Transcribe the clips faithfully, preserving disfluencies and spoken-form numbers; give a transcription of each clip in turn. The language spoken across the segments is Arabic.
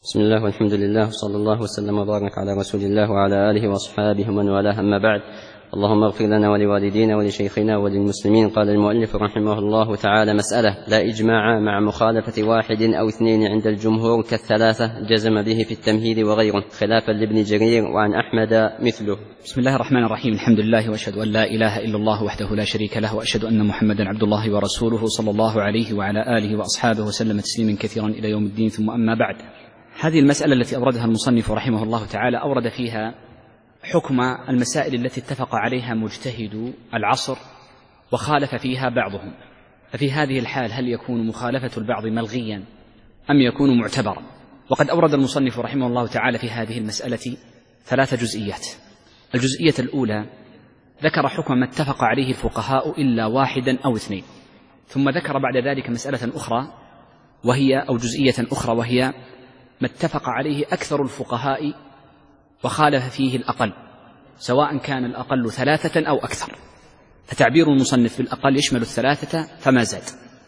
بسم الله والحمد لله وصلى الله وسلم وبارك على رسول الله وعلى آله وأصحابه ومن والاه، أما بعد. اللهم اغفر لنا ولوالدينا ولشيخنا وللمسلمين. قال المؤلف رحمه الله تعالى: مسألة: لا إجماع مع مخالفة واحد أو اثنين عند الجمهور كالثلاثة، جزم به في التمهيد وغيره، خلافا لابن جرير وعن أحمد مثله. بسم الله الرحمن الرحيم. الحمد لله وأشهد أن لا إله إلا الله وحده لا شريك له، وأشهد أن محمدا عبد الله ورسوله صلى الله عليه وعلى آله وأصحابه وسلم تسليما كثيرا إلى يوم الدين. ثم أما بعد، هذه المسألة التي أوردها المصنف رحمه الله تعالى أورد فيها حكم المسائل التي اتفق عليها مجتهد العصر وخالف فيها بعضهم. ففي هذه الحال هل يكون مخالفة البعض ملغيا أم يكون معتبرا؟ وقد أورد المصنف رحمه الله تعالى في هذه المسألة ثلاث جزئيات. الجزئية الأولى ذكر حكم ما اتفق عليه الفقهاء إلا واحدا أو اثنين، ثم ذكر بعد ذلك مسألة أخرى وهي أو جزئية أخرى وهي ما اتفق عليه أكثر الفقهاء وخالف فيه الأقل، سواء كان الأقل ثلاثة أو أكثر. فتعبير المصنف بالأقل يشمل الثلاثة فما زاد.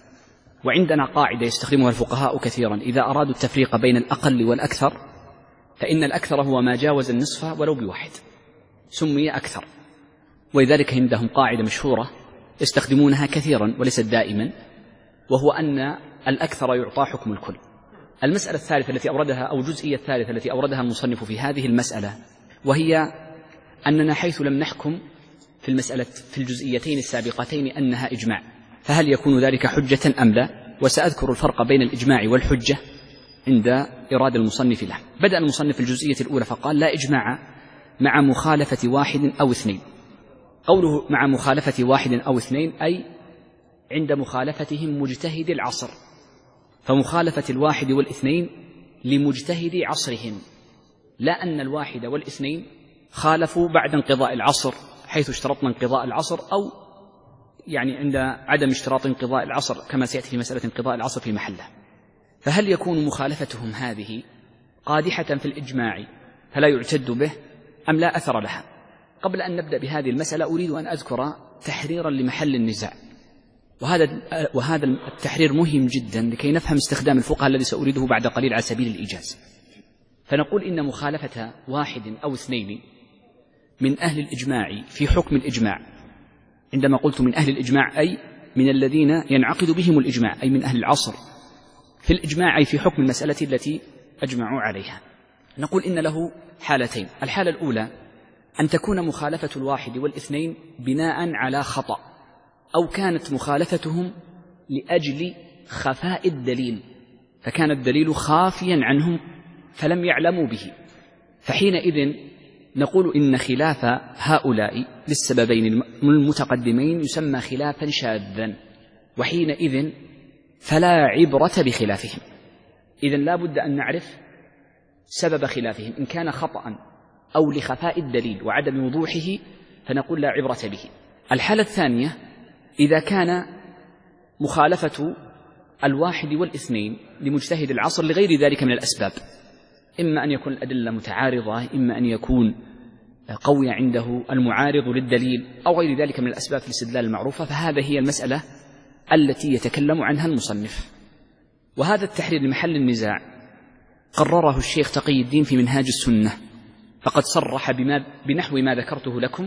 وعندنا قاعدة يستخدمها الفقهاء كثيرا إذا أرادوا التفريق بين الأقل والأكثر، فإن الأكثر هو ما جاوز النصف ولو بواحد، سمي أكثر. ولذلك عندهم قاعدة مشهورة يستخدمونها كثيرا وليست دائما، وهو أن الأكثر يعطى حكم الكل. المسألة الثالثة التي أوردها أو الجزئية الثالثة التي أوردها المصنف في هذه المسألة وهي أننا حيث لم نحكم في المسألة في الجزئيتين السابقتين أنها إجماع، فهل يكون ذلك حجة أم لا؟ وسأذكر الفرق بين الإجماع والحجة عند إرادة المصنف له. بدأ المصنف في الجزئية الأولى فقال: لا إجماع مع مخالفة واحد أو اثنين. قوله مع مخالفة واحد أو اثنين أي عند مخالفتهم مجتهد العصر، فمخالفة الواحد والاثنين لمجتهد عصرهم، لا أن الواحد والاثنين خالفوا بعد انقضاء العصر حيث اشترطنا انقضاء العصر، أو يعني عند عدم اشتراط انقضاء العصر كما سيأتي في مسألة انقضاء العصر في محله. فهل يكون مخالفتهم هذه قادحة في الإجماع فلا يعتد به أم لا أثر لها؟ قبل أن نبدأ بهذه المسألة أريد أن أذكر تحريرا لمحل النزاع، وهذا وهذا التحرير مهم جدا لكي نفهم استخدام الفقهاء الذي سأريده بعد قليل على سبيل الإيجاز. فنقول إن مخالفة واحد أو اثنين من أهل الإجماع في حكم الإجماع، عندما قلت من أهل الإجماع أي من الذين ينعقد بهم الإجماع، أي من أهل العصر في الإجماع، أي في حكم المسألة التي أجمعوا عليها. نقول إن له حالتين: الحالة الأولى أن تكون مخالفة الواحد والاثنين بناء على خطأ، أو كانت مخالفتهم لأجل خفاء الدليل، فكان الدليل خافيا عنهم فلم يعلموا به، فحينئذ نقول إن خلاف هؤلاء للسببين المتقدمين يسمى خلافا شاذا، وحينئذ فلا عبرة بخلافهم. إذن لا بد أن نعرف سبب خلافهم، إن كان خطأ أو لخفاء الدليل وعدم وضوحه فنقول لا عبرة به. الحالة الثانية إذا كان مخالفة الواحد والاثنين لمجتهد العصر لغير ذلك من الأسباب، إما أن يكون الأدلة متعارضة، إما أن يكون قوي عنده المعارض للدليل، أو غير ذلك من الأسباب في الاستدلال المعروفة، فهذا هي المسألة التي يتكلم عنها المصنف. وهذا التحرير لمحل النزاع قرره الشيخ تقي الدين في منهاج السنة، فقد صرح بما بنحو ما ذكرته لكم،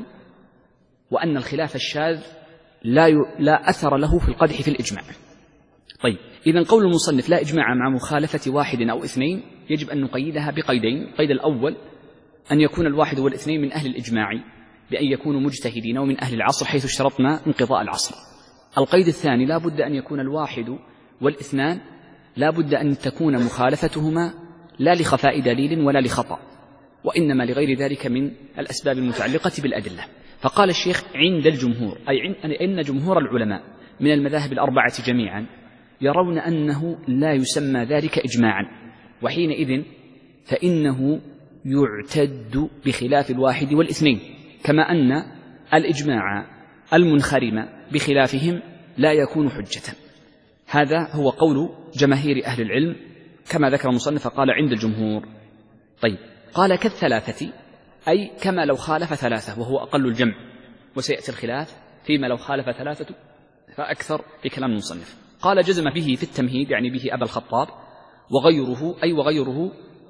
وأن الخلاف الشاذ لا, ي... لا أثر له في القدح في الإجماع. طيب، إذن قول المصنف لا إجماع مع مخالفة واحد أو اثنين يجب أن نقيدها بقيدين. القيد الأول أن يكون الواحد والاثنين من أهل الإجماع بأن يكونوا مجتهدين ومن أهل العصر حيث اشترطنا انقضاء العصر. القيد الثاني لا بد أن يكون الواحد والاثنان لا بد أن تكون مخالفتهما لا لخفاء دليل ولا لخطأ، وإنما لغير ذلك من الأسباب المتعلقة بالأدلة. فقال الشيخ عند الجمهور، أي إن جمهور العلماء من المذاهب الأربعة جميعا يرون أنه لا يسمى ذلك إجماعا، وحينئذ فإنه يعتد بخلاف الواحد والاثنين، كما أن الإجماع المنخرم بخلافهم لا يكون حجة. هذا هو قول جماهير أهل العلم كما ذكر المصنف، قال عند الجمهور. طيب، قال كالثلاثة أي كما لو خالف ثلاثة وهو أقل الجمع، وسيأتي الخلاف فيما لو خالف ثلاثة فأكثر في كلام المصنف. قال جزم به في التمهيد يعني به أبا الخطاب، وغيره أي وغيره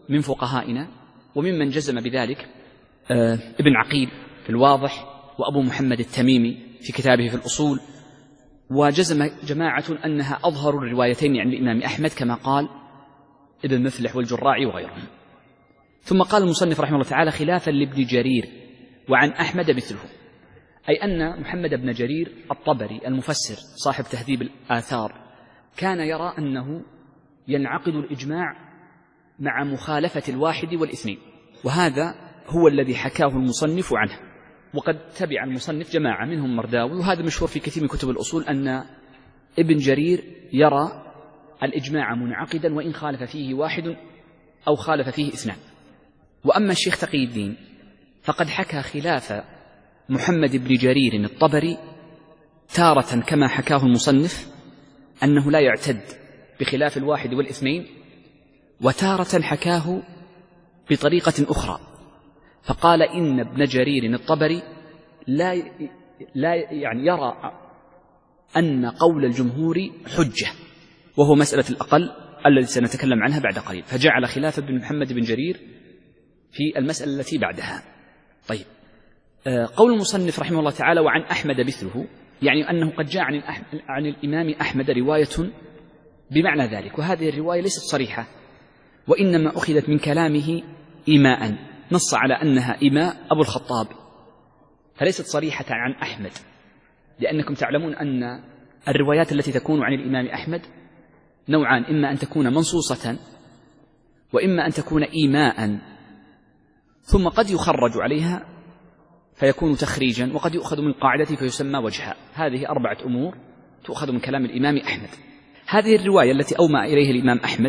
من فقهائنا وممن جزم بذلك آه ابن عقيل في الواضح، وأبو محمد التميمي في كتابه في الأصول، وجزم جماعة أنها أظهر الروايتين عن الإمام أحمد كما قال ابن مفلح والجراعي وغيرهم. ثم قال المصنف رحمه الله تعالى خلافا لابن جرير وعن أحمد مثله، أي أن محمد بن جرير الطبري المفسر صاحب تهذيب الآثار كان يرى أنه ينعقد الإجماع مع مخالفة الواحد والاثنين، وهذا هو الذي حكاه المصنف عنه. وقد تبع المصنف جماعة منهم مرداوي، وهذا مشهور في كثير من كتب الأصول أن ابن جرير يرى الإجماع منعقدا وإن خالف فيه واحد أو خالف فيه اثنان. وأما الشيخ تقي الدين فقد حكى خلاف محمد بن جرير الطبري تارة كما حكاه المصنف أنه لا يعتد بخلاف الواحد والاثنين، وتارة حكاه بطريقة أخرى فقال إن ابن جرير الطبري لا لا يعني يرى أن قول الجمهور حجة، وهو مسألة الأقل الذي سنتكلم عنها بعد قليل، فجعل خلاف ابن محمد بن جرير في المسألة التي بعدها. طيب، قول المصنف رحمه الله تعالى وعن أحمد مثله، يعني أنه قد جاء عن, عن الإمام أحمد رواية بمعنى ذلك، وهذه الرواية ليست صريحة وإنما أخذت من كلامه إيماء، نص على أنها إيماء أبو الخطاب، فليست صريحة عن أحمد، لأنكم تعلمون أن الروايات التي تكون عن الإمام أحمد نوعان، إما أن تكون منصوصة وإما أن تكون إيماء، ثم قد يخرج عليها فيكون تخريجا، وقد يؤخذ من قاعدته فيسمى وجها. هذه أربعة أمور تؤخذ من كلام الإمام أحمد. هذه الرواية التي أومأ إليها الإمام أحمد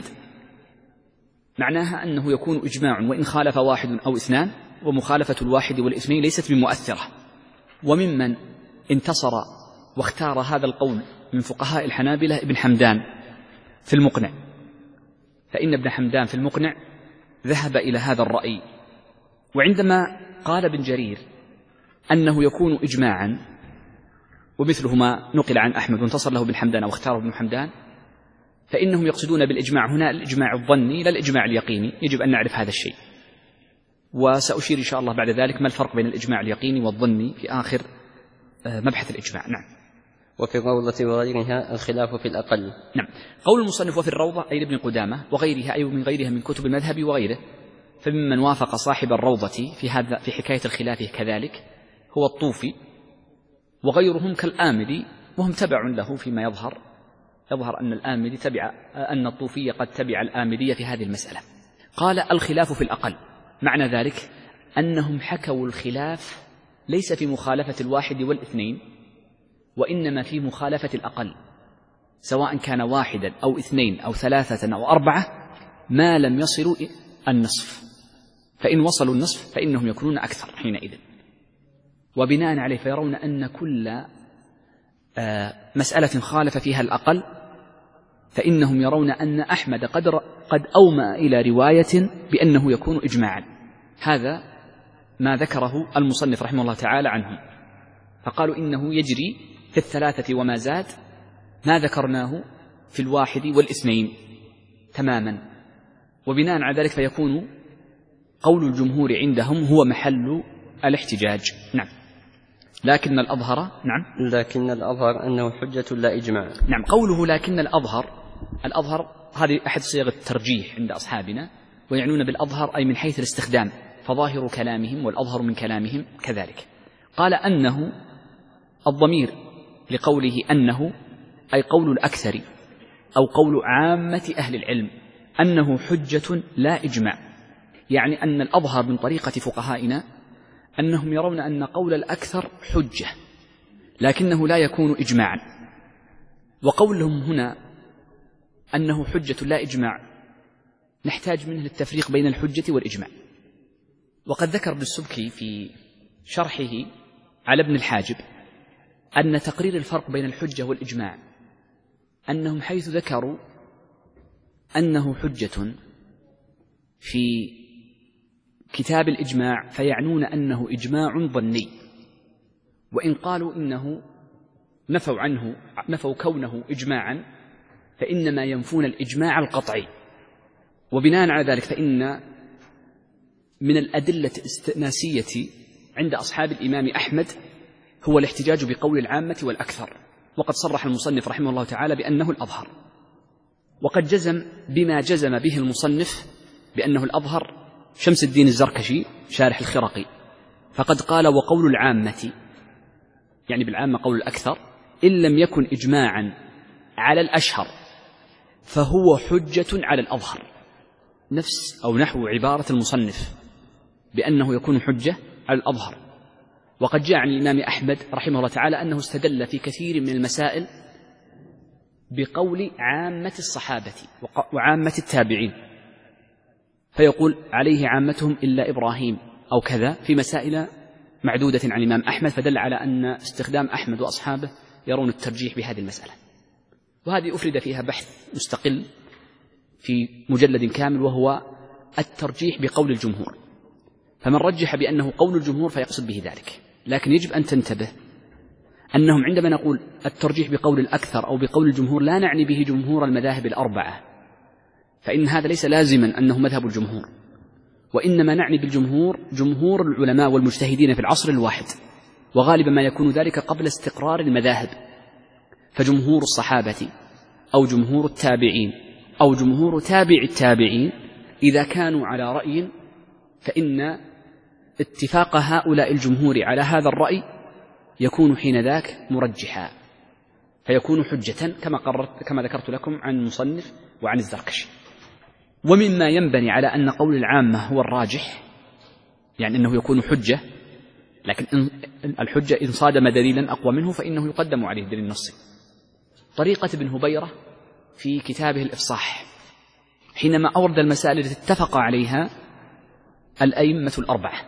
معناها أنه يكون إجماع وإن خالف واحد أو اثنان، ومخالفة الواحد والاثنين ليست بمؤثرة. وممن انتصر واختار هذا القول من فقهاء الحنابلة ابن حمدان في المقنع، فإن ابن حمدان في المقنع ذهب إلى هذا الرأي. وعندما قال ابن جرير أنه يكون إجماعا ومثله ما نقل عن أحمد وانتصر له ابن حمدان أو اختاره ابن حمدان، فإنهم يقصدون بالإجماع هنا الإجماع الظني لا الإجماع اليقيني. يجب أن نعرف هذا الشيء، وسأشير إن شاء الله بعد ذلك ما الفرق بين الإجماع اليقيني والظني في آخر مبحث الإجماع. نعم. وفي الروضة وغيرها الخلاف في الأقل. نعم. قول المصنف وفي الروضة أي ابن قدامة وغيرها أي من غيرها من كتب المذهب وغيره، فممن وافق صاحب الروضة في هذا في حكاية الخلاف كذلك هو الطوفي وغيرهم كالآمدي، وهم تبع له فيما يظهر يظهر أن الآمدي تبع أن الطوفي قد تبع الآمدية في هذه المسألة. قال الخلاف في الأقل، معنى ذلك أنهم حكوا الخلاف ليس في مخالفة الواحد والاثنين، وإنما في مخالفة الأقل، سواء كان واحدا أو اثنين أو ثلاثة أو أربعة، ما لم يصلوا النصف، فإن وصلوا النصف فإنهم يكونون أكثر حينئذ. وبناء عليه فيرون أن كل مسألة خالف فيها الأقل فإنهم يرون أن أحمد قد, قد أومأ إلى رواية بأنه يكون إجماعا. هذا ما ذكره المصنف رحمه الله تعالى عنهم، فقالوا إنه يجري في الثلاثة وما زاد ما ذكرناه في الواحد والاثنين تماما، وبناء على ذلك فيكون قول الجمهور عندهم هو محل الاحتجاج. نعم. لكن الأظهر نعم لكن الأظهر أنه حجة لا إجماع. نعم. قوله لكن الأظهر الأظهر هذه أحد صيغ الترجيح عند أصحابنا، ويعنون بالأظهر أي من حيث الاستخدام، فظاهر كلامهم والأظهر من كلامهم كذلك. قال أنه الضمير لقوله أنه أي قول الأكثر أو قول عامة أهل العلم أنه حجة لا إجماع، يعني أن الأظهر من طريقة فقهائنا أنهم يرون أن قول الأكثر حجة لكنه لا يكون إجماعا. وقولهم هنا أنه حجة لا إجماع نحتاج منه للتفريق بين الحجة والإجماع. وقد ذكر ابن السبكي في شرحه على ابن الحاجب أن تقرير الفرق بين الحجة والإجماع أنهم حيث ذكروا أنه حجة في كتاب الإجماع فيعنون أنه إجماع ظني، وإن قالوا إنه نفوا عنه نفوا كونه إجماعا فإنما ينفون الإجماع القطعي، وبناء على ذلك فإن من الأدلة الاستئناسية عند أصحاب الإمام أحمد هو الاحتجاج بقول العامة والأكثر، وقد صرح المصنف رحمه الله تعالى بأنه الأظهر، وقد جزم بما جزم به المصنف بأنه الأظهر شمس الدين الزركشي شارح الخرقي، فقد قال وقول العامة، يعني بالعامة قول الأكثر، إن لم يكن إجماعا على الأشهر فهو حجة على الأظهر، نفس أو نحو عبارة المصنف بأنه يكون حجة على الأظهر. وقد جاء عن الإمام أحمد رحمه الله تعالى أنه استدل في كثير من المسائل بقول عامة الصحابة وعامة التابعين، فيقول عليه عامتهم إلا إبراهيم أو كذا في مسائل معدودة عن الإمام أحمد، فدل على أن استخدام أحمد وأصحابه يرون الترجيح بهذه المسألة. وهذه أفرد فيها بحث مستقل في مجلد كامل، وهو الترجيح بقول الجمهور، فمن رجح بأنه قول الجمهور فيقصد به ذلك. لكن يجب أن تنتبه أنهم عندما نقول الترجيح بقول الأكثر أو بقول الجمهور لا نعني به جمهور المذاهب الأربعة، فإن هذا ليس لازما أنه مذهب الجمهور، وإنما نعني بالجمهور جمهور العلماء والمجتهدين في العصر الواحد، وغالبا ما يكون ذلك قبل استقرار المذاهب، فجمهور الصحابة أو جمهور التابعين أو جمهور تابع التابعين إذا كانوا على رأي فإن اتفاق هؤلاء الجمهور على هذا الرأي يكون حين ذاك مرجحا، فيكون حجة كما قررت كما ذكرت لكم عن المصنف وعن الزركشي. ومما ينبني على أن قول العامة هو الراجح، يعني أنه يكون حجة، لكن الحجة إن صادم دليلا أقوى منه فإنه يقدم عليه دليل النص، طريقة ابن هبيرة في كتابه الإفصاح حينما أورد المسائل التي اتفق عليها الأئمة الأربعة،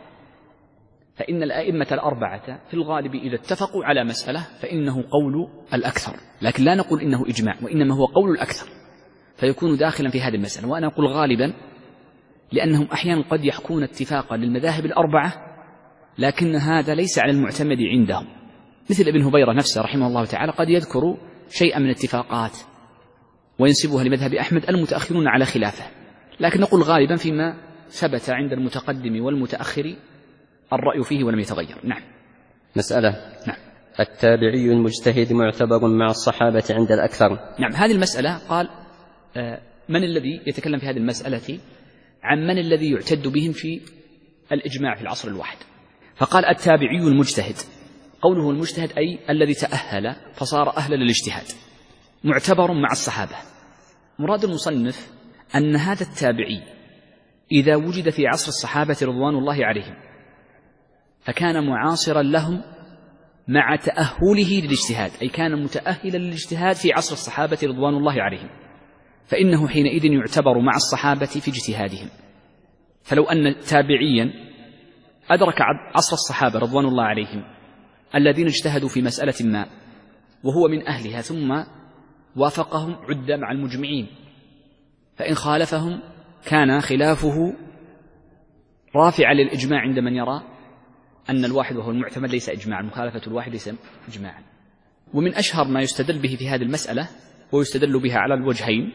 فإن الأئمة الأربعة في الغالب إذا اتفقوا على مسألة فإنه قول الأكثر، لكن لا نقول إنه إجماع، وإنما هو قول الأكثر، فيكون داخلا في هذه المسألة. وأنا أقول غالبا لأنهم أحيانا قد يحكون اتفاقا للمذاهب الأربعة، لكن هذا ليس على المعتمد عندهم، مثل ابن هبيرة نفسه رحمه الله تعالى قد يذكر شيئا من اتفاقات وينسبها لمذهب أحمد المتأخرون على خلافه، لكن نقول غالبا فيما ثبت عند المتقدم والمتأخر الرأي فيه ولم يتغير. نعم. مسألة. نعم. التابعي المجتهد معتبر مع الصحابة عند الأكثر. نعم، هذه المسألة قال من الذي يتكلم في هذه المسألة عن من الذي يعتد بهم في الإجماع في العصر الواحد، فقال التابعي المجتهد، قوله المجتهد أي الذي تأهل فصار أهلا للاجتهاد، معتبر مع الصحابة. مراد المصنف أن هذا التابعي إذا وجد في عصر الصحابة رضوان الله عليهم فكان معاصرا لهم مع تأهله للاجتهاد، أي كان متأهلا للاجتهاد في عصر الصحابة رضوان الله عليهم، فإنه حينئذ يعتبر مع الصحابة في اجتهادهم. فلو أن تابعيا أدرك عصر الصحابة رضوان الله عليهم الذين اجتهدوا في مسألة ما وهو من أهلها ثم وافقهم عد مع المجمعين، فإن خالفهم كان خلافه رافعا للإجماع عند من يرى أن الواحد وهو المعتمد ليس إجماعا، مخالفة الواحد ليس إجماعا. ومن أشهر ما يستدل به في هذه المسألة ويستدل بها على الوجهين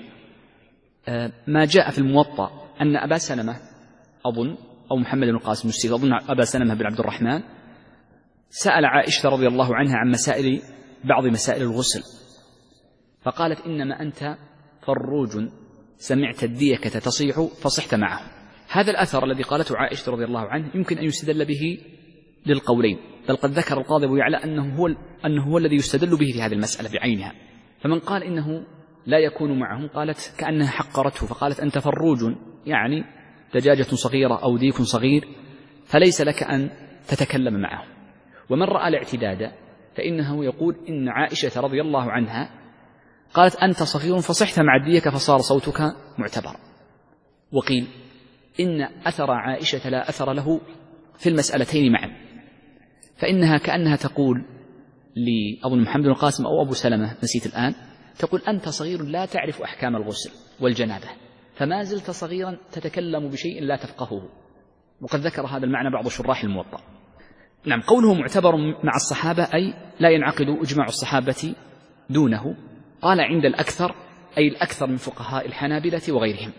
ما جاء في الموطأ أن أبا سلمة أظن أو محمد بن القاسم السيف أظن أبا سلمة بن عبد الرحمن سأل عائشة رضي الله عنها عن مسائل بعض مسائل الغسل، فقالت إنما أنت فروج سمعت الديكة تصيح فصحت معه. هذا الأثر الذي قالته عائشة رضي الله عنه يمكن أن يستدل به للقولين، بل قد ذكر القاضي أبو يعلى أنه هو, أنه هو الذي يستدل به في هذه المسألة بعينها. فمن قال إنه لا يكون معهم قالت كأنها حقرته، فقالت أنت فروج يعني دجاجة صغيرة أو ديك صغير فليس لك أن تتكلم معه. ومن رأى الاعتداد فإنه يقول إن عائشة رضي الله عنها قالت أنت صغير فصحت مع الديك فصار صوتك معتبر. وقيل إن أثر عائشة لا أثر له في المسألتين معا، فإنها كأنها تقول لأظن محمد بن القاسم أو أبو سلمة نسيت الآن، تقول أنت صغير لا تعرف أحكام الغسل والجنابة فما زلت صغيرا تتكلم بشيء لا تفقهه. وقد ذكر هذا المعنى بعض شراح الموطأ. نعم، قوله معتبر مع الصحابة أي لا ينعقد إجماع الصحابة دونه. قال عند الأكثر أي الأكثر من فقهاء الحنابلة وغيرهم.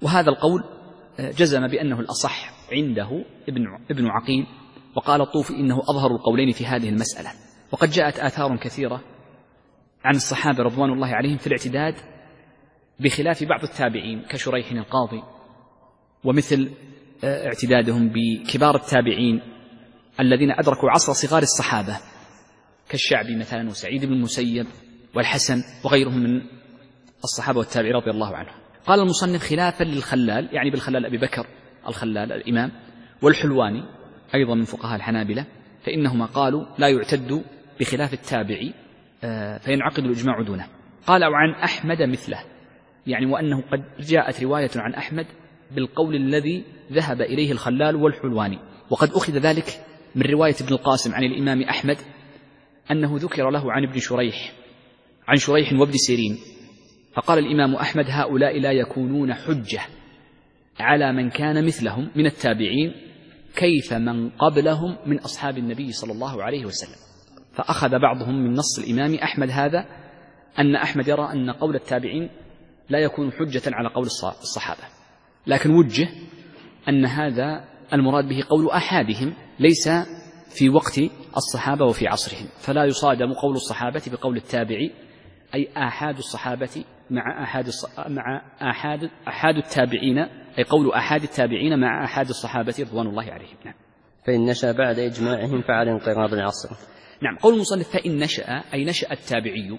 وهذا القول جزم بأنه الأصح عنده ابن ابن عقيل، وقال الطوفي إنه أظهر القولين في هذه المسألة. وقد جاءت آثار كثيرة عن الصحابة رضوان الله عليهم في الاعتداد بخلاف بعض التابعين كشريح القاضي، ومثل اعتدادهم بكبار التابعين الذين أدركوا عصر صغار الصحابة كالشعبي مثلا وسعيد بن المسيب والحسن وغيرهم من الصحابة والتابعين رضي الله عنهم. قال المصنف خلافا للخلال، يعني بالخلال أبي بكر الخلال الإمام، والحلواني أيضا من فقهاء الحنابلة، فإنهما قالوا لا يعتد بخلاف التابعي فينعقد الإجماع دونه. قال أو عن أحمد مثله، يعني وأنه قد جاءت رواية عن أحمد بالقول الذي ذهب إليه الخلال والحلواني. وقد أخذ ذلك من رواية ابن القاسم عن الإمام أحمد أنه ذكر له عن ابن شريح عن شريح وابن سيرين، فقال الإمام أحمد هؤلاء لا يكونون حجة على من كان مثلهم من التابعين كيف من قبلهم من أصحاب النبي صلى الله عليه وسلم. فأخذ بعضهم من نص الإمام أحمد هذا أن أحمد يرى أن قول التابعين لا يكون حجة على قول الصحابة، لكن وجه أن هذا المراد به قول أحادهم ليس في وقت الصحابة وفي عصرهم، فلا يصادم قول الصحابة بقول التابعي، أي آحاد الصحابة مع آحاد مع آحاد آحاد التابعين، أي قول آحاد التابعين مع آحاد الصحابة رضوان الله عليهم. نعم. فإن نشأ بعد إجماعهم فعلى انقراض العصر. نعم. قول المصنف فإن نشأ أي نشأ التابعي،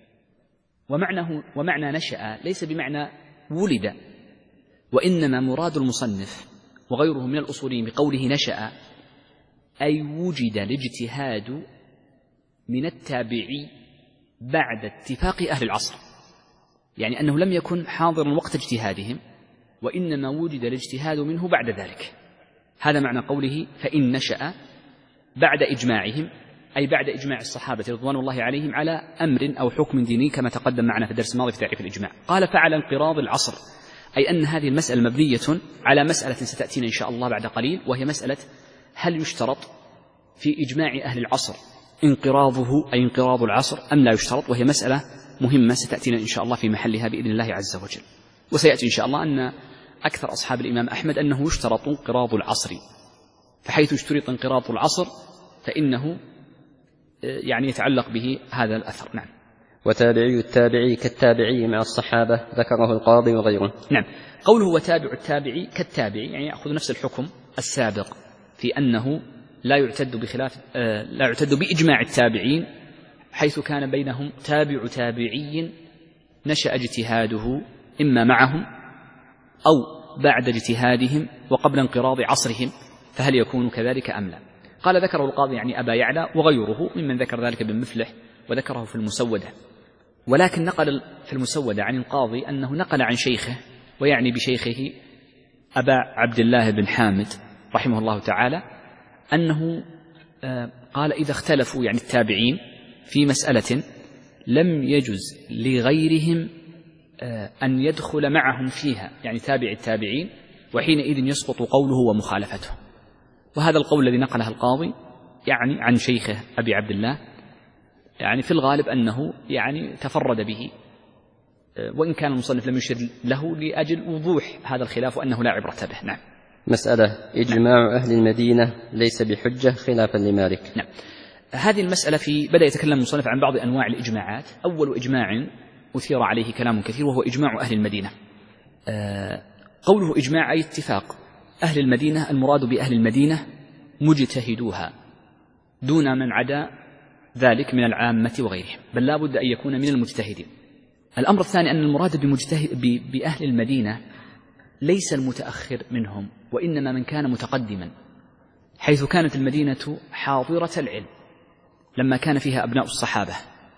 ومعنى ومعنى نشأ ليس بمعنى ولد، وإنما مراد المصنف وغيره من الأصوليين بقوله نشأ أي وجد الاجتهاد من التابعي بعد اتفاق أهل العصر، يعني أنه لم يكن حاضرا وقت اجتهادهم، وإنما وجد الاجتهاد منه بعد ذلك. هذا معنى قوله فإن نشأ بعد إجماعهم، أي بعد إجماع الصحابة رضوان الله عليهم على أمر أو حكم ديني كما تقدم معنا في الدرس الماضي في تعريف الإجماع. قال فعلى انقراض العصر، أي أن هذه المسألة مبنية على مسألة ستأتينا إن شاء الله بعد قليل، وهي مسألة هل يشترط في إجماع أهل العصر انقراضه أي انقراض العصر أم لا يشترط، وهي مسألة مهمة ستأتينا إن شاء الله في محلها بإذن الله عز وجل. وسيأتي إن شاء الله أن أكثر أصحاب الإمام أحمد أنه يشترط انقراض العصر، فحيث اشترط انقراض العصر فإنه يعني يتعلق به هذا الأثر. نعم. وتابعي التابعي كالتابعي مع الصحابة ذكره القاضي وغيره. نعم. قوله وتابع التابعي كالتابعي يعني يأخذ نفس الحكم السابق في أنه لا يعتد بخلاف آه لا يعتد بإجماع التابعين حيث كان بينهم تابع تابعي نشأ اجتهاده إما معهم أو بعد اجتهادهم وقبل انقراض عصرهم، فهل يكون كذلك أم لا؟ قال ذكره القاضي يعني أبا يعلى وغيره ممن ذكر ذلك بن مفلح وذكره في المسودة، ولكن نقل في المسودة عن القاضي أنه نقل عن شيخه، ويعني بشيخه أبا عبد الله بن حامد رحمه الله تعالى، أنه قال إذا اختلفوا يعني التابعين في مسألة لم يجز لغيرهم أن يدخل معهم فيها، يعني تابع التابعين، وحينئذ يسقط قوله ومخالفته. وهذا القول الذي نقله القاضي يعني عن شيخه أبي عبد الله يعني في الغالب أنه يعني تفرد به، وإن كان المصنف لم يشر له لأجل وضوح هذا الخلاف وأنه لا عبرة به. نعم. مسألة إجماع أهل المدينة ليس بحجة خلافا لمالك. نعم. هذه المسألة في بدأ يتكلم المصنف عن بعض أنواع الإجماعات. أول إجماع أثير عليه كلام كثير وهو إجماع أهل المدينة. آه قوله إجماع أي اتفاق أهل المدينة، المراد بأهل المدينة مجتهدوها دون من عدا ذلك من العامة وغيرهم، بل لا بد أن يكون من المجتهدين. الأمر الثاني أن المراد بمجتهد بأهل المدينة ليس المتأخر منهم، وإنما من كان متقدما، حيث كانت المدينة حاضرة العلم لما كان فيها أبناء الصحابة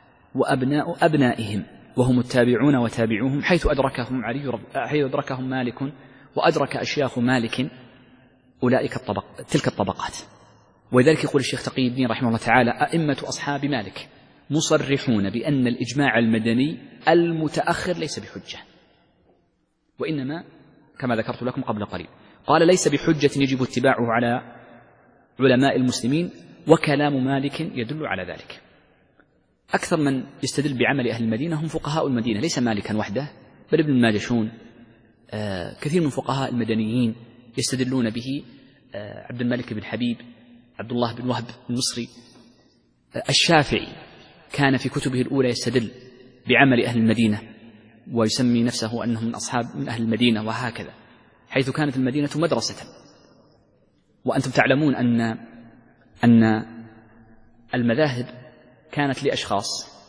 وأبناء أبنائهم وهم التابعون وتابعوهم، حيث أدركهم علي حيث أدركهم مالك وأدرك أشياخ مالك أولئك الطبق تلك الطبقات. ولذلك يقول الشيخ تقي الدين رحمه الله تعالى أئمة أصحاب مالك مصرحون بأن الإجماع المدني المتأخر ليس بحجة، وإنما كما ذكرت لكم قبل قليل قال ليس بحجة يجب اتباعه على علماء المسلمين، وكلام مالك يدل على ذلك. أكثر من يستدل بعمل أهل المدينة هم فقهاء المدينة، ليس مالكا وحده بل ابن الماجشون كثير من فقهاء المدنيين يستدلون به، عبد الملك بن حبيب، عبد الله بن وهب المصري. الشافعي كان في كتبه الأولى يستدل بعمل أهل المدينة ويسمي نفسه أنه من أصحاب من أهل المدينة، وهكذا، حيث كانت المدينة مدرسة. وأنتم تعلمون أن أن المذاهب كانت لأشخاص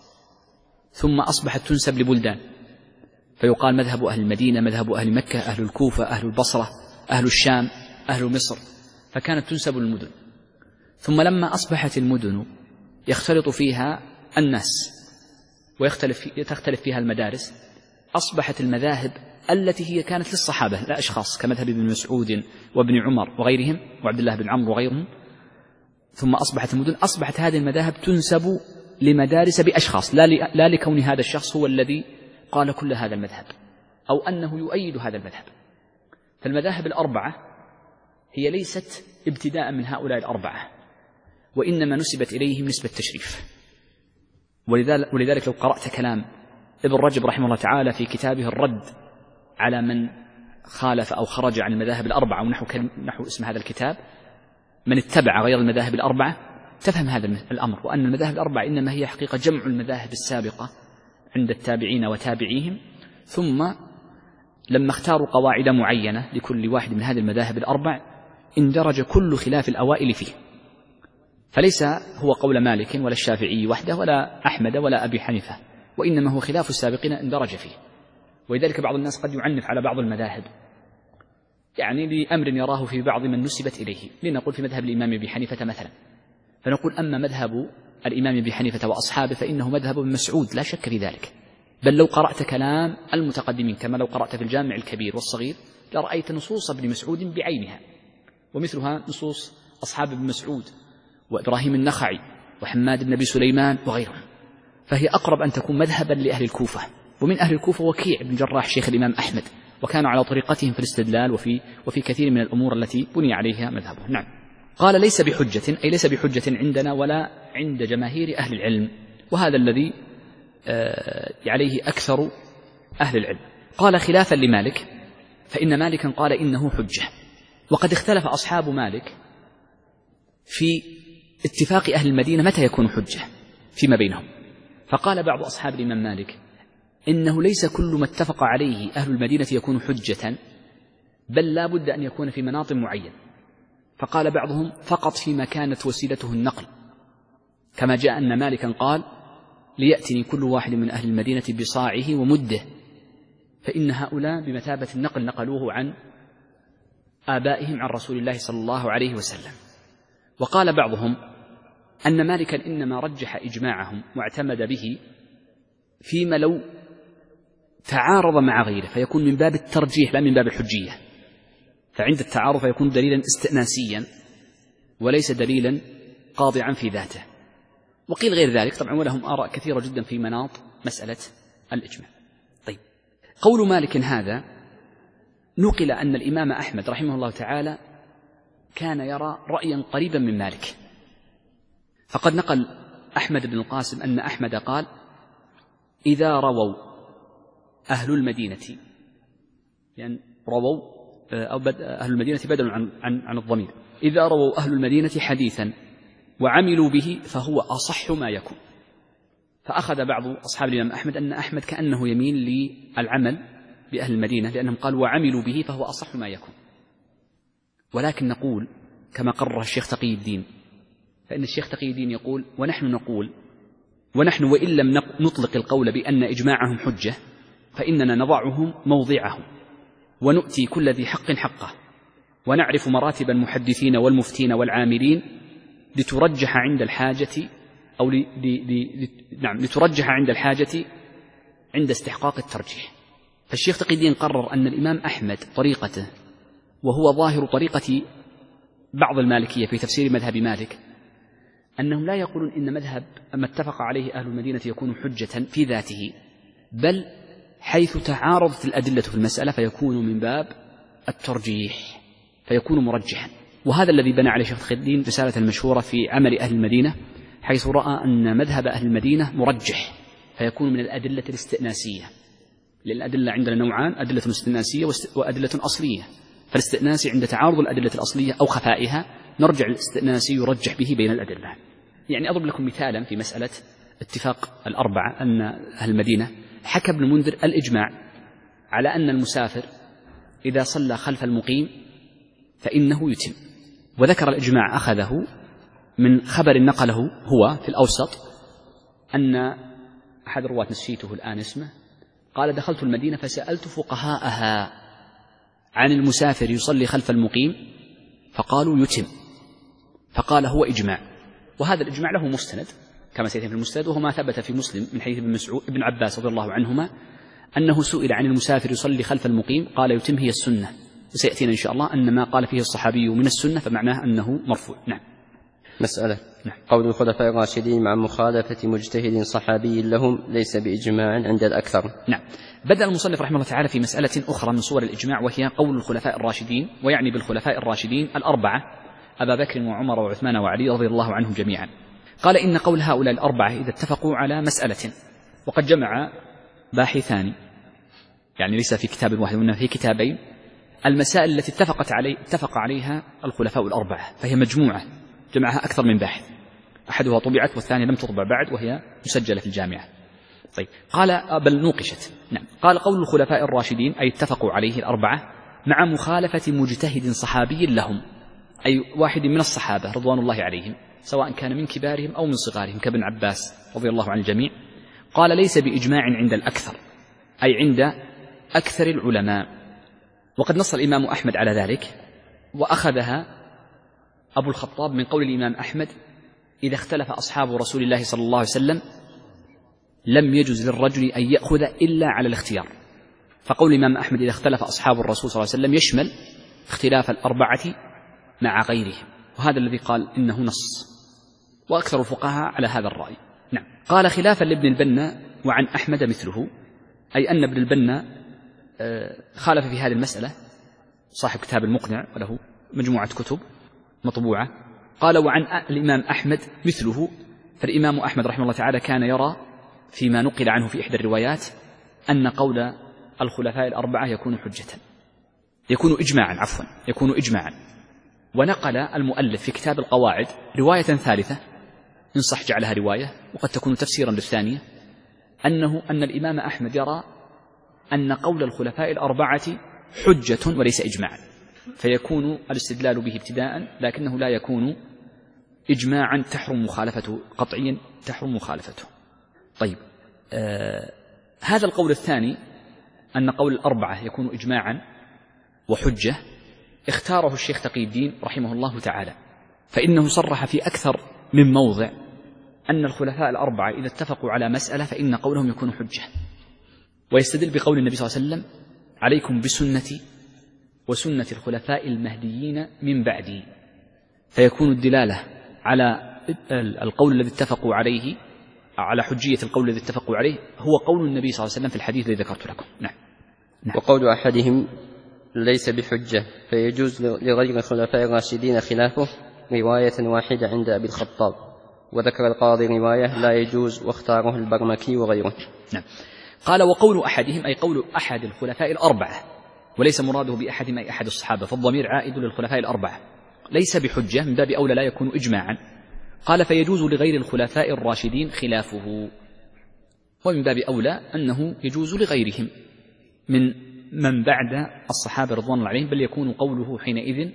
ثم أصبحت تنسب لبلدان، فيقال مذهب أهل المدينة، مذهب أهل مكة، أهل الكوفة، أهل البصرة، أهل الشام، أهل مصر، فكانت تنسب للمدن. ثم لما أصبحت المدن يختلط فيها الناس ويختلف تختلف فيها المدارس، أصبحت المذاهب التي هي كانت للصحابة لا أشخاص، كمذهب ابن مسعود وابن عمر وغيرهم وعبد الله بن عمرو وغيرهم، ثم أصبحت المدن أصبحت هذه المذاهب تنسب لمدارس بأشخاص، لا لا لكون هذا الشخص هو الذي قال كل هذا المذهب أو أنه يؤيد هذا المذهب. فالمذاهب الأربعة هي ليست ابتداء من هؤلاء الأربعة، وإنما نسبت إليهم نسبة تشريف. ولذلك لو قرأت كلام ابن رجب رحمه الله تعالى في كتابه الرد على من خالف أو خرج عن المذاهب الأربعة، ونحو نحو اسم هذا الكتاب من اتبع غير المذاهب الأربعة، تفهم هذا الأمر، وأن المذاهب الأربعة إنما هي حقيقة جمع المذاهب السابقة عند التابعين وتابعيهم، ثم لما اختاروا قواعد معينة لكل واحد من هذه المذاهب الأربع اندرج كل خلاف الأوائل فيه، فليس هو قول مالك ولا الشافعي وحده ولا أحمد ولا أبي حنيفة، وإنما هو خلاف السابقين اندرج فيه. ولذلك بعض الناس قد يعنف على بعض المذاهب، يعني لأمر يراه في بعض من نسبت إليه، لنقول في مذهب الإمام أبي حنيفة مثلا، فنقول أما مذهب الإمام أبي حنيفة وأصحابه فإنه مذهب ابن مسعود لا شك في ذلك. بل لو قرأت كلام المتقدمين كما لو قرأت في الجامع الكبير والصغير لرأيت نصوص ابن مسعود بعينها، ومثلها نصوص أصحاب ابن مسعود وإبراهيم النخعي وحماد بن أبي سليمان وغيرهم، فهي أقرب أن تكون مذهبا لأهل الكوفة. ومن أهل الكوفة وكيع بن جراح شيخ الإمام أحمد، وكانوا على طريقتهم في الاستدلال وفي, وفي كثير من الأمور التي بني عليها مذهبه. نعم. قال ليس بحجة، أي ليس بحجة عندنا ولا عند جماهير أهل العلم، وهذا الذي آه عليه أكثر أهل العلم. قال خلافا لمالك، فإن مالكا قال إنه حجة. وقد اختلف أصحاب مالك في اتفاق أهل المدينة متى يكون حجة فيما بينهم، فقال بعض أصحاب الإمام مالك إنه ليس كل ما اتفق عليه أهل المدينة يكون حجة، بل لا بد أن يكون في مناط معين. فقال بعضهم فقط فيما كانت وسيلته النقل، كما جاء أن مالكا قال ليأتني كل واحد من أهل المدينة بصاعه ومده، فإن هؤلاء بمثابة النقل نقلوه عن آبائهم عن رسول الله صلى الله عليه وسلم. وقال بعضهم أن مالكا إنما رجح إجماعهم واعتمد به فيما لو تعارض مع غيره فيكون من باب الترجيح لا من باب الحجية، فعند التعارض فيكون دليلا استئناسيا وليس دليلا قاطعا في ذاته. وقيل غير ذلك طبعا، ولهم آراء كثيرة جدا في مناط مسألة الإجماع. طيب، قول مالك هذا نقل أن الإمام أحمد رحمه الله تعالى كان يرى رأيا قريبا من مالك، فقد نقل أحمد بن القاسم أن أحمد قال إذا رووا أهل المدينة، يعني رووا أو أهل المدينة بدل عن, عن, عن الضمير، إذا رووا أهل المدينة حديثا وعملوا به فهو أصح ما يكون. فأخذ بعض أصحاب الإمام أحمد أن أحمد كأنه يميل للعمل بأهل المدينة، لأنهم قالوا وعملوا به فهو أصح ما يكون. ولكن نقول كما قرر الشيخ تقي الدين، فإن الشيخ تقي الدين يقول ونحن نقول ونحن وإن لم نطلق القول بأن إجماعهم حجة فإننا نضعهم موضعهم ونؤتي كل ذي حق حقه، ونعرف مراتب المحدثين والمفتين والعاملين لترجح عند الحاجة أو ل... ل... ل... نعم لترجح عند الحاجة عند استحقاق الترجيح. فالشيخ تقي الدين قرر أن الإمام أحمد طريقته، وهو ظاهر طريقة بعض المالكية في تفسير مذهب مالك، أنهم لا يقولون إن مذهب ما اتفق عليه أهل المدينة يكون حجة في ذاته، بل حيث تعارضت الأدلة في المسألة فيكون من باب الترجيح، فيكون مرجحا. وهذا الذي بنى عليه شيخ تقي الدين رسالة المشهورة في عمل أهل المدينة، حيث رأى أن مذهب أهل المدينة مرجح، فيكون من الأدلة الاستئناسية، لأن الأدلة عندنا نوعان: أدلة استئناسية وأدلة أصلية. فالاستئناسي عند تعارض الأدلة الأصلية أو خفائها نرجع للاستئناسي يرجح به بين الأدلة. يعني أضرب لكم مثالا في مسألة اتفاق الأربعة أن أهل المدينة. حكى ابن المنذر الإجماع على أن المسافر إذا صلى خلف المقيم فإنه يتم، وذكر الإجماع أخذه من خبر نقله هو في الأوسط أن أحد الرواة نسيته الآن اسمه قال: دخلت المدينة فسألت فقهاءها عن المسافر يصلي خلف المقيم فقالوا يتم، فقال هو إجماع. وهذا الإجماع له مستند كما سيأتي في المستند، وهو ما ثبت في مسلم من حديث ابن مسعود ابن عباس رضي الله عنهما أنه سئل عن المسافر يصلي خلف المقيم قال يتم هي السنة. وسيأتينا إن شاء الله أن ما قال فيه الصحابي من السنة فمعناه أنه مرفوع. نعم. مسألة. نعم. قول الخلفاء الراشدين مع مخالفة مجتهد صحابي لهم ليس بإجماع عند الأكثر. نعم. بدأ المصنف رحمه الله تعالى في مسألة أخرى من صور الإجماع، وهي قول الخلفاء الراشدين، ويعني بالخلفاء الراشدين الأربعة أبا بكر وعمر وعثمان وعلي رضي الله عنهم جميعا. قال إن قول هؤلاء الأربعة إذا اتفقوا على مسألة، وقد جمع باحثان يعني ليس في كتاب واحد وإنما في كتابين المسائل التي اتفقت علي اتفق عليها الخلفاء الأربعة، فهي مجموعة جمعها أكثر من باحث، أحدها طبعت والثانية لم تطبع بعد وهي مسجلة في الجامعة. طيب قال بل نوقشت. نعم. قال قول الخلفاء الراشدين أي اتفقوا عليه الأربعة مع مخالفة مجتهد صحابي لهم، أي واحد من الصحابة رضوان الله عليهم سواء كان من كبارهم أو من صغارهم كابن عباس رضي الله عن الجميع. قال ليس بإجماع عند الأكثر، أي عند أكثر العلماء. وقد نص الإمام أحمد على ذلك، وأخذها أبو الخطاب من قول الإمام أحمد: إذا اختلف أصحاب رسول الله صلى الله عليه وسلم لم يجوز للرجل أن يأخذ إلا على الاختيار. فقول الإمام أحمد إذا اختلف أصحاب الرسول صلى الله عليه وسلم يشمل اختلاف الأربعة مع غيرهم، وهذا الذي قال إنه نص، وأكثر الفقهاء على هذا الرأي. نعم. قال خلافا لابن البنا وعن أحمد مثله، أي أن ابن البنا خالف في هذه المسألة، صاحب كتاب المقنع وله مجموعة كتب مطبوعة. قال وعن الإمام أحمد مثله، فالإمام أحمد رحمه الله تعالى كان يرى فيما نقل عنه في إحدى الروايات أن قول الخلفاء الأربعة يكون حجة، يكون إجماعا عفوا يكون إجماعا. ونقل المؤلف في كتاب القواعد رواية ثالثة إن صح جعلها رواية وقد تكون تفسيرا للثانية، أنه أن الإمام أحمد يرى أن قول الخلفاء الأربعة حجة وليس إجماعا، فيكون الاستدلال به ابتداء لكنه لا يكون إجماعا تحرم مخالفته قطعيا تحرم مخالفته. طيب آه هذا القول الثاني أن قول الأربعة يكون إجماعا وحجة اختاره الشيخ تقي الدين رحمه الله تعالى، فإنه صرح في أكثر من موضع أن الخلفاء الأربعة إذا اتفقوا على مسألة فإن قولهم يكون حجة، ويستدل بقول النبي صلى الله عليه وسلم: عليكم بسنتي وسنة الخلفاء المهديين من بعدي، فيكون الدلالة على القول الذي اتفقوا عليه، على حجية القول الذي اتفقوا عليه هو قول النبي صلى الله عليه وسلم في الحديث الذي ذكرت لكم. نعم. نعم. وقول أحدهم ليس بحجة فيجوز لغير الخلفاء الراشدين خلافه رواية واحدة عند أبي الخطاب، وذكر القاضي رواية لا يجوز واختاره البرمكي وغيره. نعم. قال وقول أحدهم أي قول أحد الخلفاء الأربعة، وليس مراده بأحدهم أي أحد الصحابة، فالضمير عائد للخلفاء الأربعة، ليس بحجة من باب أولى لا يكون إجماعا. قال فيجوز لغير الخلفاء الراشدين خلافه، ومن باب أولى أنه يجوز لغيرهم من من بعد الصحابة رضوان الله عليهم، بل يكون قوله حينئذ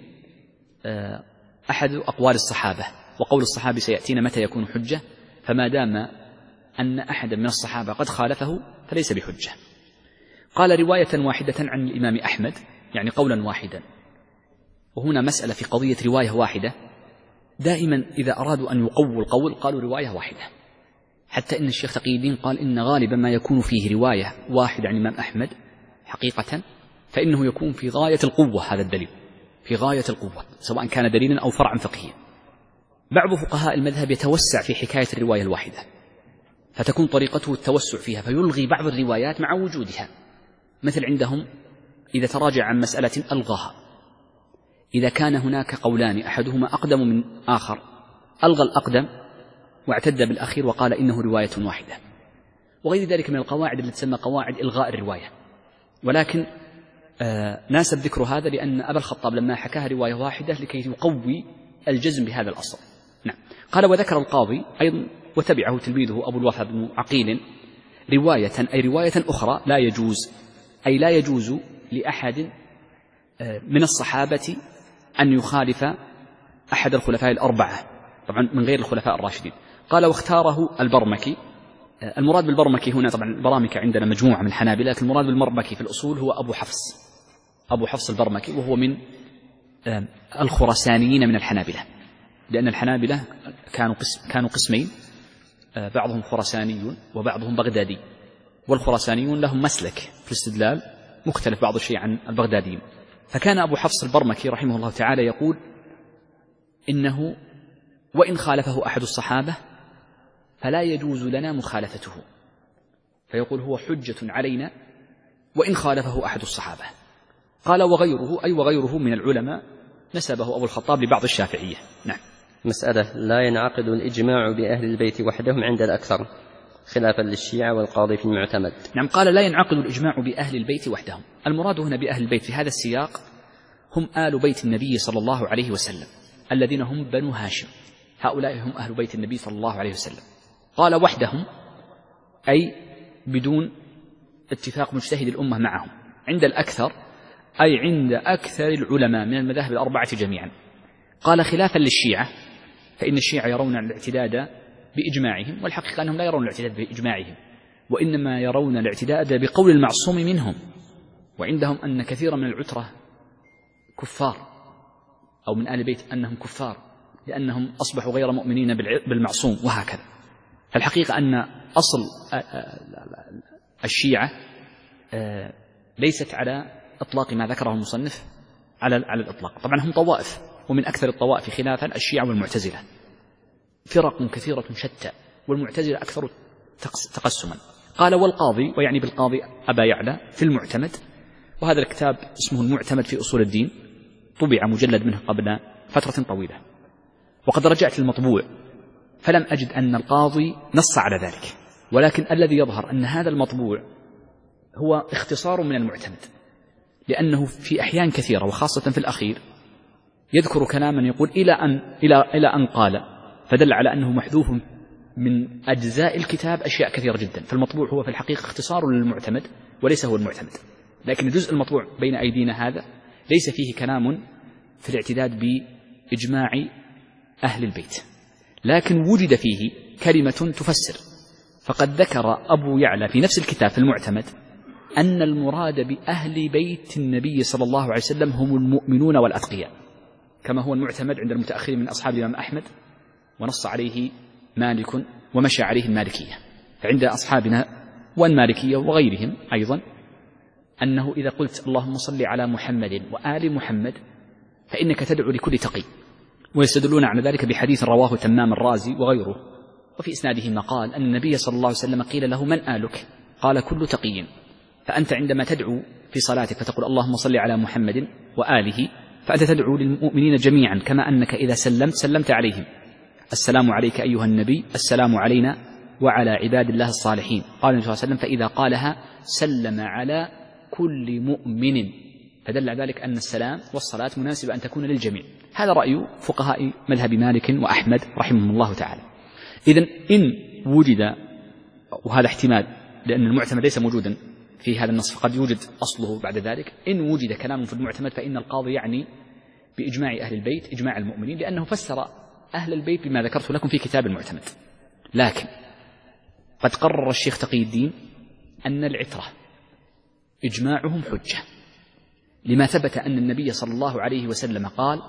أحد أقوال الصحابة، وقول الصحابة سيأتينا متى يكون حجة، فما دام أن أحدا من الصحابة قد خالفه فليس بحجة. قال رواية واحدة عن الإمام أحمد، يعني قولا واحدا. وهنا مسألة في قضية رواية واحدة، دائما إذا أرادوا أن يقووا القول قالوا رواية واحدة، حتى إن الشيخ تقي الدين قال إن غالبا ما يكون فيه رواية واحدة عن الإمام أحمد حقيقة فإنه يكون في غاية القوة، هذا الدليل في غاية القوة سواء كان دليلا أو فرعا فقهيا. بعض فقهاء المذهب يتوسع في حكاية الرواية الواحدة، فتكون طريقته التوسع فيها فيلغي بعض الروايات مع وجودها، مثل عندهم إذا تراجع عن مسألة ألغاها، إذا كان هناك قولان أحدهما أقدم من آخر ألغى الأقدم واعتد بالأخير وقال إنه رواية واحدة، وغير ذلك من القواعد التي تسمى قواعد إلغاء الرواية، ولكن آه ناسب ذكر هذا لأن أبا الخطاب لما حكاها رواية واحدة لكي يقوي الجزم بهذا الأصل. نعم. قال وذكر القاضي أيضا وتبعه تلميذه أبو الوفا بن عقيل رواية أي رواية أخرى لا يجوز أي لا يجوز لأحد من الصحابة أن يخالف أحد الخلفاء الأربعة، طبعا من غير الخلفاء الراشدين. قال واختاره البرمكي. المراد بالبرمكي هنا طبعا البرامكة عندنا مجموعة من الحنابلة، لكن المراد بالبرمكي في الأصول هو أبو حفص أبو حفص البرمكي، وهو من الخراسانيين من الحنابلة، لأن الحنابلة كانوا قسم كانوا قسمين، بعضهم خراساني وبعضهم بغدادي، والخراسانيون لهم مسلك في الاستدلال مختلف بعض الشيء عن البغداديين. فكان أبو حفص البرمكي رحمه الله تعالى يقول إنه وإن خالفه أحد الصحابة فلا يجوز لنا مخالفته، فيقول هو حجة علينا وإن خالفه أحد الصحابة. قال وغيره أي وغيره من العلماء نسبه أبو الخطاب لبعض الشافعية. نعم. مسألة لا ينعقد الإجماع بأهل البيت وحدهم عند الأكثر خلافا للشيعة والقاضي في المعتمد. نعم. قال لا ينعقد الإجماع بأهل البيت وحدهم. المراد هنا بأهل البيت في هذا السياق هم آل بيت النبي صلى الله عليه وسلم الذين هم بنو هاشم، هؤلاء هم أهل بيت النبي صلى الله عليه وسلم. قال وحدهم أي بدون اتفاق مجتهد الأمة معهم، عند الأكثر أي عند أكثر العلماء من المذاهب الأربعة جميعا. قال خلافا للشيعة، فإن الشيعة يرون الاعتداد بإجماعهم، والحقيقة أنهم لا يرون الاعتداد بإجماعهم، وإنما يرون الاعتداد بقول المعصوم منهم، وعندهم أن كثيرا من العترة كفار أو من آل بيت أنهم كفار لأنهم أصبحوا غير مؤمنين بالمعصوم وهكذا. فالحقيقة أن أصل الشيعة ليست على إطلاق ما ذكره المصنف على على الإطلاق. طبعا هم طوائف، ومن أكثر الطوائف خلافا الشيعة والمعتزلة، فرق كثيرة شتى، والمعتزلة أكثر تقسما. قال والقاضي، ويعني بالقاضي أبا يعلى في المعتمد، وهذا الكتاب اسمه المعتمد في أصول الدين، طبع مجلد منه قبل فترة طويلة، وقد رجعت المطبوع فلم أجد أن القاضي نص على ذلك، ولكن الذي يظهر أن هذا المطبوع هو اختصار من المعتمد، لأنه في أحيان كثيرة وخاصة في الأخير يذكر كلاما يقول إلى أن, إلى, إلى أن قال، فدل على أنه محذوف من أجزاء الكتاب أشياء كثيرة جدا. فالمطبوع هو في الحقيقة اختصار للمعتمد وليس هو المعتمد، لكن الجزء المطبوع بين أيدينا هذا ليس فيه كلام في الاعتداد بإجماع أهل البيت، لكن وجد فيه كلمة تفسر. فقد ذكر أبو يعلى في نفس الكتاب في المعتمد أن المراد بأهل بيت النبي صلى الله عليه وسلم هم المؤمنون والأتقياء، كما هو المعتمد عند المتأخرين من أصحاب الإمام أحمد، ونص عليه مالك ومشى عليه المالكية. فعند أصحابنا والمالكية وغيرهم أيضا أنه إذا قلت اللهم صل على محمد وآل محمد فإنك تدعو لكل تقي، ويستدلون على ذلك بحديث رواه تمام الرازي وغيره، وفي إسناده مقال أن النبي صلى الله عليه وسلم قيل له من آلك؟ قال كل تقي. فأنت عندما تدعو في صلاتك فتقول اللهم صل على محمد وآله، فأنت تدعو للمؤمنين جميعا، كما أنك إذا سلمت سلمت عليهم، السلام عليك أيها النبي، السلام علينا وعلى عباد الله الصالحين. قال النبي صلى الله عليه وسلم فإذا قالها سلم على كل مؤمن، فدل على ذلك أن السلام والصلاة مناسبة أن تكون للجميع. هذا رأي فقهاء مذهب مالك وأحمد رحمهم الله تعالى. إذن إن وجد، وهذا احتمال لأن المعتمد ليس موجودا في هذا النص، فقد يوجد أصله بعد ذلك، إن وجد كلام في المعتمد فإن القاضي يعني بإجماع أهل البيت إجماع المؤمنين، لأنه فسر أهل البيت بما ذكرت لكم في كتاب المعتمد. لكن قد قرر الشيخ تقي الدين أن العترة إجماعهم حجة، لما ثبت أن النبي صلى الله عليه وسلم قال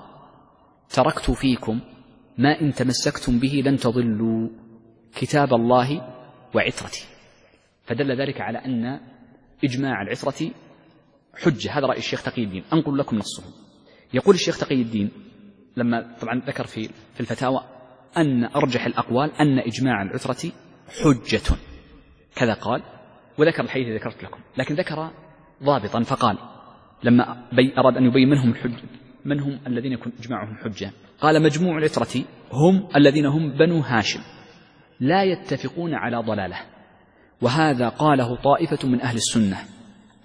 تركت فيكم ما إن تمسكتم به لن تضلوا كتاب الله وعترتي، فدل ذلك على أن إجماع العترة حجة. هذا رأي الشيخ تقي الدين، أنقل لكم نصه. يقول الشيخ تقي الدين لما طبعا ذكر في في الفتاوى أن أرجح الأقوال أن إجماع العترة حجة، كذا قال، وذكر الحديث الذي ذكرت لكم، لكن ذكر ضابطا فقال لما أراد أن يبين منهم الحجة من هم الذين يكون إجماعهم حجة، قال مجموع العترة هم الذين هم بنو هاشم لا يتفقون على ضلالة، وهذا قاله طائفة من أهل السنة،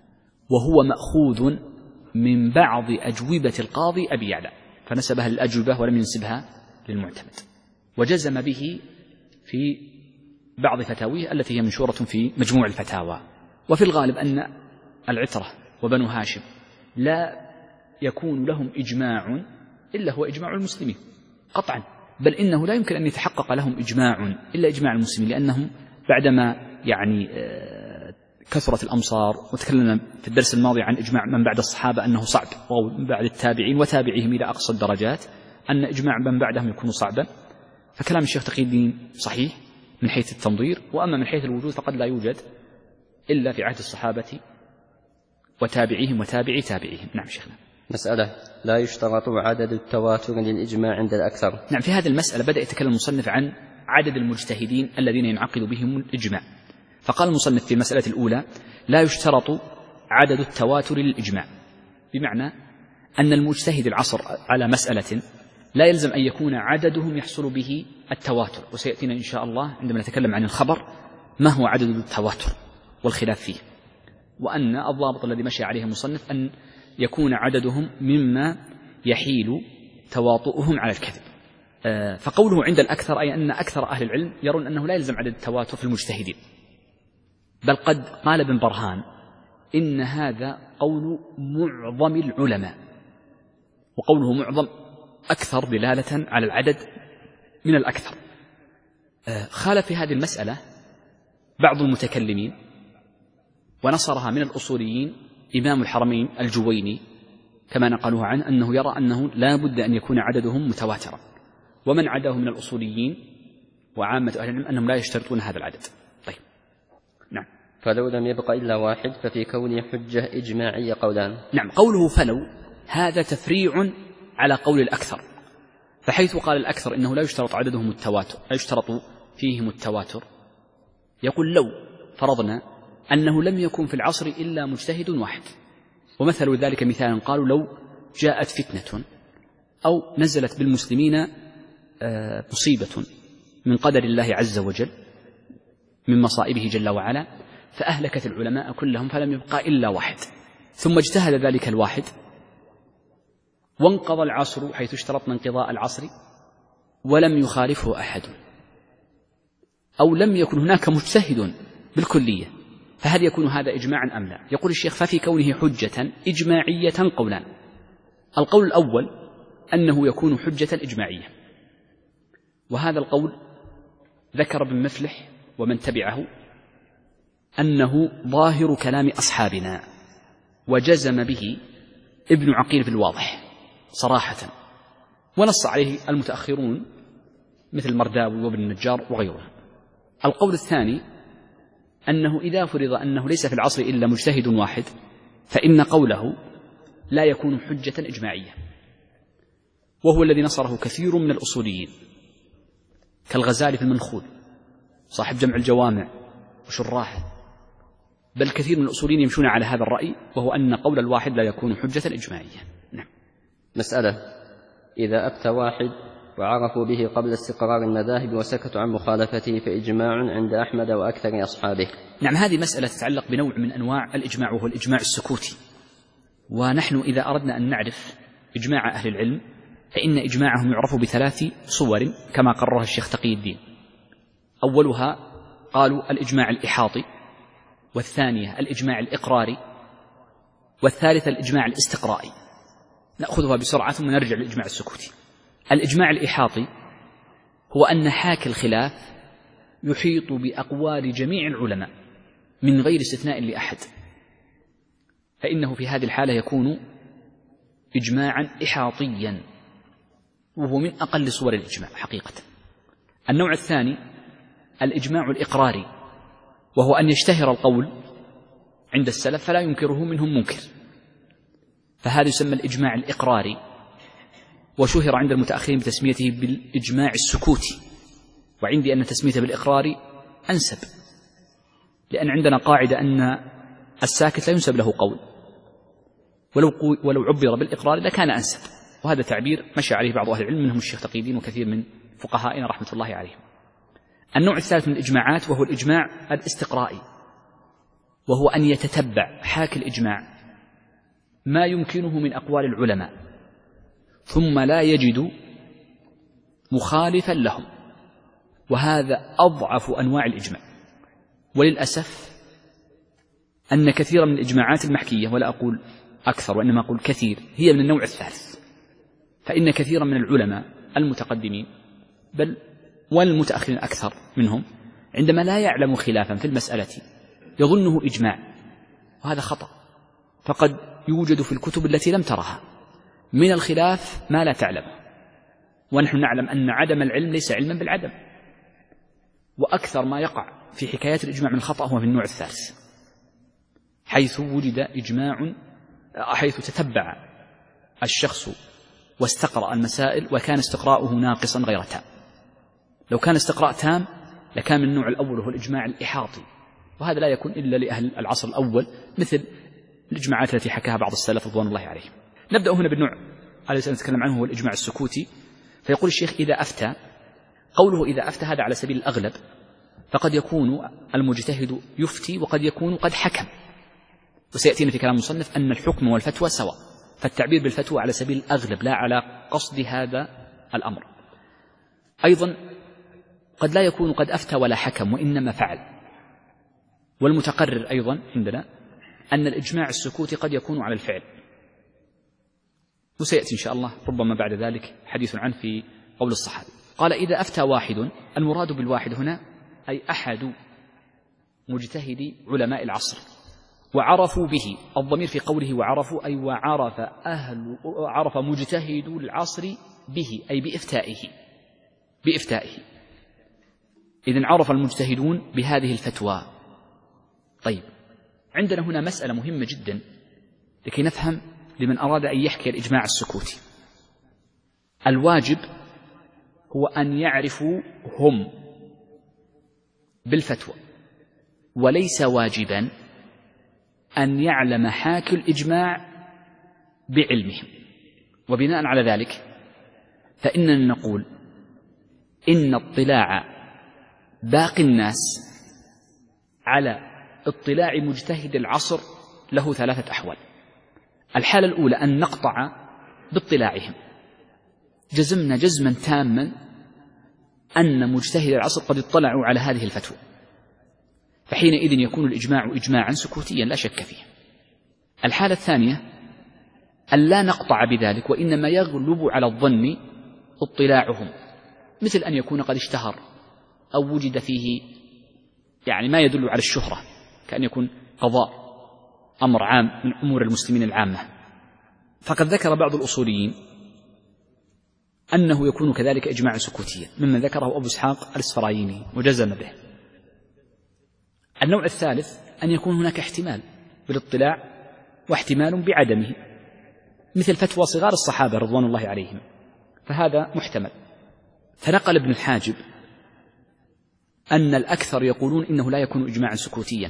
وهو مأخوذ من بعض أجوبة القاضي أبي يعلى، فنسبها للأجوبة ولم ينسبها للمعتمد، وجزم به في بعض فتاويه التي هي منشورة في مجموع الفتاوى. وفي الغالب أن العترة وبنو هاشم لا يكون لهم إجماع إلا هو إجماع المسلمين قطعا، بل إنه لا يمكن أن يتحقق لهم إجماع إلا إجماع المسلمين، لأنهم بعدما يعني كثرت الأمصار، وتكلمنا في الدرس الماضي عن إجماع من بعد الصحابة أنه صعب، ومن بعد التابعين وتابعيهم إلى أقصى الدرجات أن إجماع من بعدهم يكون صعبا. فكلام الشيخ تقي الدين صحيح من حيث التنظير، وأما من حيث الوجود فقد لا يوجد إلا في عهد الصحابة وتابعيهم وتابعي تابعيهم. نعم شيخنا. مسألة: لا يشترط عدد التواتر للإجماع عند الأكثر. نعم، في هذه المسألة بدأ يتكلم المصنف عن عدد المجتهدين الذين ينعقد بهم الإجماع، فقال المصنف في المسألة الأولى: لا يشترط عدد التواتر للإجماع، بمعنى أن المجتهد العصر على مسألة لا يلزم أن يكون عددهم يحصل به التواتر، وسيأتينا إن شاء الله عندما نتكلم عن الخبر ما هو عدد التواتر والخلاف فيه، وأن الضابط الذي مشي عليه المصنف أن يكون عددهم مما يحيل تواطؤهم على الكذب. فقوله عند الأكثر أي أن أكثر أهل العلم يرون أنه لا يلزم عدد التواتر في المجتهدين، بل قد قال ابن برهان إن هذا قول معظم العلماء، وقوله معظم أكثر دلالة على العدد من الأكثر. خالف في هذه المسألة بعض المتكلمين ونصرها من الأصوليين إمام الحرمين الجويني كما نقلوه عنه، أنه يرى أنه لا بد أن يكون عددهم متواترا، ومن عداه من الأصوليين وعامة أهل العلم أنهم لا يشترطون هذا العدد. طيب نعم. فلو لم يبق إلا واحد ففي كونه حجة إجماعية قولان. نعم، قوله فلو هذا تفريع على قول الأكثر، فحيث قال الأكثر إنه لا يشترط عددهم التواتر، لا يشترط فيهم التواتر، يقول لو فرضنا أنه لم يكن في العصر إلا مجتهد واحد، ومثل ذلك مثالا قالوا لو جاءت فتنة أو نزلت بالمسلمين مصيبة من قدر الله عز وجل من مصائبه جل وعلا فأهلكت العلماء كلهم فلم يبقى إلا واحد، ثم اجتهد ذلك الواحد وانقضى العصر حيث اشترطنا انقضاء العصر ولم يخالفه أحد، أو لم يكن هناك مجتهد بالكلية، فهل يكون هذا إجماعا أم لا؟ يقول الشيخ: ففي كونه حجة إجماعية قولان. القول الأول أنه يكون حجة إجماعية، وهذا القول ذكر ابن مفلح ومن تبعه أنه ظاهر كلام أصحابنا، وجزم به ابن عقيل في الواضح صراحة، ونص عليه المتأخرون مثل مرداوي وابن النجار وغيرهم. القول الثاني أنه إذا فرض أنه ليس في العصر إلا مجتهد واحد فإن قوله لا يكون حجة إجماعية، وهو الذي نصره كثير من الأصوليين كالغزالي في المنخول صاحب جمع الجوامع وشراحه، بل كثير من الأصوليين يمشون على هذا الرأي، وهو أن قول الواحد لا يكون حجة إجماعية. نعم. مسألة: إذا أفتى واحد وعرفوا به قبل استقرار المذاهب وسكتوا عن مخالفته فإجماع عند أحمد وأكثر أصحابه. نعم، هذه مسألة تتعلق بنوع من أنواع الإجماع، وهو الإجماع السكوتي، ونحن إذا أردنا أن نعرف إجماع أهل العلم فإن إجماعهم يعرف بثلاث صور كما قررها الشيخ تقي الدين. أولها قالوا الإجماع الإحاطي، والثانية الإجماع الإقراري، والثالثة الإجماع الاستقرائي. نأخذها بسرعة ثم نرجع للإجماع السكوتي. الإجماع الإحاطي هو أن حاكي الخلاف يحيط بأقوال جميع العلماء من غير استثناء لأحد، فإنه في هذه الحالة يكون إجماعا إحاطيا، وهو من أقل صور الإجماع حقيقة. النوع الثاني الإجماع الإقراري، وهو أن يشتهر القول عند السلف فلا ينكره منهم منكر، فهذا يسمى الإجماع الإقراري، وشهر عند المتأخرين بتسميته بالإجماع السكوتي، وعندي أن تسميته بالإقراري أنسب، لأن عندنا قاعدة أن الساكت لا ينسب له قول، ولو, ولو عبر بالإقرار لكان أنسب، وهذا تعبير مشى عليه بعض أهل العلم منهم الشيخ تقي الدين وكثير من فقهائنا رحمة الله عليهم. النوع الثالث من الإجماعات وهو الإجماع الاستقرائي، وهو أن يتتبع حاكي الإجماع ما يمكنه من أقوال العلماء ثم لا يجد مخالفا لهم، وهذا أضعف أنواع الإجماع. وللأسف أن كثيرا من الإجماعات المحكية، ولا أقول أكثر وإنما أقول كثير، هي من النوع الثالث. فإن كثيرا من العلماء المتقدمين بل والمتأخرين أكثر منهم عندما لا يعلم خلافا في المسألة يظنه إجماع، وهذا خطأ. فقد يوجد في الكتب التي لم ترها من الخلاف ما لا تعلمه، ونحن نعلم أن عدم العلم ليس علما بالعدم. وأكثر ما يقع في حكايات الإجماع من الخطأ هو في النوع الثالث، حيث وجد إجماع، حيث تتبع الشخص واستقرأ المسائل وكان استقراؤه ناقصا غير تام. لو كان استقراء تام لكان من النوع الأول وهو الإجماع الإحاطي، وهذا لا يكون إلا لأهل العصر الأول، مثل الإجماعات التي حكاها بعض السلف رضوان الله عليهم. نبدأ هنا بالنوع الذي سنتكلم عنه هو الإجماع السكوتي. فيقول الشيخ: إذا أفتى، قوله إذا أفتى هذا على سبيل الأغلب، فقد يكون المجتهد يفتي وقد يكون قد حكم، وسيأتينا في كلام المصنف أن الحكم والفتوى سواء، فالتعبير بالفتوى على سبيل الأغلب لا على قصد هذا الأمر. أيضا قد لا يكون قد أفتى ولا حكم وإنما فعل. والمتقرر أيضا عندنا أن الإجماع السكوتي قد يكون على الفعل، وسيأتي إن شاء الله ربما بعد ذلك حديث عنه في قول الصحابي. قال: إذا أفتى واحد، المراد بالواحد هنا أي أحد مجتهدي علماء العصر، وعرفوا به، الضمير في قوله وعرفوا أي وعرف أهل عرف مجتهد العصر به أي بإفتائه بإفتائه إذن عرف المجتهدون بهذه الفتوى. طيب، عندنا هنا مسألة مهمة جدا لكي نفهم لمن أراد أن يحكي الإجماع السكوتي. الواجب هو أن يعرفوا هم بالفتوى، وليس واجبا أن يعلم حاكي الإجماع بعلمهم. وبناء على ذلك فإننا نقول إن اطلاع باقي الناس على اطلاع مجتهد العصر له ثلاثة أحوال. الحالة الأولى أن نقطع باطلاعهم، جزمنا جزما تاما أن مجتهد العصر قد اطلعوا على هذه الفتوى، فحينئذ يكون الإجماع إجماعا سكوتيا لا شك فيه. الحالة الثانية أن لا نقطع بذلك، وإنما يغلب على الظن اطلاعهم، مثل أن يكون قد اشتهر أو وجد فيه يعني ما يدل على الشهرة، كأن يكون قضاء أمر عام من أمور المسلمين العامة. فقد ذكر بعض الأصوليين أنه يكون كذلك إجماعا سكوتيا، مما ذكره أبو إسحاق الإسفرايني وجزم به. النوع الثالث أن يكون هناك احتمال بالاطلاع واحتمال بعدمه، مثل فتوى صغار الصحابة رضوان الله عليهم، فهذا محتمل. فنقل ابن الحاجب أن الأكثر يقولون إنه لا يكون إجماعا سكوتيا،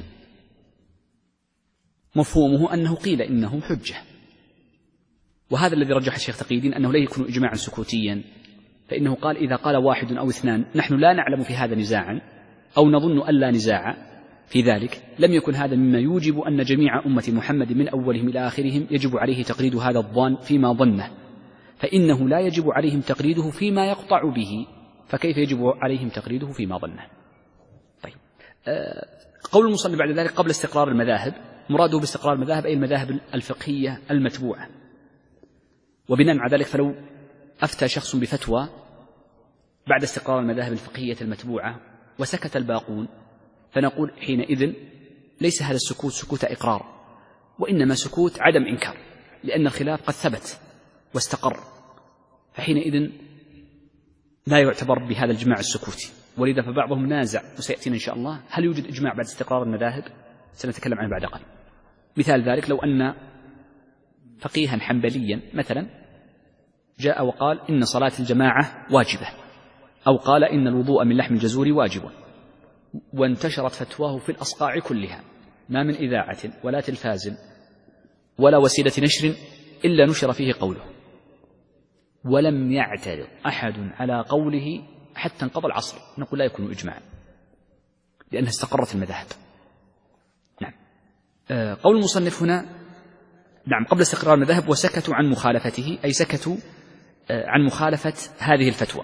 مفهومه أنه قيل إنه حجة، وهذا الذي رجح الشيخ تقي الدين أنه لا يكون إجماعا سكوتيا، فإنه قال إذا قال واحد أو اثنان نحن لا نعلم في هذا نزاعا أو نظن أن لا نزاع في ذلك، لم يكن هذا مما يوجب أن جميع أمة محمد من أولهم إلى آخرهم يجب عليه تقليد هذا الظان فيما ظنه، فإنه لا يجب عليهم تقليده فيما يقطع به، فكيف يجب عليهم تقليده فيما ظنه؟ طيب، أه قول المصنف بعد ذلك قبل استقرار المذاهب، مراده باستقرار المذاهب أي المذاهب الفقهية المتبوعة. وبناء على ذلك فلو أفتى شخص بفتوى بعد استقرار المذاهب الفقهية المتبوعة وسكت الباقون، فنقول حينئذ ليس هذا السكوت سكوت إقرار، وإنما سكوت عدم إنكار، لأن الخلاف قد ثبت واستقر، فحينئذ لا يعتبر بهذا الإجماع السكوتي. ولذا فبعضهم نازع، وسيأتينا إن شاء الله هل يوجد إجماع بعد استقرار المذاهب، سنتكلم عنه بعد قليل. مثال ذلك لو أن فقيها حنبليا مثلا جاء وقال إن صلاة الجماعة واجبة، أو قال إن الوضوء من لحم الجزور واجب، وانتشرت فتواه في الأصقاع كلها، ما من إذاعة ولا تلفاز ولا وسيلة نشر إلا نشر فيه قوله، ولم يعترض أحد على قوله حتى انقضى العصر، نقول لا يكون إجماعا لأنها استقرت المذاهب. نعم. قول المصنف هنا نعم قبل استقرار المذهب وسكتوا عن مخالفته، أي سكتوا عن مخالفة هذه الفتوى.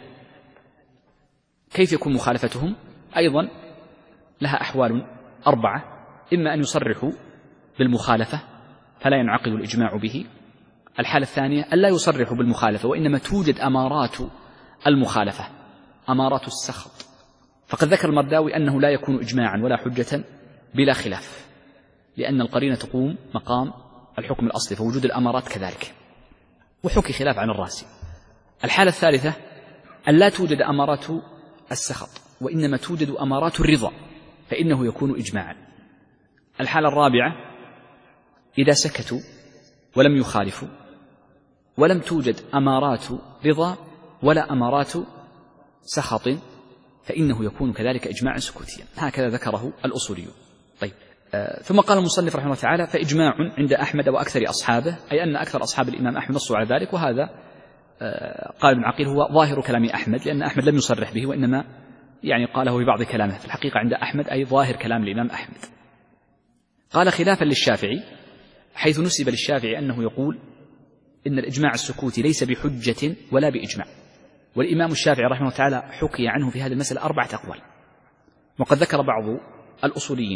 كيف يكون مخالفتهم؟ أيضا لها أحوال أربعة: إما أن يصرحوا بالمخالفة فلا ينعقد الإجماع به. الحالة الثانية أن لا يصرحوا بالمخالفة وإنما توجد أمارات المخالفة، أمارات السخط، فقد ذكر المرداوي أنه لا يكون إجماعا ولا حجة بلا خلاف، لأن القرينة تقوم مقام الحكم الأصلي، فوجود الأمارات كذلك، وحكي خلاف عن الراسي. الحالة الثالثة أن لا توجد أمارات السخط وإنما توجد أمارات الرضا، فإنه يكون إجماعا. الحالة الرابعة إذا سكتوا ولم يخالفوا ولم توجد أمارات رضا ولا أمارات سخط، فإنه يكون كذلك إجماعا سكوتيا. هكذا ذكره الأصوليون. طيب آه ثم قال المصنف رحمه الله تعالى: فإجماع عند أحمد وأكثر أصحابه، أي أن أكثر أصحاب الإمام أحمد نصوا على ذلك. وهذا آه قال ابن عقيل هو ظاهر كلام أحمد، لأن أحمد لم يصرح به وإنما يعني قاله في بعض كلامه، في الحقيقة عند أحمد أي ظاهر كلام الإمام أحمد. قال خلافا للشافعي، حيث نسب للشافعي أنه يقول إن الإجماع السكوتي ليس بحجة ولا بإجماع. والإمام الشافعي رحمه الله تعالى حكي عنه في هذه المسألة أربعة أقوال. وقد ذكر بعض الأصوليين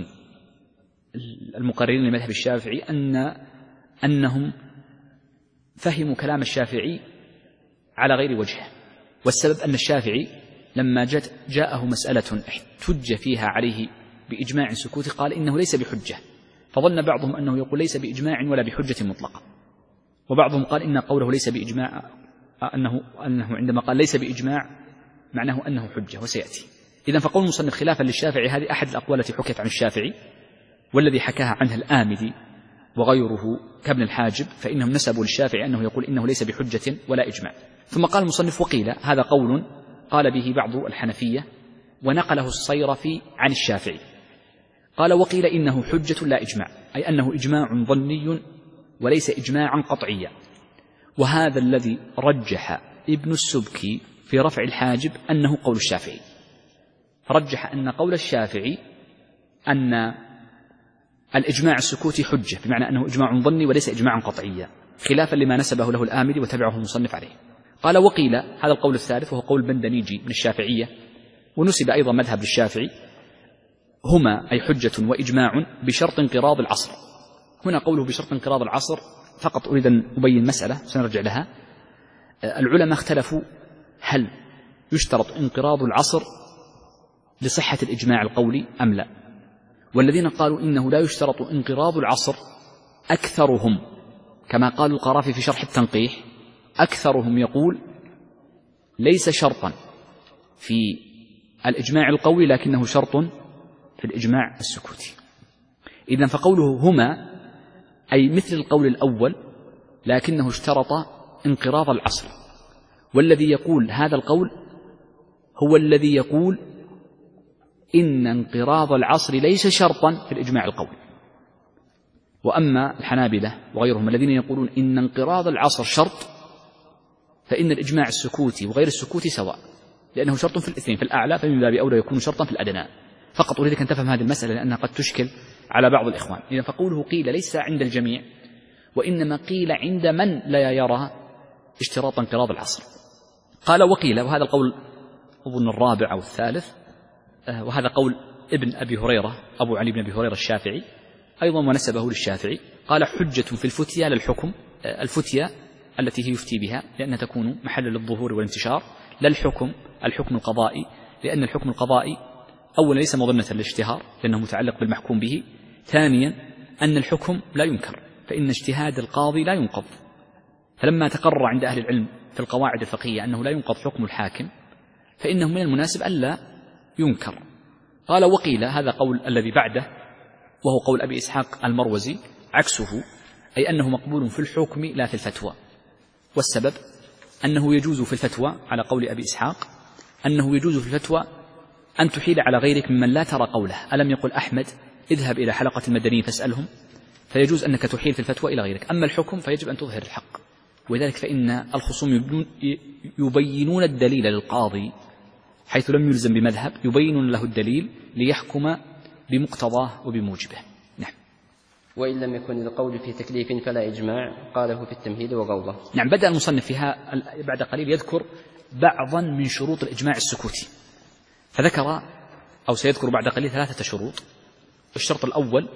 المقررين لمذهب الشافعي أن أنهم فهموا كلام الشافعي على غير وجهه، والسبب أن الشافعي لما جاء جاءه مسألة احتج فيها عليه بإجماع سكوتي قال إنه ليس بحجة، فظن بعضهم أنه يقول ليس بإجماع ولا بحجة مطلقة، وبعضهم قال إن قوله ليس بإجماع أنه, أنه عندما قال ليس بإجماع معناه أنه حجة، وسيأتي. إذن فقول المصنف خلافا للشافعي هذه أحد الأقوال التي حكت عن الشافعي، والذي حكاها عنها الآمدي وغيره كابن الحاجب، فإنهم نسبوا للشافعي أنه يقول إنه ليس بحجة ولا إجماع. ثم قال المصنف: وقيل هذا قول قال به بعض الحنفية ونقله الصيرفي عن الشافعي. قال: وقيل إنه حجة لا إجماع، أي أنه إجماع ظني وليس إجماعا قطعيا. وهذا الذي رجح ابن السبكي في رفع الحاجب أنه قول الشافعي، رجح أن قول الشافعي أن الإجماع السكوتي حجة، بمعنى أنه إجماع ظني وليس إجماعا قطعيا، خلافا لما نسبه له الآمدي وتبعه المصنف عليه. قال: وقيل هذا القول الثالث وهو قول بندنيجي من الشافعية، ونسب أيضا مذهب للشافعي، هما أي حجة وإجماع بشرط انقراض العصر. هنا قوله بشرط انقراض العصر فقط أريد أن أبين مسألة سنرجع لها. العلماء اختلفوا هل يشترط انقراض العصر لصحة الإجماع القولي أم لا. والذين قالوا إنه لا يشترط انقراض العصر أكثرهم، كما قال القرافي في شرح التنقيح، أكثرهم يقول ليس شرطا في الإجماع القولي لكنه شرط في الإجماع السكوتي. إذن فقوله هما أي مثل القول الأول لكنه اشترط انقراض العصر. والذي يقول هذا القول هو الذي يقول إن انقراض العصر ليس شرطا في الإجماع القولي. وأما الحنابلة وغيرهم الذين يقولون إن انقراض العصر شرط، فإن الإجماع السكوتي وغير السكوتي سواء، لأنه شرط في الاثنين، في الأعلى فمن باب أولى يكون شرطا في الأدنى. فقط أريدك أن تفهم هذه المسألة لأنها قد تشكل على بعض الإخوان. إذا فقوله قيل ليس عند الجميع، وإنما قيل عند من لا يرى اشتراط انقراض العصر. قال: وقيل، وهذا القول أظن الرابع أو الثالث، وهذا قول ابن أبي هريرة أبو علي بن أبي هريرة الشافعي أيضا ونسبه للشافعي. قال: حجة في الفتية للحكم، الفتية التي هي يفتي بها لأنها تكون محلا للظهور والانتشار، لا الحكم الحكم القضائي، لأن الحكم القضائي أولا ليس مظنة للاشتهار لأنه متعلق بالمحكوم به، ثانيا أن الحكم لا ينكر، فإن اجتهاد القاضي لا ينقض. فلما تقرر عند أهل العلم في القواعد الفقهية أنه لا ينقض حكم الحاكم، فإنه من المناسب ألا ينكر. قال: وقيل، هذا قول الذي بعده وهو قول أبي إسحاق المروزي، عكسه، أي أنه مقبول في الحكم لا في الفتوى. والسبب أنه يجوز في الفتوى على قول أبي إسحاق، أنه يجوز في الفتوى أن تحيل على غيرك ممن لا ترى قوله. ألم يقل أحمد اذهب إلى حلقة المدنيين فاسألهم؟ فيجوز أنك تحيل في الفتوى إلى غيرك. أما الحكم فيجب أن تظهر الحق، ولذلك فإن الخصوم يبينون الدليل للقاضي حيث لم يلزم بمذهب، يبينون له الدليل ليحكم بمقتضاه وبموجبه. نعم. وإن لم يكن القول في تكليف فلا إجماع، قاله في التمهيد وغوضة. نعم. بدأ المصنف فيها بعد قليل يذكر بعضا من شروط الإجماع السكوتي، فذكر أو سيذكر بعد قليل ثلاثة شروط. الشرط الأول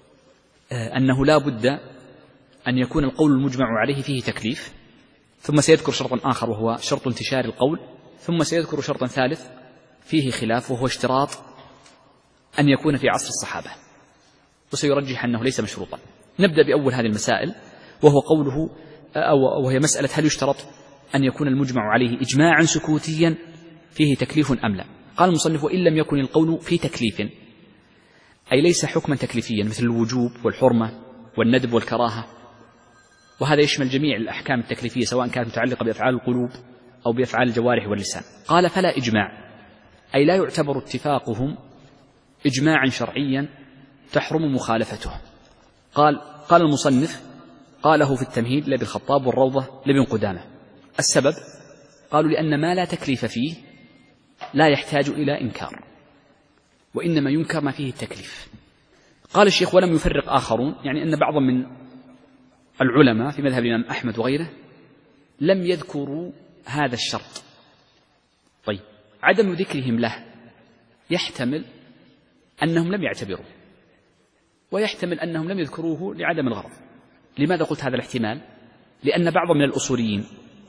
أنه لا بد أن يكون القول المجمع عليه فيه تكليف، ثم سيذكر شرطا آخر وهو شرط انتشار القول، ثم سيذكر شرطا ثالث فيه خلاف وهو اشتراط أن يكون في عصر الصحابة، وسيرجح أنه ليس مشروطا. نبدأ بأول هذه المسائل وهو قوله أو وهي مسألة هل يشترط أن يكون المجمع عليه إجماعا سكوتيا فيه تكليف أم لا. قال المصنف وإن لم يكن القول في تكليف، أي ليس حكما تكليفيا مثل الوجوب والحرمة والندب والكراهة، وهذا يشمل جميع الأحكام التكليفية سواء كانت متعلقة بأفعال القلوب أو بأفعال الجوارح واللسان. قال فلا إجماع، أي لا يعتبر اتفاقهم إجماعا شرعيا تحرم مخالفته. قال قال المصنف قاله في التمهيد لابن الخطاب والروضة لابن قدامة. السبب قالوا لأن ما لا تكليف فيه لا يحتاج إلى إنكار، وإنما ينكر ما فيه التكليف. قال الشيخ ولم يفرق آخرون، يعني أن بعضا من العلماء في مذهب الإمام أحمد وغيره لم يذكروا هذا الشرط. طيب عدم ذكرهم له يحتمل أنهم لم يعتبروه، ويحتمل أنهم لم يذكروه لعدم الغرض. لماذا قلت هذا الاحتمال؟ لأن بعض من الأصوليين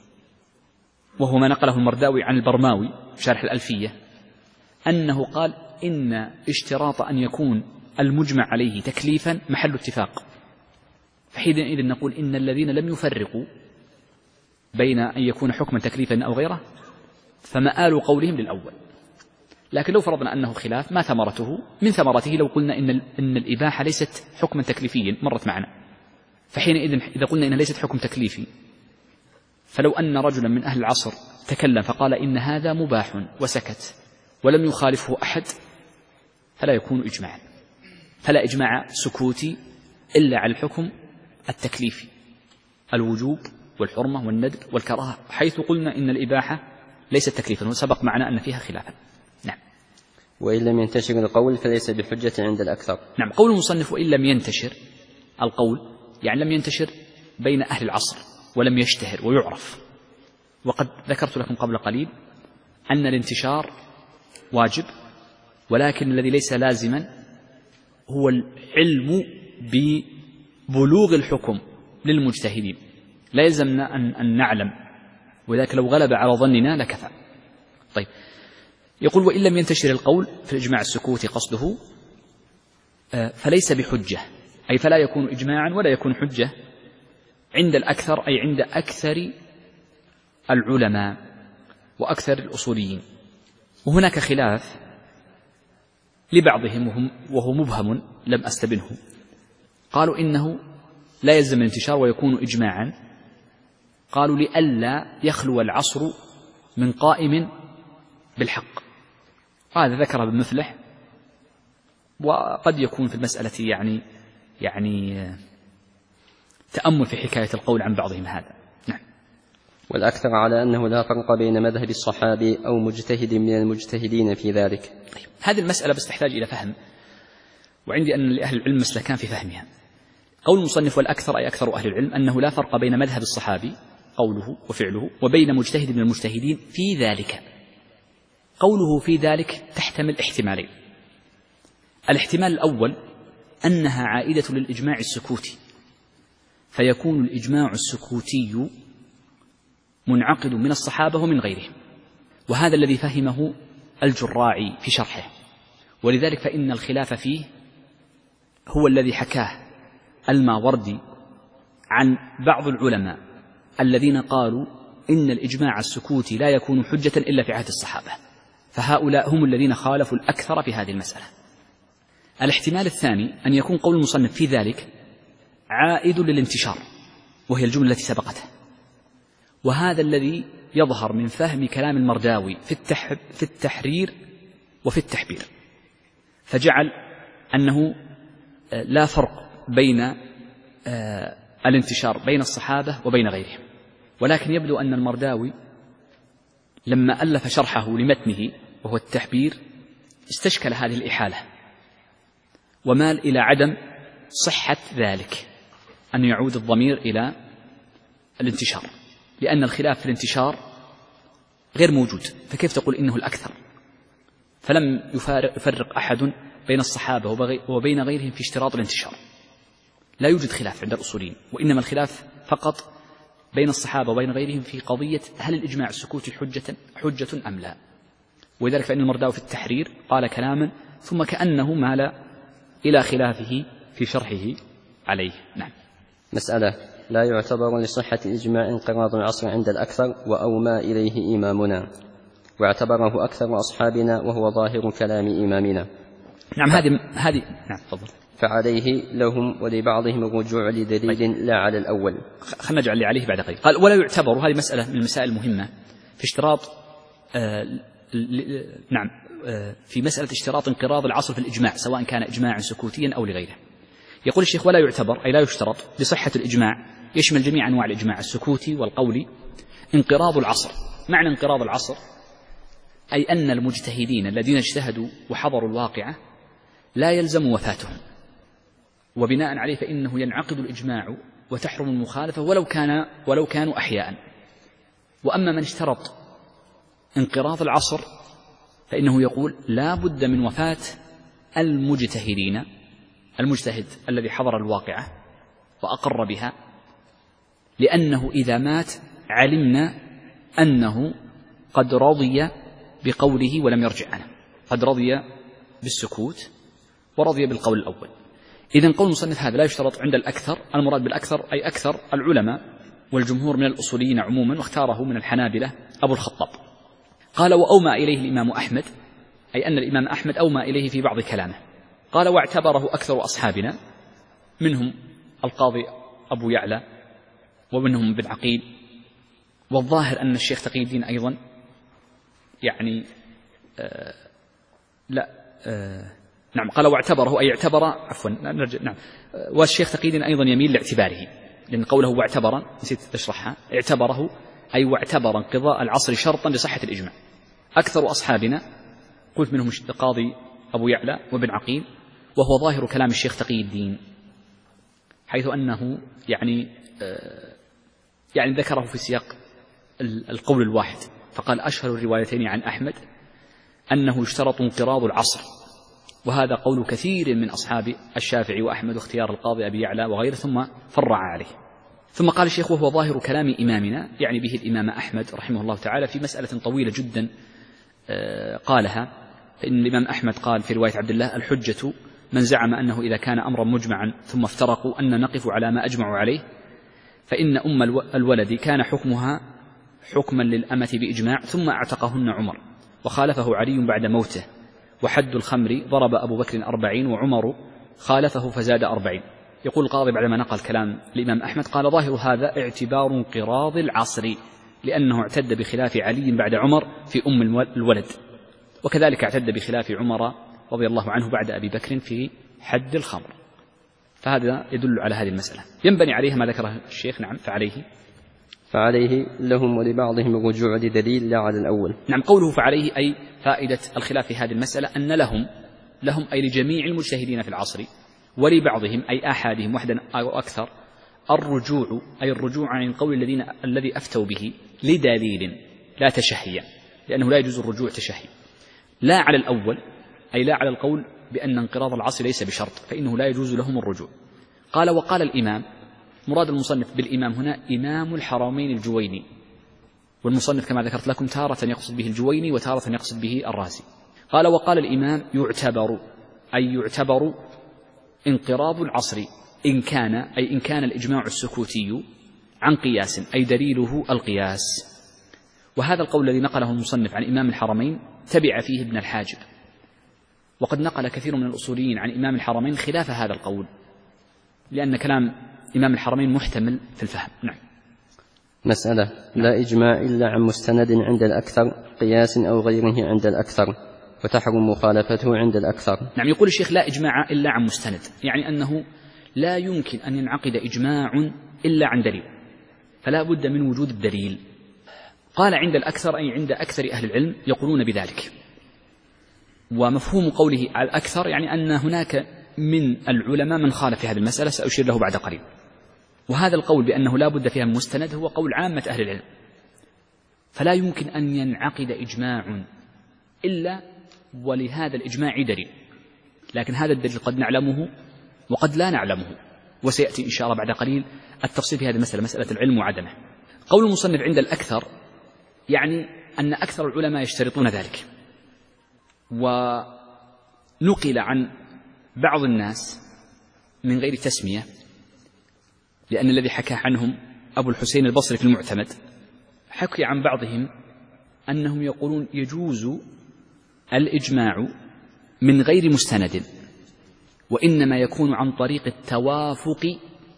وهو ما نقله المرداوي عن البرماوي شارح الألفية أنه قال إن اشتراط أن يكون المجمع عليه تكليفا محل اتفاق، فحينئذ نقول إن الذين لم يفرقوا بين أن يكون حكما تكليفا أو غيره فمآل قولهم للأول. لكن لو فرضنا أنه خلاف ما ثمرته؟ من ثمرته لو قلنا إن, إن الإباحة ليست حكما تكليفيا مرت معنا، فحينئذ إذا قلنا إن ليست حكم تكليفي، فلو أن رجلا من أهل العصر تكلم فقال إن هذا مباح وسكت ولم يخالفه أحد فلا يكون إجماعا، فلا إجماع سكوتي إلا على الحكم التكليفي، الوجوب والحرمة والندب والكراهة، حيث قلنا إن الإباحة ليست تكليفا، وسبق معنا أن فيها خلافا. نعم. وإن لم ينتشر القول فليس بحجة عند الأكثر. نعم. قول المصنف وإن لم ينتشر القول، يعني لم ينتشر بين أهل العصر ولم يشتهر ويعرف. وقد ذكرت لكم قبل قليل أن الانتشار واجب، ولكن الذي ليس لازما هو العلم ببلوغ الحكم للمجتهدين، لا يلزمنا أن نعلم، وذلك لو غلب على ظننا لكفى. طيب يقول وإن لم ينتشر القول في الإجماع السكوتي قصده فليس بحجة، أي فلا يكون إجماعا ولا يكون حجة عند الأكثر، أي عند أكثر العلماء وأكثر الأصوليين. وهناك خلاف لبعضهم وهو مبهم لم أستبنه، قالوا إنه لا يلزم الانتشار ويكون إجماعا، قالوا لئلا يخلو العصر من قائم بالحق. هذا ذكر ابن مفلح، وقد يكون في المسألة يعني يعني تأمل في حكاية القول عن بعضهم هذا. نعم. والأكثر على أنه لا فرق بين مذهب الصحابي أو مجتهد من المجتهدين في ذلك. طيب. هذه المسألة بس تحتاج إلى فهم، وعندي أن لأهل العلم مسلكان في فهمها. قول المصنف والأكثر أي أكثر أهل العلم أنه لا فرق بين مذهب الصحابي قوله وفعله وبين مجتهد من المجتهدين في ذلك. قوله في ذلك تحتمل احتمالين. الاحتمال الأول أنها عائدة للإجماع السكوتي، فيكون الإجماع السكوتي منعقد من الصحابة ومن غيرهم، وهذا الذي فهمه الجراعي في شرحه، ولذلك فإن الخلاف فيه هو الذي حكاه الماوردي عن بعض العلماء الذين قالوا إن الإجماع السكوتي لا يكون حجة إلا في عهد الصحابة، فهؤلاء هم الذين خالفوا الأكثر في هذه المسألة. الاحتمال الثاني أن يكون قول المصنف في ذلك عائد للانتشار، وهي الجملة التي سبقته، وهذا الذي يظهر من فهم كلام المرداوي في, التح... في التحرير وفي التحبير، فجعل أنه لا فرق بين الانتشار بين الصحابة وبين غيرهم. ولكن يبدو أن المرداوي لما ألف شرحه لمتنه وهو التحبير استشكل هذه الإحالة ومال إلى عدم صحة ذلك أن يعود الضمير إلى الانتشار، لأن الخلاف في الانتشار غير موجود، فكيف تقول إنه الأكثر؟ فلم يفارق, يفرق أحد بين الصحابة وبين غيرهم في اشتراط الانتشار، لا يوجد خلاف عند الأصوليين، وإنما الخلاف فقط بين الصحابة وبين غيرهم في قضية هل الإجماع السكوتي حجة, حجة أم لا. ولذلك فإن المرداوي في التحرير قال كلاما ثم كأنه مال إلى خلافه في شرحه عليه. نعم. مسألة: لا يعتبر لصحة الإجماع انقراض العصر عند الأكثر وأومى إليه إمامنا، واعتبره أكثر أصحابنا وهو ظاهر كلام إمامنا. نعم. هذه هذه نعم تفضل. فعليه لهم ولبعضهم الرجوع لدليل لا على الأول. خلنا نجعل اللي عليه بعد قليل. قال: ولا يعتبر، هذه مسألة من المسائل المهمة في اشتراط آه نعم آه في مسألة اشتراط انقراض العصر في الإجماع، سواء كان إجماعا سكوتيا أو لغيره. يقول الشيخ: ولا يعتبر، أي لا يشترط لصحة الإجماع، يشمل جميع أنواع الإجماع السكوتي والقولي، انقراض العصر. معنى انقراض العصر أي أن المجتهدين الذين اجتهدوا وحضروا الواقعة لا يلزم وفاتهم، وبناء عليه فإنه ينعقد الإجماع وتحرم المخالفة ولو كان ولو كانوا أحياء. وأما من اشترط انقراض العصر فإنه يقول لا بد من وفاة المجتهدين، المجتهد الذي حضر الواقعة وأقر بها، لأنه إذا مات علمنا أنه قد رضي بقوله ولم يرجع عنه، قد رضي بالسكوت ورضي بالقول الأول. إذن قول المصنف هذا لا يشترط عند الأكثر، المراد بالأكثر أي أكثر العلماء والجمهور من الأصوليين عموما، واختاره من الحنابلة أبو الخطاب. قال: وأومى إليه الإمام أحمد، أي أن الإمام أحمد أومى إليه في بعض كلامه. قال: واعتبره أكثر أصحابنا، منهم القاضي أبو يعلى ومنهم ابن عقيل، والظاهر أن الشيخ تقي الدين أيضا يعني آه لا آه نعم قال واعتبره أي اعتبر عفوا نعم والشيخ تقي الدين أيضا يميل لاعتباره، لأن قوله واعتبر نسيت أشرحها، اعتبره أي واعتبر انقضاء العصر شرطا لصحة الإجماع. أكثر أصحابنا قلت منهم القاضي أبو يعلى وابن عقيل، وهو ظاهر كلام الشيخ تقي الدين، حيث أنه يعني آه يعني ذكره في سياق القول الواحد، فقال: أشهر الروايتين عن أحمد أنه يشترط انقراض العصر، وهذا قول كثير من أصحاب الشافعي وأحمد واختيار القاضي أبي يعلى وغيره، ثم فرع عليه. ثم قال الشيخ: وهو ظاهر كلام إمامنا، يعني به الإمام أحمد رحمه الله تعالى، في مسألة طويلة جدا قالها. فإن الإمام أحمد قال في رواية عبد الله: الحجة من زعم أنه إذا كان أمرا مجمعا ثم افترقوا أن نقف على ما أجمعوا عليه، فإن أم الولد كان حكمها حكما للأمة بإجماع، ثم اعتقهن عمر وخالفه علي بعد موته، وحد الخمر ضرب أبو بكر أربعين وعمر خالفه فزاد أربعين. يقول القاضي بعدما نقل كلام الإمام أحمد: قال: ظاهر هذا اعتبار انقراض العصر، لأنه اعتد بخلاف علي بعد عمر في أم الولد، وكذلك اعتد بخلاف عمر رضي الله عنه بعد أبي بكر في حد الخمر. فهذا يدل على هذه المسألة، ينبني عليها ما ذكره الشيخ. نعم. فعليه فعليه لهم ولبعضهم الرجوع لدليل لا على الأول. نعم. قوله فعليه أي فائدة الخلاف في هذه المسألة أن لهم لهم أي لجميع المجتهدين في العصر، ولبعضهم أي أحدهم وحدا أو أكثر الرجوع، أي الرجوع عن القول الذين الذي أفتوا به لدليل لا تشهيا، لأنه لا يجوز الرجوع تشهي. لا على الأول أي لا على القول بأن انقراض العصر ليس بشرط، فإنه لا يجوز لهم الرجوع. قال: وقال الإمام، مراد المصنف بالإمام هنا إمام الحرمين الجويني، والمصنف كما ذكرت لكم تارة يقصد به الجويني وتارة يقصد به الرازي. قال: وقال الإمام يعتبر، أي يعتبر انقراض العصر إن كان أي إن كان الإجماع السكوتي عن قياس، أي دليله القياس. وهذا القول الذي نقله المصنف عن إمام الحرمين تبع فيه ابن الحاجب، وقد نقل كثير من الأصوليين عن إمام الحرمين خلاف هذا القول، لأن كلام إمام الحرمين محتمل في الفهم. نعم. مسألة: لا إجماع إلا عن مستند عند الأكثر، قياس أو غيره عند الأكثر، وتحرم مخالفته عند الأكثر. نعم. يقول الشيخ: لا إجماع إلا عن مستند، يعني أنه لا يمكن أن ينعقد إجماع إلا عن دليل، فلا بد من وجود الدليل. قال: عند الأكثر أي عند أكثر أهل العلم يقولون بذلك. ومفهوم قوله على الأكثر يعني أن هناك من العلماء من خالف في هذه المسألة، سأشير له بعد قليل. وهذا القول بأنه لا بد فيها من مستند هو قول عامة أهل العلم، فلا يمكن أن ينعقد إجماع إلا ولهذا الإجماع دليل، لكن هذا الدليل قد نعلمه وقد لا نعلمه، وسيأتي إن شاء الله بعد قليل التفصيل في هذه المسألة، مسألة العلم وعدمه. قول المصنف عند الأكثر يعني أن أكثر العلماء يشترطون ذلك، ونقل عن بعض الناس من غير تسمية، لأن الذي حكى عنهم أبو الحسين البصري في المعتمد، حكي عن بعضهم أنهم يقولون يجوز الإجماع من غير مستند، وإنما يكون عن طريق التوافق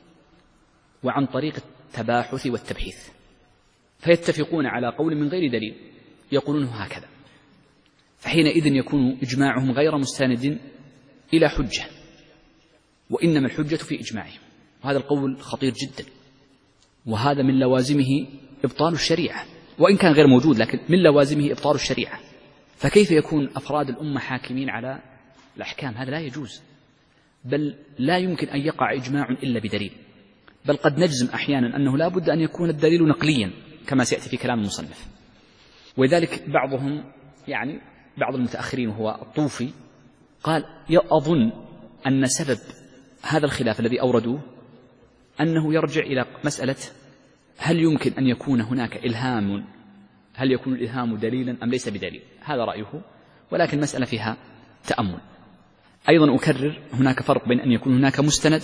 وعن طريق التباحث والتبحيث، فيتفقون على قول من غير دليل يقولونه هكذا، فحينئذ يكون إجماعهم غير مستند إلى حجة، وإنما الحجة في إجماعهم. وهذا القول خطير جدا، وهذا من لوازمه إبطال الشريعة، وإن كان غير موجود لكن من لوازمه إبطال الشريعة. فكيف يكون أفراد الأمة حاكمين على الأحكام؟ هذا لا يجوز، بل لا يمكن أن يقع إجماع إلا بدليل، بل قد نجزم أحيانا أنه لا بد أن يكون الدليل نقليا كما سيأتي في كلام المصنف. ولذلك بعضهم يعني بعض المتأخرين وهو الطوفي قال أظن أن سبب هذا الخلاف الذي أوردوه أنه يرجع إلى مسألة هل يمكن أن يكون هناك إلهام، هل يكون الإلهام دليلا أم ليس بدليل، هذا رأيه، ولكن المسألة فيها تأمل. أيضا أكرر هناك فرق بين أن يكون هناك مستند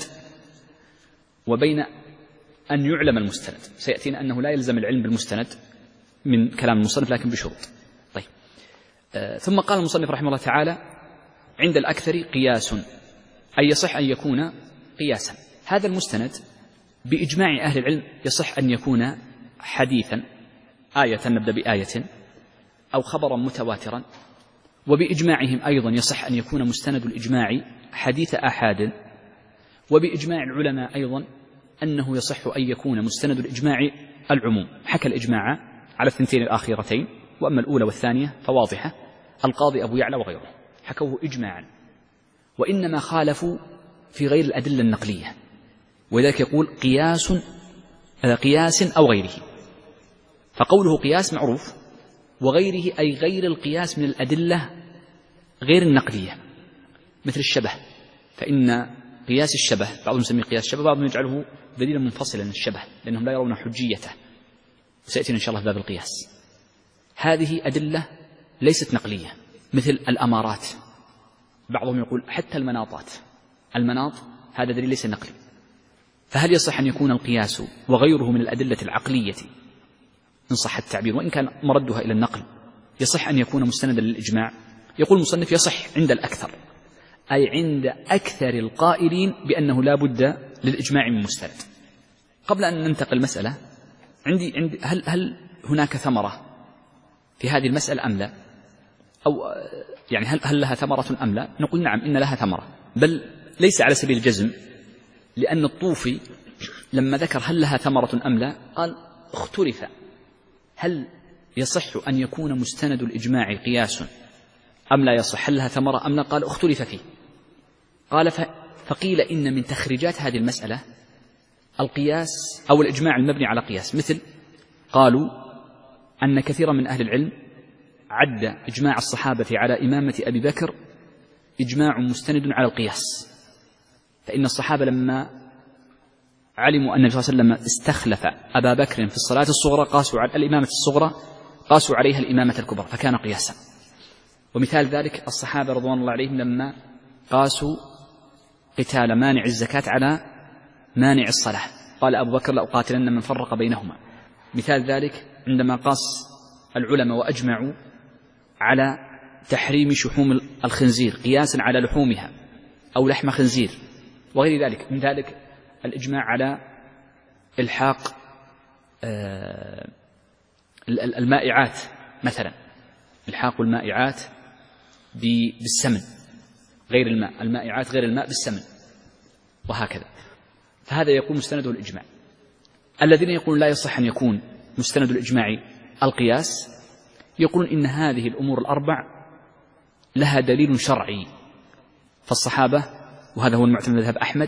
وبين أن يعلم المستند، سيأتينا أنه لا يلزم العلم بالمستند من كلام المصنف لكن بشروط. طيب آه ثم قال المصنف رحمه الله تعالى عند الأكثر قياس، أي يصح أن يكون قياسا. هذا المستند بإجماع أهل العلم يصح أن يكون حديثا، آية نبدأ بآية، أو خبرا متواترا، وبإجماعهم أيضا يصح أن يكون مستند الإجماع حديث آحاد، وبإجماع العلماء أيضا أنه يصح أن يكون مستند الإجماع العموم. حكى الإجماع على الثنتين الآخرتين، وأما الأولى والثانية فواضحة، القاضي أبو يعلى وغيره حكوه إجماعا، وإنما خالفوا في غير الأدلة النقلية، وذلك يقول قياس قياس أو غيره. فقوله قياس معروف، وغيره أي غير القياس من الأدلة غير النقلية، مثل الشبه، فإن قياس الشبه بعضهم يسميه قياس الشبه، بعضهم يجعله دليلا منفصلا الشبه لأنهم لا يرون حجيته، وسيأتينا إن شاء الله في باب القياس. هذه أدلة ليست نقلية، مثل الأمارات، بعضهم يقول حتى المناطات، المناط هذا دليل ليس نقلي. فهل يصح أن يكون القياس وغيره من الأدلة العقلية إن صح التعبير وإن كان مردها إلى النقل يصح أن يكون مستندا للإجماع؟ يقول المصنف يصح عند الأكثر، أي عند أكثر القائلين بأنه لا بد للإجماع من مستند. قبل أن ننتقل المسألة عندي, عندي هل, هل هناك ثمرة في هذه المسألة أم لا؟ أو يعني هل, هل لها ثمرة أم لا؟ نقول نعم إن لها ثمرة، بل ليس على سبيل الجزم، لأن الطوفي لما ذكر هل لها ثمرة أم لا قال اختلف هل يصح أن يكون مستند الإجماع قياس أم لا يصح، هل لها ثمرة أم لا، قال اختلف فيه. قال فقيل إن من تخريجات هذه المسألة القياس أو الإجماع المبني على قياس، مثل قالوا أن كثيرا من أهل العلم عد إجماع الصحابة على إمامة أبي بكر إجماع مستند على القياس، فإن الصحابة لما علموا أن النبي صلى الله عليه وسلم استخلف أبا بكر في الصلاة الصغرى قاسوا على الإمامة الصغرى قاسوا عليها الإمامة الكبرى فكان قياسا. ومثال ذلك الصحابة رضوان الله عليهم لما قاسوا قتال مانع الزكاة على مانع الصلاة، قال أبو بكر لأقاتلن من فرق بينهما. مثال ذلك عندما قاس العلماء وأجمعوا على تحريم شحوم الخنزير قياسا على لحومها أو لحم خنزير وغير ذلك. من ذلك الإجماع على إلحاق المائعات، مثلا إلحاق المائعات بالسمن غير الماء، المائعات غير الماء بالسمن، وهكذا. فهذا يكون مستند الإجماع. الذين يقولون لا يصح أن يكون مستند الإجماع القياس يقولون إن هذه الأمور الأربع لها دليل شرعي، فالصحابة وهذا هو المعتمد مذهب أحمد،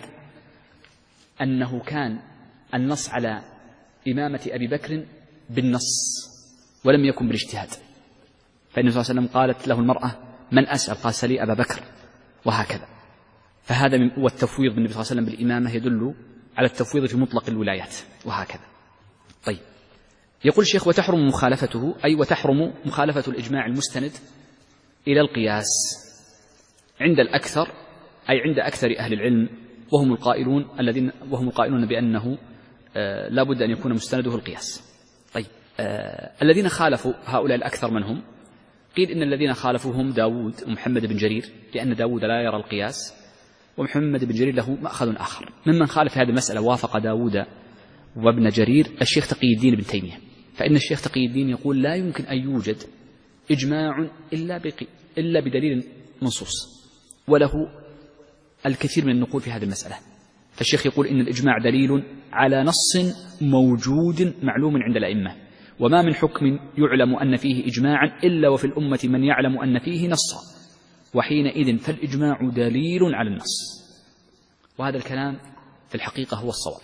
أنه كان النص على إمامة أبي بكر بالنص ولم يكن بالاجتهاد. فإن صلى الله عليه وسلم قالت له المرأة: من أسأل؟ قال: سلي أبا بكر، وهكذا. فهذا من والتفويض بالنبي صلى الله عليه وسلم بالإمامة يدل على التفويض في مطلق الولايات، وهكذا. طيب، يقول الشيخ: وتحرم مخالفته، أي وتحرم مخالفة الإجماع المستند إلى القياس عند الأكثر، أي عند أكثر أهل العلم، وهم القائلون الذين وهم القائلون بأنه آه لا بد أن يكون مستنده القياس. طيب، آه الذين خالفوا هؤلاء الأكثر من هم؟ قيل إن الذين خالفوهم داود ومحمد بن جرير، لأن داود لا يرى القياس، ومحمد بن جرير له مأخذ آخر. ممن خالف هذه المسألة وافق داود وابن جرير الشيخ تقي الدين بن تيمية، فإن الشيخ تقي الدين يقول: لا يمكن أن يوجد إجماع إلا بقي إلا بدليل منصوص، وله الكثير من النقول في هذه المسألة. فالشيخ يقول إن الإجماع دليل على نص موجود معلوم عند الأئمة، وما من حكم يعلم أن فيه إجماعا إلا وفي الأمة من يعلم أن فيه نصا، وحينئذ فالإجماع دليل على النص. وهذا الكلام في الحقيقة هو الصواب،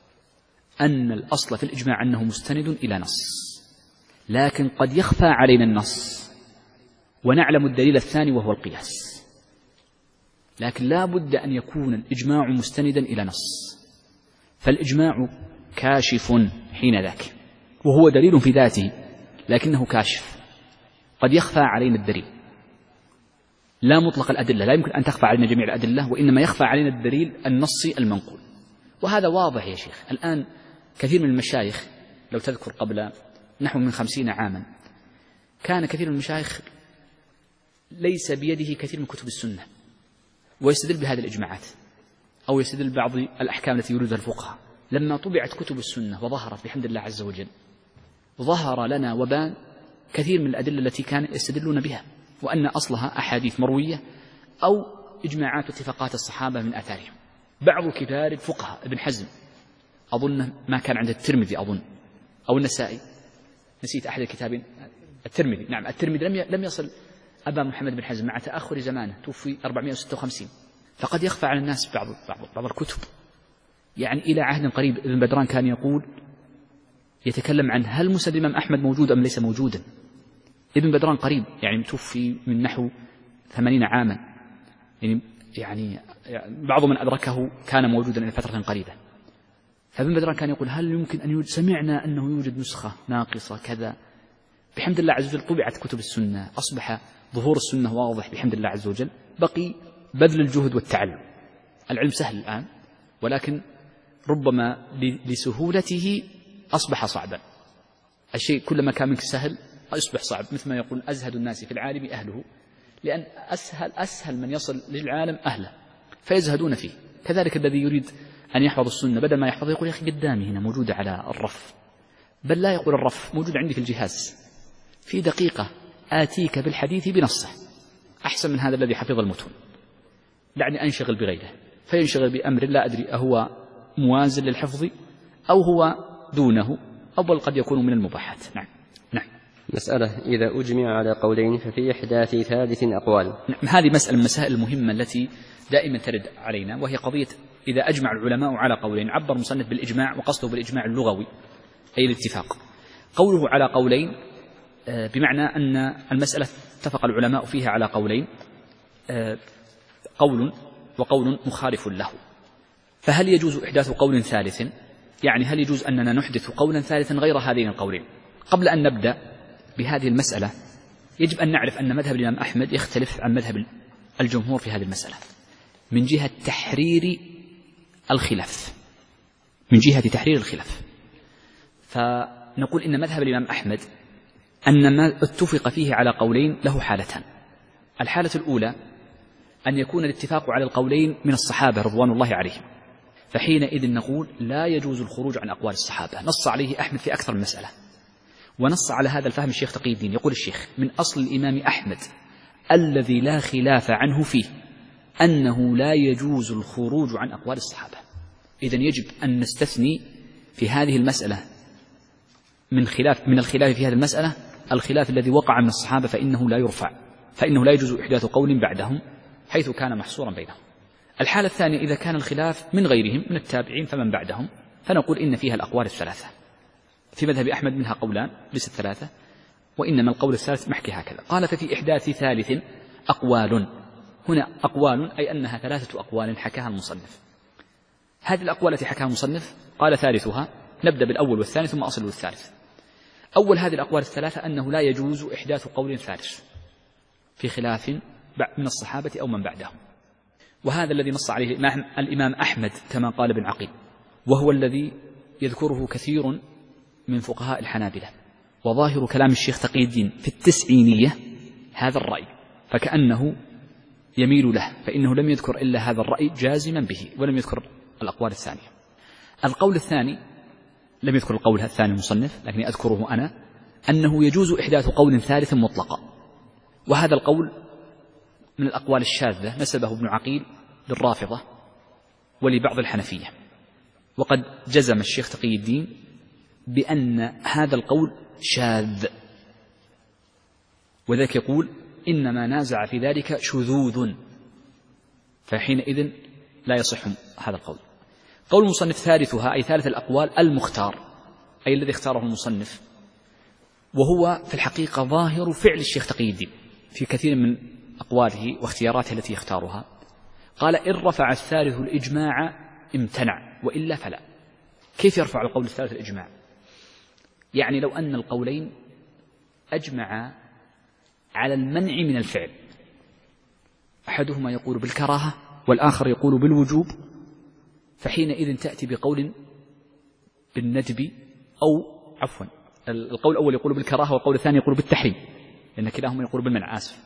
أن الأصل في الإجماع أنه مستند إلى نص، لكن قد يخفى علينا النص ونعلم الدليل الثاني وهو القياس، لكن لا بد أن يكون الإجماع مستندا إلى نص. فالإجماع كاشف حين ذاك، وهو دليل في ذاته، لكنه كاشف، قد يخفى علينا الدليل. لا مطلق الأدلة، لا يمكن أن تخفى علينا جميع الأدلة، وإنما يخفى علينا الدليل النصي المنقول. وهذا واضح يا شيخ. الآن كثير من المشايخ، لو تذكر قبل نحو من خمسين عاما، كان كثير من المشايخ ليس بيده كثير من كتب السنة، ويستدل بهذه الإجماعات، أو يستدل بعض الأحكام التي يريدها الفقهاء. لما طبعت كتب السنة وظهرت بحمد الله عز وجل، ظهر لنا وبان كثير من الأدلة التي كانوا يستدلون بها، وأن أصلها أحاديث مروية أو إجماعات واتفاقات الصحابة من آثارهم. بعض كبار الفقهاء، ابن حزم أظن ما كان عند الترمذي أظن أو النسائي، نسيت أحد الكتابين، الترمذي، نعم الترمذي لم لم يصل أبا محمد بن حزم مع تأخر زمانه، توفي أربعمائة وستة وخمسين. فقد يخفى على الناس بعض بعض, بعض الكتب. يعني إلى عهد قريب ابن بدران كان يقول، يتكلم عن هل مسند الإمام أحمد موجود أم ليس موجودا. ابن بدران قريب، يعني توفي من نحو ثمانين عاما، يعني يعني بعض من أدركه كان موجودا إلى فترة قريبة. فابن بدران كان يقول: هل يمكن أن يوجد، سمعنا أنه يوجد نسخة ناقصة كذا. بحمد الله عز وجل طبعت كتب السنة، أصبح ظهور السنة واضح بحمد الله عز وجل. بقي بذل الجهد والتعلم. العلم سهل الآن، ولكن ربما لسهولته أصبح صعبا. الشيء كلما كان منك سهل يصبح صعب، مثل ما يقول: أزهد الناس في العالم أهله، لأن أسهل أسهل من يصل للعالم أهله فيزهدون فيه. كذلك الذي يريد أن يحفظ السنة بدل ما يحفظ يقول: يا أخي قدامي هنا موجودة على الرف، بل لا يقول الرف، موجود عندي في الجهاز، في دقيقة آتيك بالحديث بنصه، أحسن من هذا الذي حفظ المتون. دعني أنشغل بغيره، فينشغل بأمر لا أدري أهو موازن للحفظ أو هو دونه، أو بل قد يكون من المباحات. نعم نعم. مسألة: إذا أجمع على قولين ففي إحداث ثالث أقوال. نعم، هذه مسألة من المسائل المهمة التي دائما ترد علينا، وهي قضية إذا أجمع العلماء على قولين. عبر مصنف بالإجماع، وقصده بالإجماع اللغوي أي الاتفاق. قوله على قولين بمعنى أن المسألة اتفق العلماء فيها على قولين، قول وقول مخالف له. فهل يجوز إحداث قول ثالث؟ يعني هل يجوز أننا نحدث قولا ثالثا غير هذين القولين؟ قبل أن نبدأ بهذه المسألة يجب أن نعرف أن مذهب الإمام أحمد يختلف عن مذهب الجمهور في هذه المسألة من جهة تحرير الخلاف، من جهة تحرير الخلاف. فنقول إن مذهب الإمام أحمد أن ما اتفق فيه على قولين له حالتان. الحالة الأولى أن يكون الاتفاق على القولين من الصحابة رضوان الله عليهم، فحينئذ نقول لا يجوز الخروج عن أقوال الصحابة. نص عليه أحمد في أكثر من مسألة، ونص على هذا الفهم الشيخ تقي الدين. يقول الشيخ: من أصل الإمام أحمد الذي لا خلاف عنه فيه أنه لا يجوز الخروج عن أقوال الصحابة. إذن يجب أن نستثني في هذه المسألة من خلاف من الخلاف في هذه المسألة الخلاف الذي وقع من الصحابة، فإنه لا يرفع، فإنه لا يجوز إحداث قول بعدهم حيث كان محصورا بينهم. الحالة الثانية إذا كان الخلاف من غيرهم من التابعين فمن بعدهم، فنقول إن فيها الأقوال الثلاثة. في مذهب أحمد منها قولان ليست ثلاثة، وإنما القول الثالث محكي هكذا. قال ففي إحداث ثالث أقوال. هنا أقوال أي أنها ثلاثة أقوال حكاها المصنف. هذه الأقوال التي حكاها المصنف قال ثالثها، نبدأ بالأول والثاني ثم أصل للثالث. أول هذه الأقوال الثلاثة أنه لا يجوز إحداث قول ثالث في خلاف من الصحابة أو من بعدهم، وهذا الذي نص عليه الإمام أحمد كما قال ابن عقيل، وهو الذي يذكره كثير من فقهاء الحنابلة، وظاهر كلام الشيخ تقي الدين في التسعينية هذا الرأي، فكأنه يميل له، فإنه لم يذكر إلا هذا الرأي جازما به ولم يذكر الأقوال الثانية. القول الثاني لم يذكر القول الثاني المصنف لكن أذكره أنا، أنه يجوز إحداث قول ثالث مطلقا، وهذا القول من الأقوال الشاذة نسبه ابن عقيل للرافضة ولبعض الحنفية، وقد جزم الشيخ تقي الدين بأن هذا القول شاذ، وذلك يقول إنما نازع في ذلك شذوذ، فحينئذ لا يصح هذا القول. قول المصنف ثالثها أي ثالث الأقوال المختار، أي الذي اختاره المصنف، وهو في الحقيقة ظاهر فعل الشيخ تقي الدين في كثير من أقواله واختياراته التي يختارها. قال إن رفع الثالث الإجماع امتنع وإلا فلا. كيف يرفع القول الثالث الإجماع؟ يعني لو أن القولين أجمع على المنع من الفعل، أحدهما يقول بالكراهة والآخر يقول بالوجوب، فحينئذ تأتي بقول بالندب أو عفوا القول الأول يقول بالكراهة والقول الثاني يقول بالتحريم، لأن كلاهما يقول بالمنع، آسف.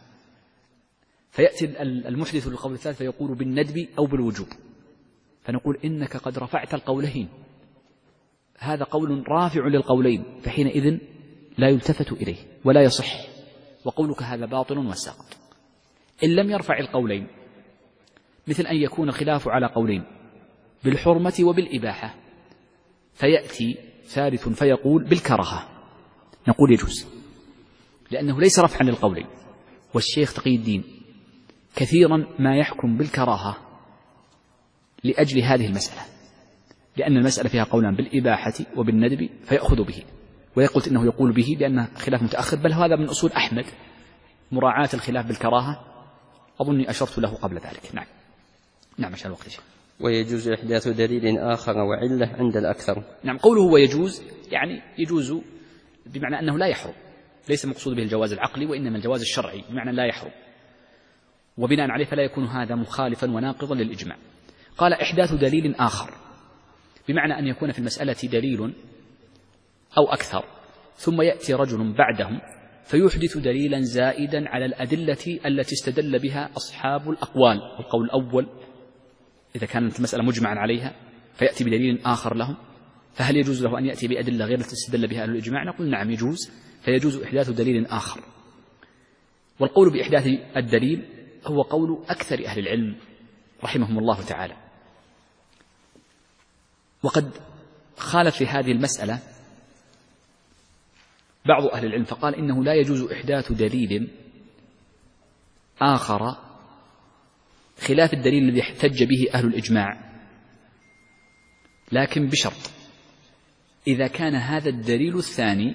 فيأتي المحدث للقول الثالث فيقول بالندب أو بالوجوب، فنقول إنك قد رفعت القولين، هذا قول رافع للقولين، فحينئذ لا يلتفت إليه ولا يصح، وقولك هذا باطل وساقط. إن لم يرفع القولين، مثل أن يكون الخلاف على قولين بالحرمة وبالإباحة، فيأتي ثالث فيقول بالكراهة، نقول يجوز، لأنه ليس رفعا للقولين. والشيخ تقي الدين كثيرا ما يحكم بالكراهة لأجل هذه المسألة، لأن المسألة فيها قولان بالإباحة وبالندب فيأخذ به، ويقول إنه يقول به لأنه خلاف متأخر، بل هذا من أصول أحمد مراعاة الخلاف بالكراهة، أظني أشرت له قبل ذلك. نعم نعم عشان الوقت شيء. ويجوز إحداث دليل آخر وعلة عند الأكثر. نعم، قوله ويجوز يعني يجوز بمعنى أنه لا يحرم، ليس مقصود به الجواز العقلي وإنما الجواز الشرعي بمعنى لا يحرم، وبناء عليه فلا يكون هذا مخالفا وناقضا للإجماع. قال إحداث دليل آخر بمعنى أن يكون في المسألة دليل أو أكثر، ثم يأتي رجل بعدهم فيحدث دليلا زائدا على الأدلة التي استدل بها أصحاب الأقوال. القول الأول إذا كانت المسألة مجمعا عليها فيأتي بدليل آخر لهم، فهل يجوز له أن يأتي بأدلة غير التي استدل بها أهل الإجماع؟ نقول نعم يجوز، فيجوز إحداث دليل آخر. والقول بإحداث الدليل هو قول أكثر أهل العلم رحمهم الله تعالى، وقد خالف في هذه المسألة بعض أهل العلم فقال إنه لا يجوز إحداث دليل آخر خلاف الدليل الذي احتج به أهل الإجماع، لكن بشرط إذا كان هذا الدليل الثاني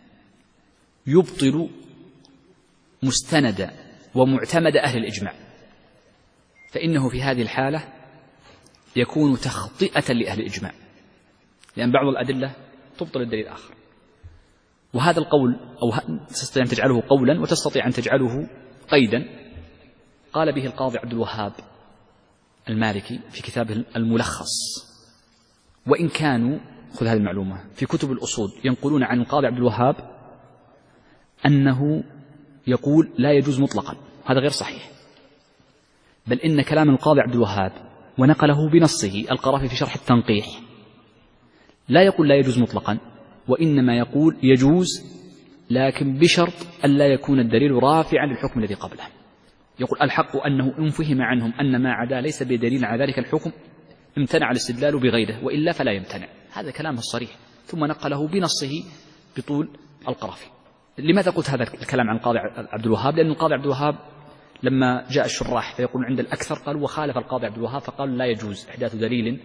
يبطل مستند ومعتمد أهل الإجماع، فإنه في هذه الحالة يكون تخطئة لأهل الإجماع، لأن بعض الأدلة تبطل الدليل الآخر. وهذا القول أو تستطيع أن تجعله قولا وتستطيع أن تجعله قيدا، قال به القاضي عبد الوهاب المالكي في كتابه الملخص، وإن كانوا خذ هذه المعلومة في كتب الأصول ينقلون عن القاضي عبد الوهاب أنه يقول لا يجوز مطلقا، هذا غير صحيح، بل إن كلام القاضي عبد الوهاب ونقله بنصه القرافي في شرح التنقيح لا يقول لا يجوز مطلقا، وإنما يقول يجوز لكن بشرط أن لا يكون الدليل رافعا للحكم الذي قبله. يقول الحق أنه إن فهم عنهم أن ما عدا ليس بدليل على ذلك الحكم امتنع الاستدلال بغيره، وإلا فلا يمتنع. هذا كلامه الصريح، ثم نقله بنصه بطول القرافي. لماذا قلت هذا الكلام عن القاضي عبد الوهاب؟ لأن القاضي عبد الوهاب لما جاء الشراح فيقول عند الأكثر قالوا وخالف القاضي عبد الوهاب فقالوا لا يجوز إحداث دليل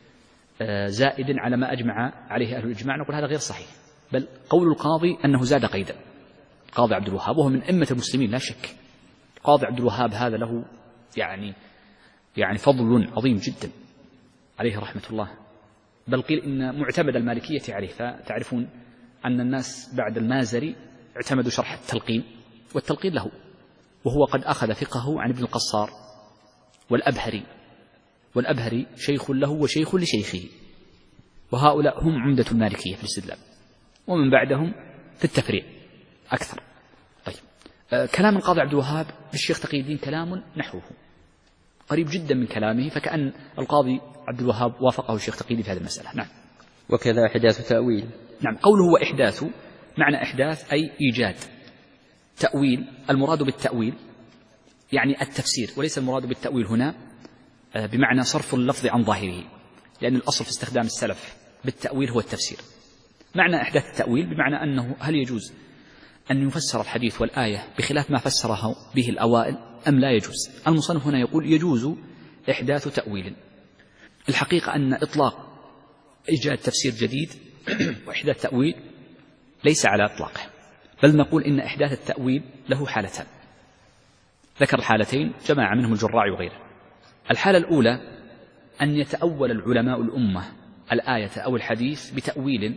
زائد على ما أجمع عليه أهل الإجماع. نقول هذا غير صحيح، بل قول القاضي أنه زاد قيدا. القاضي عبد الوهاب وهو من أئمة المسلمين لا شك، القاضي عبد الوهاب هذا له يعني يعني فضل عظيم جدا عليه رحمة الله، بل قيل إن معتمد المالكية عليه. فتعرفون أن الناس بعد المازري اعتمدوا شرح التلقين، والتلقين له، وهو قد أخذ فقهه عن ابن القصار والأبهري، والأبهري شيخ له وشيخ لشيخه، وهؤلاء هم عمدة المالكية في الاستدلال، ومن بعدهم في التفريع أكثر. طيب آه كلام القاضي عبد الوهاب بالشيخ تقي الدين كلام نحوه قريب جدا من كلامه، فكأن القاضي عبد الوهاب وافقه الشيخ تقي الدين في هذه المسألة. نعم. وكذا إحداث تأويل. نعم، قوله هو إحداث معنى إحداث أي إيجاد. تأويل المراد بالتأويل يعني التفسير، وليس المراد بالتأويل هنا بمعنى صرف اللفظ عن ظاهره، لأن الأصل في استخدام السلف بالتأويل هو التفسير. معنى إحداث التأويل بمعنى أنه هل يجوز أن يفسر الحديث والآية بخلاف ما فسره به الأوائل أم لا يجوز. المصنف هنا يقول يجوز إحداث تأويل. الحقيقة أن إطلاق إيجاد تفسير جديد وإحداث تأويل ليس على إطلاقه، بل نقول إن إحداث التأويل له حالتان، ذكر الحالتين جماعة منهم الجراع وغيره. الحالة الأولى أن يتأول العلماء الأمة الآية أو الحديث بتأويل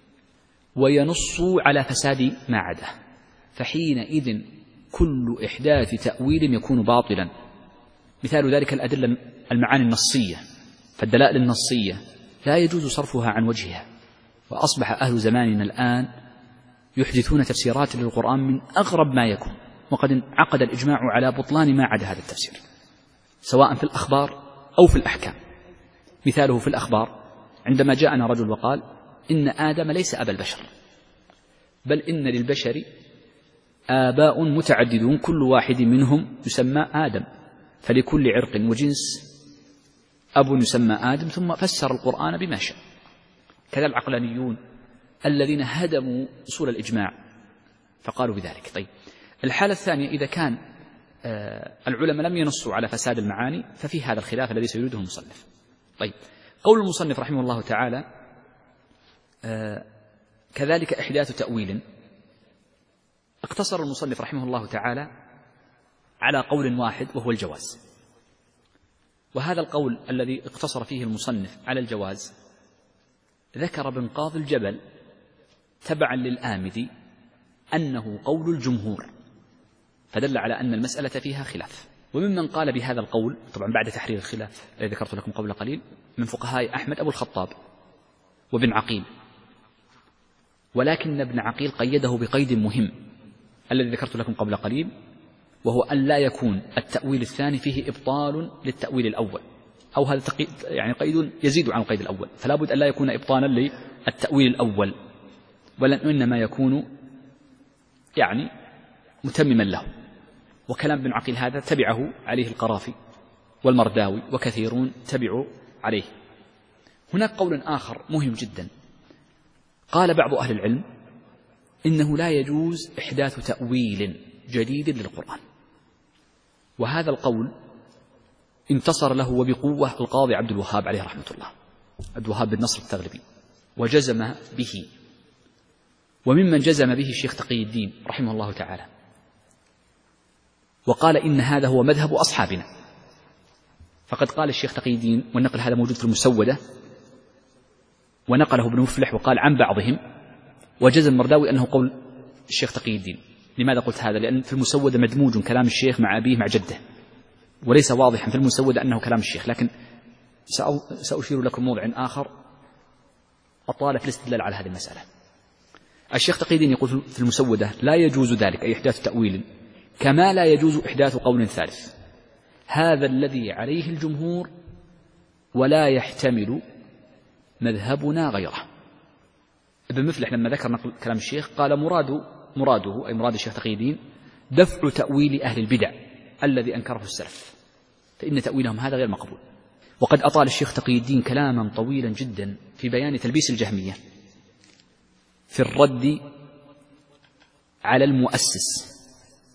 وينصوا على فساد ما عده، فحينئذ كل إحداث تأويل يكون باطلا. مثال ذلك الأدلة المعاني النصية، فالدلائل النصية لا يجوز صرفها عن وجهها، وأصبح أهل زماننا الآن يحدثون تفسيرات للقرآن من أغرب ما يكون، وقد انعقد الإجماع على بطلان ما عدا هذا التفسير سواء في الأخبار أو في الأحكام. مثاله في الأخبار عندما جاءنا رجل وقال إن آدم ليس أبا البشر، بل إن للبشر آباء متعددون كل واحد منهم يسمى آدم، فلكل عرق وجنس أب يسمى آدم، ثم فسر القرآن بما شاء. كذا العقلانيون الذين هدموا أصول الإجماع فقالوا بذلك. طيب الحالة الثانية إذا كان آه العلماء لم ينصوا على فساد المعاني ففي هذا الخلاف الذي سيريده المصنف. طيب قول المصنف رحمه الله تعالى آه كذلك إحداث تأويل، اقتصر المصنف رحمه الله تعالى على قول واحد وهو الجواز، وهذا القول الذي اقتصر فيه المصنف على الجواز ذكر ابن قاضي الجبل تبعا للآمدي أنه قول الجمهور، فدل على أن المسألة فيها خلاف. وممن قال بهذا القول طبعا بعد تحرير الخلاف الذي ذكرت لكم قبل قليل من فقهاء أحمد أبو الخطاب وابن عقيل، ولكن ابن عقيل قيده بقيد مهم الذي ذكرت لكم قبل قليل، وهو أن لا يكون التأويل الثاني فيه إبطال للتأويل الأول، أو هذا يعني قيد يزيد عن القيد الأول، فلا بد أن لا يكون إبطالا للتأويل الأول، وإنما يكون يعني متمما له. وكلام ابن عقيل هذا تبعه عليه القرافي والمرداوي وكثيرون تبعوا عليه. هناك قول آخر مهم جدا، قال بعض أهل العلم إنه لا يجوز إحداث تأويل جديد للقرآن، وهذا القول انتصر له وبقوة القاضي عبد الوهاب عليه رحمة الله، عبد الوهاب بن نصر التغلبي، وجزم به، وممن جزم به الشيخ تقي الدين رحمه الله تعالى، وقال إن هذا هو مذهب أصحابنا. فقد قال الشيخ تقي الدين، والنقل هذا موجود في المسودة، ونقله ابن مفلح وقال عن بعضهم، وجزم المرداوي أنه قول الشيخ تقي الدين. لماذا قلت هذا؟ لأن في المسودة مدموج كلام الشيخ مع أبيه مع جده، وليس واضحا في المسودة أنه كلام الشيخ، لكن سأشير لكم موضع آخر أطال في الاستدلال على هذه المسألة. الشيخ تقي الدين يقول في المسودة لا يجوز ذلك أي إحداث تأويل، كما لا يجوز إحداث قول ثالث، هذا الذي عليه الجمهور ولا يحتمل مذهبنا غيره. ابن مفلح لما ذكر نقل كلام الشيخ قال مراد مراده أي مراد الشيخ تقي الدين دفع تأويل أهل البدع الذي أنكره السلف، فإن تأويلهم هذا غير مقبول. وقد أطال الشيخ تقي الدين كلاما طويلا جدا في بيان تلبيس الجهمية في الرد على المؤسس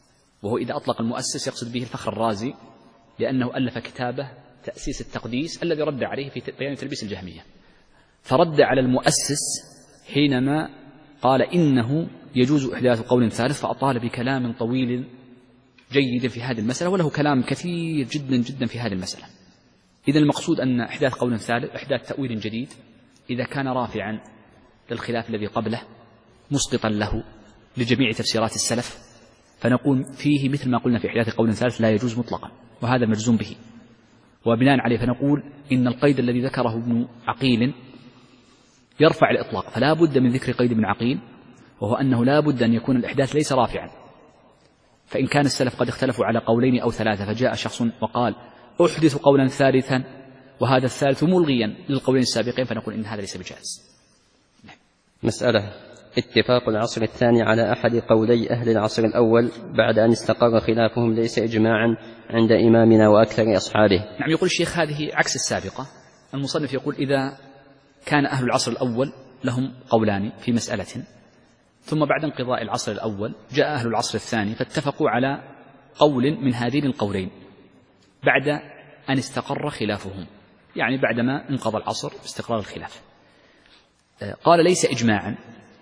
وهو إذا أطلق المؤسس يقصد به الفخر الرازي، لأنه ألف كتابه تأسيس التقديس الذي رد عليه في بيان تلبيس الجهمية، فرد على المؤسس حينما قال إنه يجوز إحداث قول ثالث، فأطال بكلام طويل جيد في هذه المسألة، وله كلام كثير جدا جدا في هذه المسألة. إذن المقصود أن إحداث قول ثالث، إحداث تأويل جديد، إذا كان رافعا للخلاف الذي قبله مسقطا له لجميع تفسيرات السلف، فنقول فيه مثل ما قلنا في إحداث قول ثالث لا يجوز مطلقا، وهذا مجزوم به. وبناء عليه فنقول إن القيد الذي ذكره ابن عقيل يرفع الإطلاق، فلا بد من ذكر قيد ابن عقيل، وهو أنه لا بد أن يكون الإحداث ليس رافعا. فإن كان السلف قد اختلفوا على قولين أو ثلاثة، فجاء شخص وقال أحدث قولا ثالثا وهذا الثالث ملغيا للقولين السابقين، فنقول إن هذا ليس بجائز. مسألة: اتفاق العصر الثاني على أحد قولي أهل العصر الأول بعد أن استقر خلافهم ليس إجماعا عند إمامنا وأكثر أصحابه. نعم، يقول الشيخ هذه عكس السابقة. المصنف يقول إذا كان أهل العصر الأول لهم قولان في مسألة، ثم بعد انقضاء العصر الأول جاء أهل العصر الثاني فاتفقوا على قول من هذين القولين بعد أن استقر خلافهم، يعني بعدما انقضى العصر باستقرار الخلاف. قال ليس إجماعا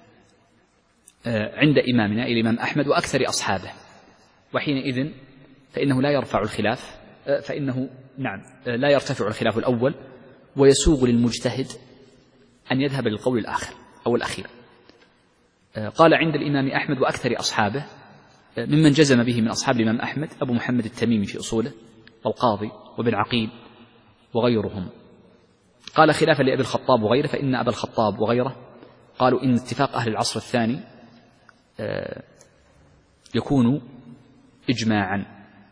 عند إمامنا الإمام أحمد وأكثر أصحابه، وحينئذ فإنه لا يرفع الخلاف، فإنه نعم لا يرتفع الخلاف الأول، ويسوغ للمجتهد أن يذهب للقول الآخر أو الأخير. قال عند الإمام أحمد وأكثر أصحابه، ممن جزم به من أصحاب الإمام أحمد أبو محمد التميمي في أصوله، والقاضي، وابن عقيل وغيرهم. قال خلافا لأبي الخطاب وغيره، فإن أبا الخطاب وغيره قالوا إن اتفاق أهل العصر الثاني يكون إجماعا.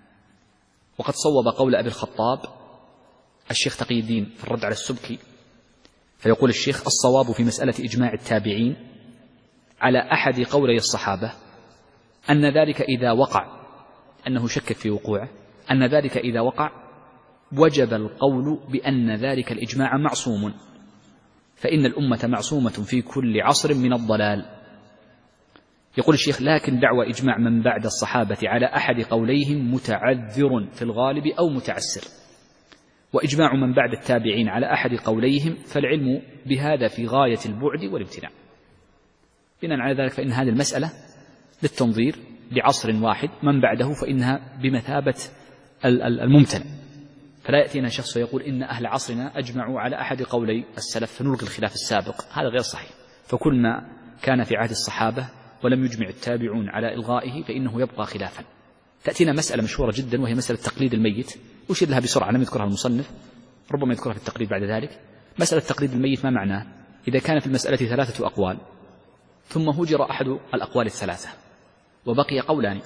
وقد صوب قول أبي الخطاب الشيخ تقي الدين في الرد على السبكي، فيقول الشيخ: الصواب في مسألة إجماع التابعين على أحد قولي الصحابة أن ذلك إذا وقع، أنه شكك في وقوعه، أن ذلك إذا وقع وجب القول بأن ذلك الإجماع معصوم، فإن الأمة معصومة في كل عصر من الضلال. يقول الشيخ: لكن دعوى إجماع من بعد الصحابة على أحد قوليهم متعذر في الغالب أو متعسر، وإجماع من بعد التابعين على أحد قوليهم فالعلم بهذا في غاية البعد والامتناع. بناء على ذلك فإن هذه المسألة للتنظير لعصر واحد، من بعده فإنها بمثابة الممتنع، فلا يأتينا شخص ويقول إن أهل عصرنا أجمعوا على أحد قولي السلف فنلغي الخلاف السابق، هذا غير صحيح. فكل ما كان في عهد الصحابة ولم يجمع التابعون على إلغائه فإنه يبقى خلافا. تأتينا مسألة مشهورة جدا وهي مسألة تقليد الميت، أشير لها بسرعة لم يذكرها المصنف، ربما يذكرها في التقليد بعد ذلك. مسألة تقليد الميت ما معناه؟ إذا كان في المسألة ثلاثة أقوال ثم هجر أحد الأقوال الثلاثة وبقي قولان،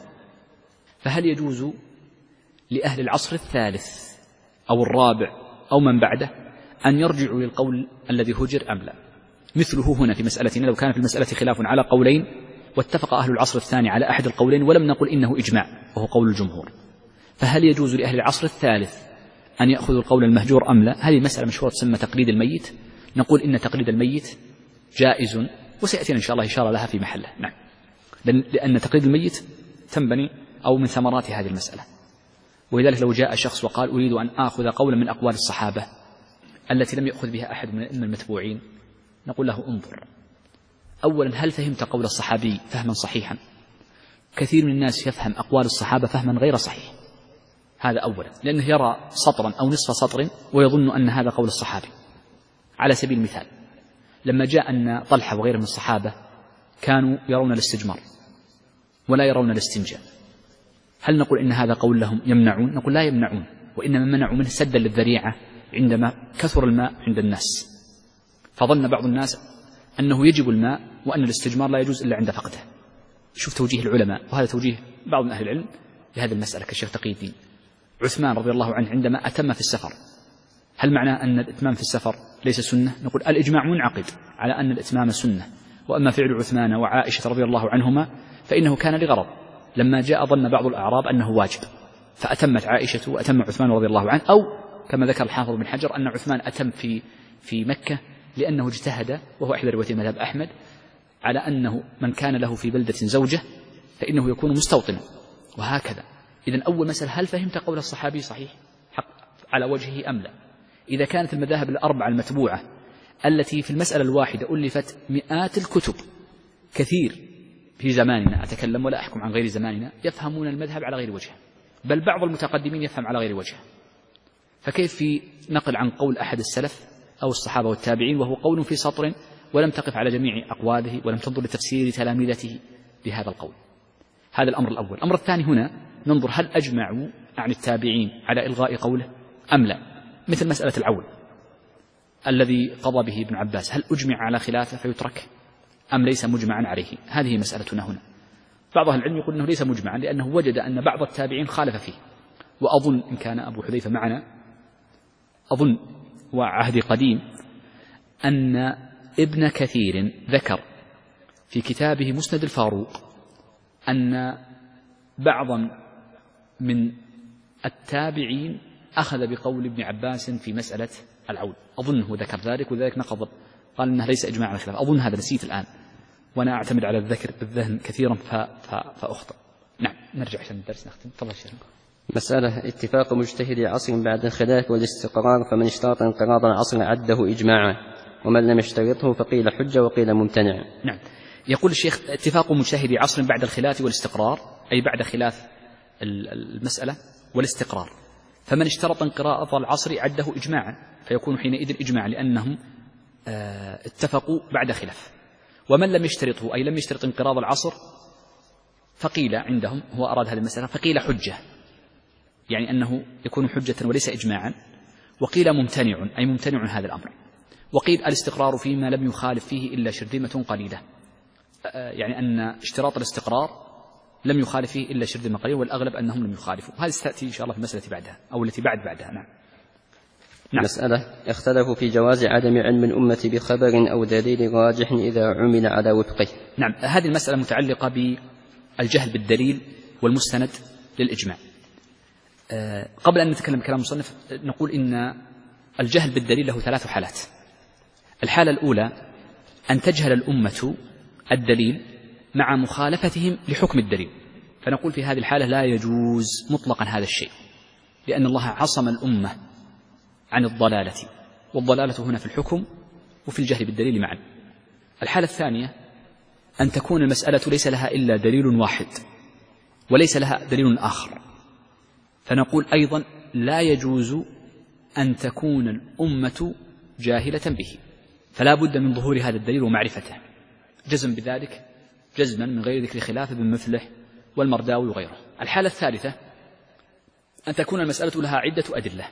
فهل يجوز لأهل العصر الثالث أو الرابع أو من بعده أن يرجعوا للقول الذي هجر أم لا؟ مثله هنا في مسألتنا، لو كان في المسألة خلاف على قولين واتفق أهل العصر الثاني على أحد القولين ولم نقل إنه إجماع وهو قول الجمهور، فهل يجوز لأهل العصر الثالث أن يأخذوا القول المهجور أم لا؟ هذه مسألة مشهورة تسمى تقليد الميت. نقول إن تقليد الميت جائز، وسيأتينا إن شاء الله إشارة لها في محله. نعم، لأن تقليد الميت تنبني أو من ثمرات هذه المسألة. ولذلك لو جاء شخص وقال أريد أن آخذ قولا من أقوال الصحابة التي لم يأخذ بها أحد من الأئمة المتبوعين، نقول له انظر، أولا هل فهمت قول الصحابي فهما صحيحا؟ كثير من الناس يفهم أقوال الصحابة فهما غير صحيح، هذا أولا، لأنه يرى سطرا أو نصف سطر ويظن أن هذا قول الصحابي. على سبيل المثال، لما جاء أن طلحة وغيره من الصحابة كانوا يرون الاستجمار ولا يرون الاستنجاء، هل نقول إن هذا قول لهم يمنعون؟ نقول لا يمنعون، وإنما منعوا منه سدا للذريعة عندما كثر الماء عند الناس، فظن بعض الناس أنه يجب الماء وأن الاستجمار لا يجوز إلا عند فقده. شوف توجيه العلماء، وهذا توجيه بعض من أهل العلم لهذه المسألة كالشيخ تقي الدين. عثمان رضي الله عنه عندما أتم في السفر، هل معناه أن الإتمام في السفر ليس سنة؟ نقول الإجماع منعقد على أن الإتمام سنة، وأما فعل عثمان وعائشة رضي الله عنهما فإنه كان لغرض، لما جاء ظن بعض الأعراب أنه واجب فأتمت عائشة وأتم عثمان رضي الله عنه، أو كما ذكر الحافظ بن حجر أن عثمان أتم في في مكة لأنه اجتهد، وهو إحدى روايتي مذهب أحمد، على أنه من كان له في بلدة زوجة فإنه يكون مستوطنا، وهكذا. إذن أول مسألة: هل فهمت قول الصحابي صحيح حق على وجهه أم لا؟ إذا كانت المذاهب الأربعة المتبوعة التي في المسألة الواحدة ألفت مئات الكتب، كثير في زماننا، أتكلم ولا أحكم عن غير زماننا، يفهمون المذهب على غير وجهه، بل بعض المتقدمين يفهم على غير وجهه، فكيف في نقل عن قول أحد السلف أو الصحابة والتابعين وهو قول في سطر ولم تقف على جميع أقواله ولم تنظر لتفسير تلامذته بهذا القول؟ هذا الأمر الأول. الأمر الثاني هنا ننظر هل أجمعوا عن التابعين على إلغاء قوله أم لا، مثل مسألة العول الذي قضى به ابن عباس، هل أجمع على خلافه فيترك أم ليس مجمعا عليه؟ هذه مسألتنا هنا. بعض أهل العلم يقول أنه ليس مجمعا لأنه وجد أن بعض التابعين خالف فيه، وأظن إن كان أبو حذيفة معنا أظن وعهد قديم أن ابن كثير ذكر في كتابه مسند الفاروق أن بعضا من التابعين أخذ بقول ابن عباس في مسألة العول، أظنه ذكر ذلك، وذلك نقض قال إنه ليس إجماع على الخلاف. أظن هذا نسيت الآن، وأنا أعتمد على الذكر بالذهن كثيرا فأخطأ. نعم، نرجع عشان الدرس نختم. تفضل شيخ. مسألة: اتفاق مجتهدي عصر بعد الخلاف والاستقرار، فمن اشترط انقراض العصر عده إجماعا، ومن لم يشترطه فقيل حجة وقيل ممتنع. نعم، يقول الشيخ: اتفاق مجتهدي عصر بعد الخلاف والاستقرار، أي بعد خلاف المسألة والاستقرار، فمن اشترط انقراض العصر عده إجماعا، فيكون حينئذ إجماع لأنهم اتفقوا بعد خلاف. ومن لم يشترطه أي لم يشترط انقراض العصر فقيل عندهم، هو أراد هذه المسألة، فقيل حجة، يعني أنه يكون حجة وليس إجماعا، وقيل ممتنع أي ممتنع هذا الأمر، وقيل الاستقرار فيما لم يخالف فيه إلا شرذمة قليلة، يعني أن اشتراط الاستقرار لم يخالف فيه إلا شرذمة قليلة، والأغلب أنهم لم يخالفوا. هذه ستأتي إن شاء الله في المسألة بعدها أو التي بعد بعدها. نعم. نعم. مسألة: اختلفوا في جواز عدم علم الأمة بخبر أو دليل راجح إذا عمل على وفقه. نعم، هذه المسألة متعلقة بالجهل بالدليل والمستند للإجماع. أه قبل أن نتكلم كلام المصنف نقول إن الجهل بالدليل له ثلاث حالات. الحالة الأولى أن تجهل الأمة الدليل مع مخالفتهم لحكم الدليل، فنقول في هذه الحالة لا يجوز مطلقا هذا الشيء، لأن الله عصم الأمة عن الضلالة، والضلالة هنا في الحكم وفي الجهل بالدليل معا. الحالة الثانية أن تكون المسألة ليس لها إلا دليل واحد وليس لها دليل آخر، فنقول أيضا لا يجوز أن تكون الأمة جاهلة به، فلا بد من ظهور هذا الدليل ومعرفته، جزم بذلك جزما من غير ذكر خلاف ابن مفلح والمرداوي وغيره. الحالة الثالثة أن تكون المسألة لها عدة أدلة،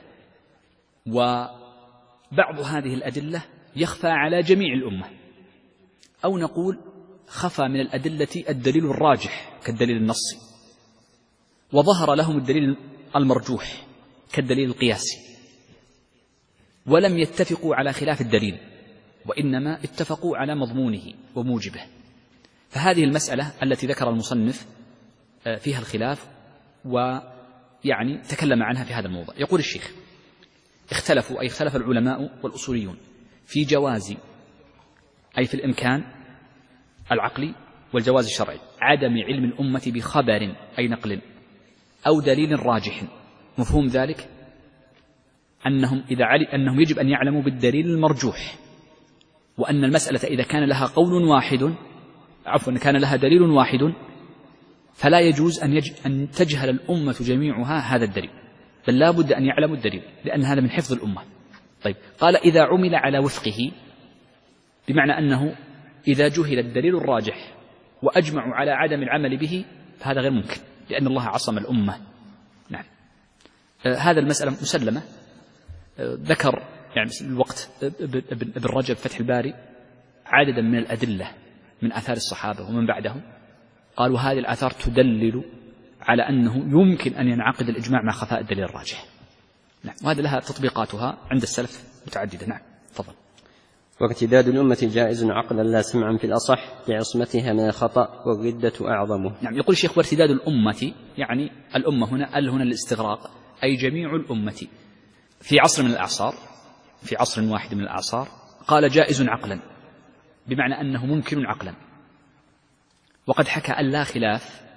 وبعض هذه الأدلة يخفى على جميع الأمة، أو نقول خفى من الأدلة الدليل الراجح كالدليل النصي، وظهر لهم الدليل المرجوح كالدليل القياسي، ولم يتفقوا على خلاف الدليل، وإنما اتفقوا على مضمونه وموجبه. فهذه المسألة التي ذكر المصنف فيها الخلاف ويعني تكلم عنها في هذا الموضوع. يقول الشيخ: اختلفوا أي اختلف العلماء والأصوليون في جواز أي في الإمكان العقلي والجواز الشرعي عدم علم الأمة بخبر أي نقل أو دليل راجح. مفهوم ذلك أنهم إذا علم أنهم يجب أن يعلموا بالدليل المرجوح، وأن المسألة إذا كان لها قول واحد عفوا كان لها دليل واحد فلا يجوز أن, يج... أن تجهل الأمة جميعها هذا الدليل، بل لا بد أن يعلموا الدليل، لأن هذا من حفظ الأمة. طيب، قال إذا عمل على وفقه، بمعنى أنه إذا جهل الدليل الراجح وأجمعوا على عدم العمل به فهذا غير ممكن، لأن الله عصم الأمة. نعم. آه هذا المسألة مسلمة. آه ذكر يعني الوقت ابن رجب فتح الباري عددا من الأدلة من آثار الصحابة ومن بعدهم، قالوا هذه الآثار تدلل على أنه يمكن أن ينعقد الإجماع مع خفاء الدليل الراجح. نعم. وهذا لها تطبيقاتها عند السلف متعددة. نعم. تفضل. وارتداد الأمة جائز عقلا لا سمعا في الأصح لعصمتها من الخطأ والردة أعظمه. نعم. يقول الشيخ: وارتداد الأمة، يعني الأمة هنا ال هنا الاستغراق، أي جميع الأمة في عصر من الأعصار، في عصر واحد من الأعصار، قال جائز عقلا، بمعنى أنه ممكن عقلا. وقد حكى أن لا خلاف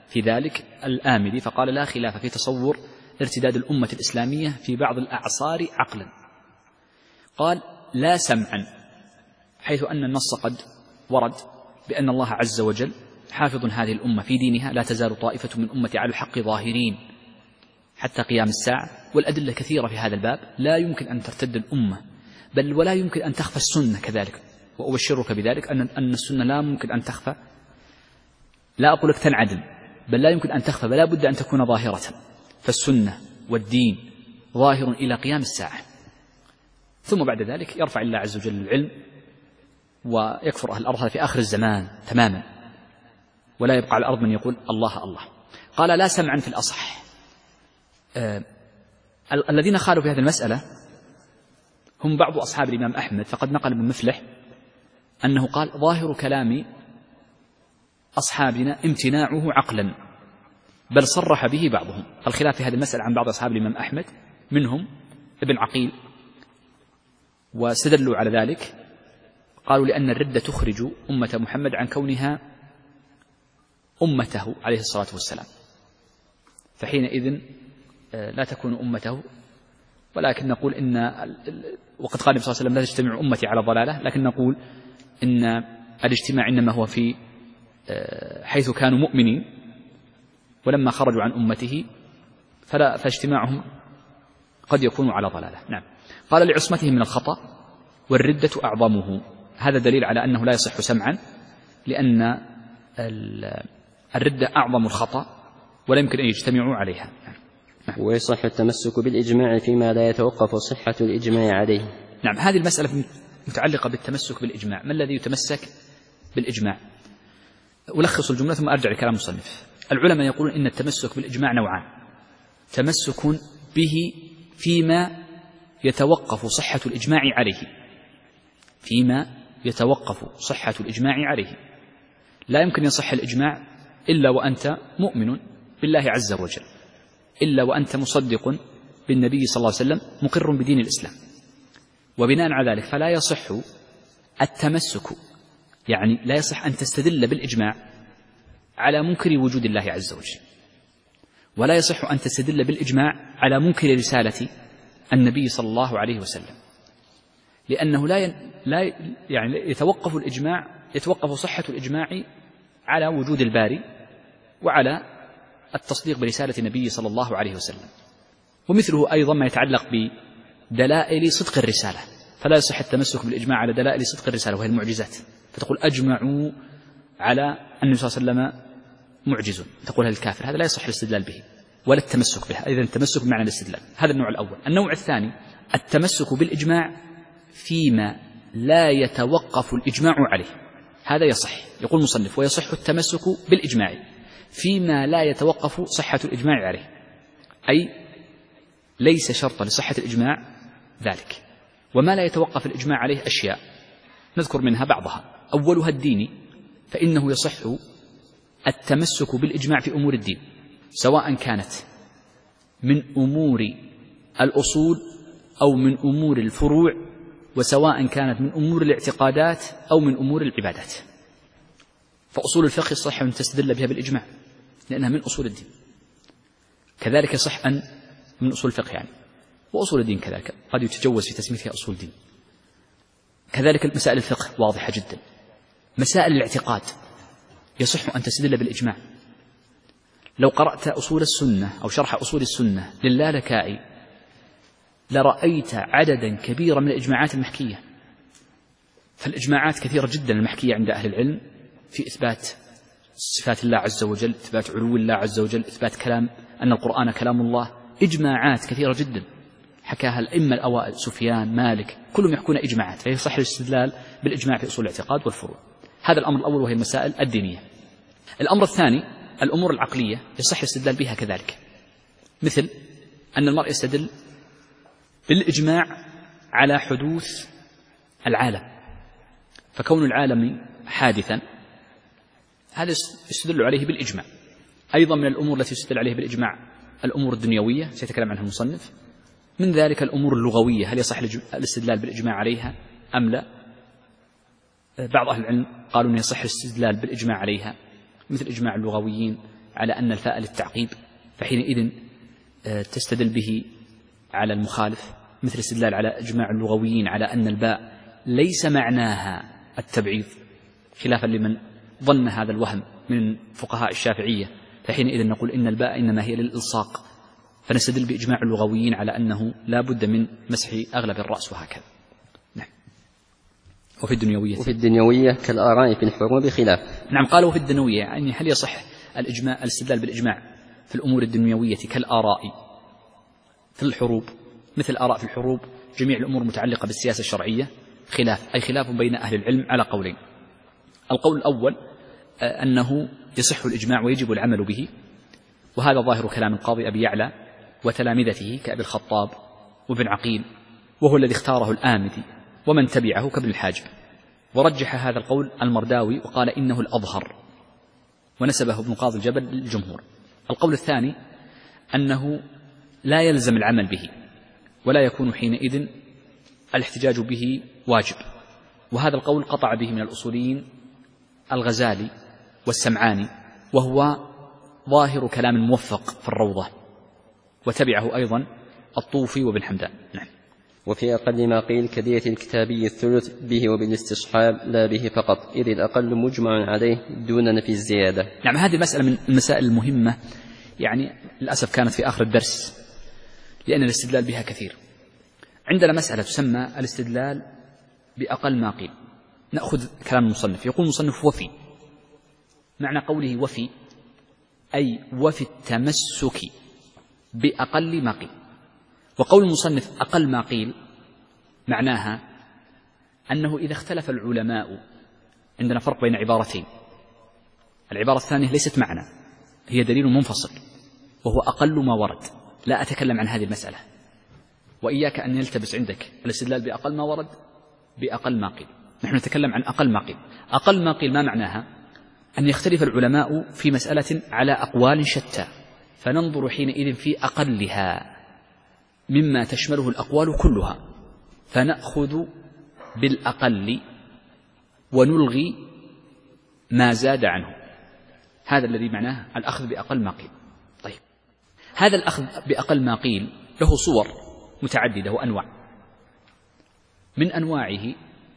في ذلك الآمدي فقال: لا خلاف في تصور ارتداد الأمة الإسلامية في بعض الأعصار عقلا. قال: لا سمعا، حيث أن النص قد ورد بأن الله عز وجل حافظ هذه الأمة في دينها، لا تزال طائفة من أمتي على الحق ظاهرين حتى قيام الساعة، والأدلة كثيرة في هذا الباب. لا يمكن أن ترتد الأمة، بل ولا يمكن أن تخفى السنة كذلك، وأبشرك بذلك أن أن السنة لا ممكن أن تخفى، لا أقول لك تنعدم، بل لا يمكن أن تخفى، بل لا بد أن تكون ظاهرة. فالسنة والدين ظاهر إلى قيام الساعة، ثم بعد ذلك يرفع الله عز وجل العلم ويكفر أهل الأرض في آخر الزمان تماما، ولا يبقى على الأرض من يقول الله الله. قال: لا سمعا في الأصح. آه الذين خالوا في هذه المسألة هم بعض أصحاب الإمام أحمد، فقد نقل ابن مفلح أنه قال: ظاهر كلام أصحابنا امتناعه عقلا، بل صرح به بعضهم. الخلاف في هذه المسألة عن بعض أصحاب الإمام أحمد، منهم ابن عقيل، واستدلوا على ذلك قالوا: لأن الردة تخرج أمة محمد عن كونها أمته عليه الصلاة والسلام، فحينئذ لا تكون أمته. ولكن نقول إن، وقد قال النبي صلى الله عليه وسلم: لا تجتمع أمتي على ضلالة، لكن نقول إن الاجتماع إنما هو في حيث كانوا مؤمنين، ولما خرجوا عن أمته فلا فاجتماعهم قد يكون على ضلالة. نعم. قال: لعصمتهم من الخطأ، والردة أعظمه. هذا دليل على أنه لا يصح سمعا، لأن الردة أعظم الخطأ ولا يمكن أن يجتمعوا عليها. نعم. ويصح التمسك بالإجماع فيما لا يتوقف صحة الإجماع عليه. نعم. هذه المسألة متعلقة بالتمسك بالإجماع. ما الذي يتمسك بالإجماع؟ ألخص الجملة ثم أرجع لكلام المصنف. العلماء يقولون إن التمسك بالإجماع نوعان: تمسك به فيما يتوقف صحة الإجماع عليه، فيما يتوقف صحة الإجماع عليه. لا يمكن يصح الإجماع إلا وأنت مؤمن بالله عز وجل، إلا وأنت مصدق بالنبي صلى الله عليه وسلم، مقر بدين الإسلام. وبناء على ذلك فلا يصح التمسك، يعني لا يصح أن تستدل بالإجماع على منكر وجود الله عز وجل، ولا يصح أن تستدل بالإجماع على منكر رسالة النبي صلى الله عليه وسلم، لأنه لا لا يعني يتوقف الإجماع يتوقف صحة الإجماع على وجود الباري وعلى التصديق برسالة النبي صلى الله عليه وسلم. ومثله أيضا ما يتعلق بدلائل صدق الرسالة، فلا يصح التمسك بالإجماع على دلائل صدق الرسالة وهي المعجزات، فتقول أجمعوا على أن النبي صلى الله عليه وسلم معجز، تقول هذا الكافر، هذا لا يصح الاستدلال به ولا التمسك به. إذن التمسك بمعنى الاستدلال. هذا النوع الأول. النوع الثاني التمسك بالإجماع فيما لا يتوقف الإجماع عليه. هذا يصح، يقول المصنف: ويصح التمسك بالإجماع فيما لا يتوقف صحة الإجماع عليه، أي ليس شرطا لصحة الإجماع ذلك. وما لا يتوقف الإجماع عليه أشياء نذكر منها بعضها. أولها الديني، فإنه يصح التمسك بالإجماع في أمور الدين، سواء كانت من أمور الأصول أو من أمور الفروع، وسواء كانت من أمور الاعتقادات أو من أمور العبادات. فأصول الفقه يصح أن تستدل بها بالإجماع لأنها من أصول الدين، كذلك يصح أن من أصول الفقه يعني، وأصول الدين كذلك قد يتجوز في تسميتها أصول الدين. كذلك مسائل الفقه واضحة جدا. مسائل الاعتقاد يصح أن تستدل بالإجماع. لو قرأت أصول السنة أو شرح أصول السنة للالكائي لرأيت عددا كبيرا من الإجماعات المحكية. فالإجماعات كثيرة جدا المحكية عند أهل العلم في إثبات صفات الله عز وجل، إثبات علو الله عز وجل، إثبات كلام أن القرآن كلام الله. إجماعات كثيرة جدا حكاها الأئمة الأوائل، سفيان، مالك، كلهم يحكون إجماعات، فيصح الاستدلال بالإجماع في أصول الاعتقاد والفروع. هذا الأمر الأول وهي المسائل الدينية. الأمر الثاني الأمور العقلية يصح الاستدلال بها كذلك، مثل أن المرء يستدل بالإجماع على حدوث العالم، فكون العالم حادثا هذا يستدل عليه بالإجماع. أيضا من الأمور التي يستدل عليه بالإجماع الأمور الدنيوية سيتكلم عنها المصنف. من ذلك الأمور اللغوية، هل يصح الاستدلال بالإجماع عليها أم لا؟ بعض أهل العلم قالوا أن يصح الاستدلال بالإجماع عليها، مثل إجماع اللغويين على أن الفاء للتعقيب، فحينئذ تستدل به على المخالف، مثل استدلال على إجماع اللغويين على أن الباء ليس معناها التبعيض، خلافا لمن ظن هذا الوهم من فقهاء الشافعية، فحينئذ نقول إن الباء إنما هي للإلصاق، فنستدل بإجماع اللغويين على أنه لا بد من مسح أغلب الرأس وهكذا. نعم. وفي الدنيوية وفي الدنيوية كالآراء في الحروب خلاف. نعم، قالوا في الدنيوية، يعني هل يصح الإجماع الاستدلال بالإجماع في الأمور الدنيوية كالآراء في الحروب، مثل آراء في الحروب جميع الأمور متعلقة بالسياسة الشرعية خلاف، أي خلاف بين أهل العلم على قولين. القول الأول أنه يصح الإجماع ويجب العمل به، وهذا ظاهر كلام القاضي أبي يعلى وتلامذته كأبي الخطاب وابن عقيل، وهو الذي اختاره الآمدي ومن تبعه كابن الحاجب، ورجح هذا القول المرداوي وقال إنه الأظهر، ونسبه ابن قاضي الجبل للجمهور. القول الثاني أنه لا يلزم العمل به، ولا يكون حينئذ الاحتجاج به واجب، وهذا القول قطع به من الأصوليين الغزالي والسمعاني، وهو ظاهر كلام الموفق في الروضة، وتبعه أيضا الطوفي وابن حمدان. نعم. وفي أقل ما قيل كدية الكتابي الثلث به وبالاستصحاب لا به فقط، إذ الأقل مجمع عليه دون نفي الزيادة. نعم، هذه مسألة من المسائل المهمة، يعني للأسف كانت في آخر الدرس لأن الاستدلال بها كثير. عندنا مسألة تسمى الاستدلال بأقل ما قيل. نأخذ كلام المصنف، يقول المصنف وفي، معنى قوله وفي أي وفي التمسك بأقل ما قيل. وقول المصنف أقل ما قيل معناها أنه إذا اختلف العلماء، عندنا فرق بين عبارتين، العبارة الثانية ليست معنى، هي دليل منفصل وهو أقل ما ورد. لا أتكلم عن هذه المسألة، وإياك أن يلتبس عندك الاستدلال بأقل ما ورد بأقل ما قيل. نحن نتكلم عن أقل ما قيل. أقل ما قيل ما معناها؟ أن يختلف العلماء في مسألة على أقوال شتى، فننظر حينئذ في أقلها مما تشمله الأقوال كلها، فنأخذ بالأقل ونلغي ما زاد عنه. هذا الذي معناه الأخذ بأقل ما قيل. طيب، هذا الأخذ بأقل ما قيل له صور متعددة وأنواع. من أنواعه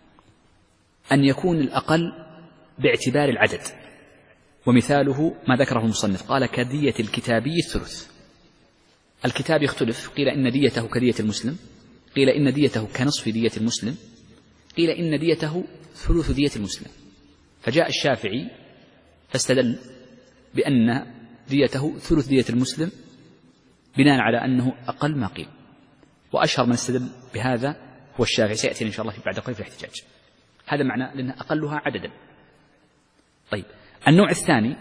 أن يكون الأقل باعتبار العدد، ومثاله ما ذكره المصنف، قال كدية الكتابي الثلث. الكتاب يختلف، قيل إن ديته كدية المسلم، قيل إن ديته كنصف دية المسلم، قيل إن ديته ثلث دية المسلم. فجاء الشافعي فاستدل بأن ديته ثلث دية المسلم بناء على أنه أقل ما قيل، وأشهر من استدل بهذا هو الشافعي، سيأتي إن شاء الله في بعد قليل في الاحتجاج. هذا معنى لأنها أقلها عددا. طيب، النوع الثاني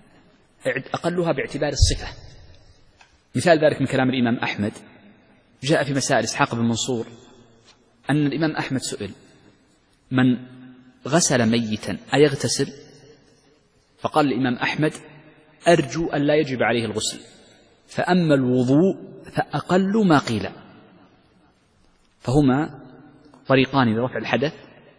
أقلها باعتبار الصفة. مثال ذلك من كلام الإمام أحمد، جاء في مسائل إسحاق بن منصور أن الإمام أحمد سئل من غسل ميتا أيغتسل؟ فقال الإمام أحمد أرجو أن لا يجب عليه الغسل، فأما الوضوء فأقل ما قيل. فهما طريقان لرفع الحدث،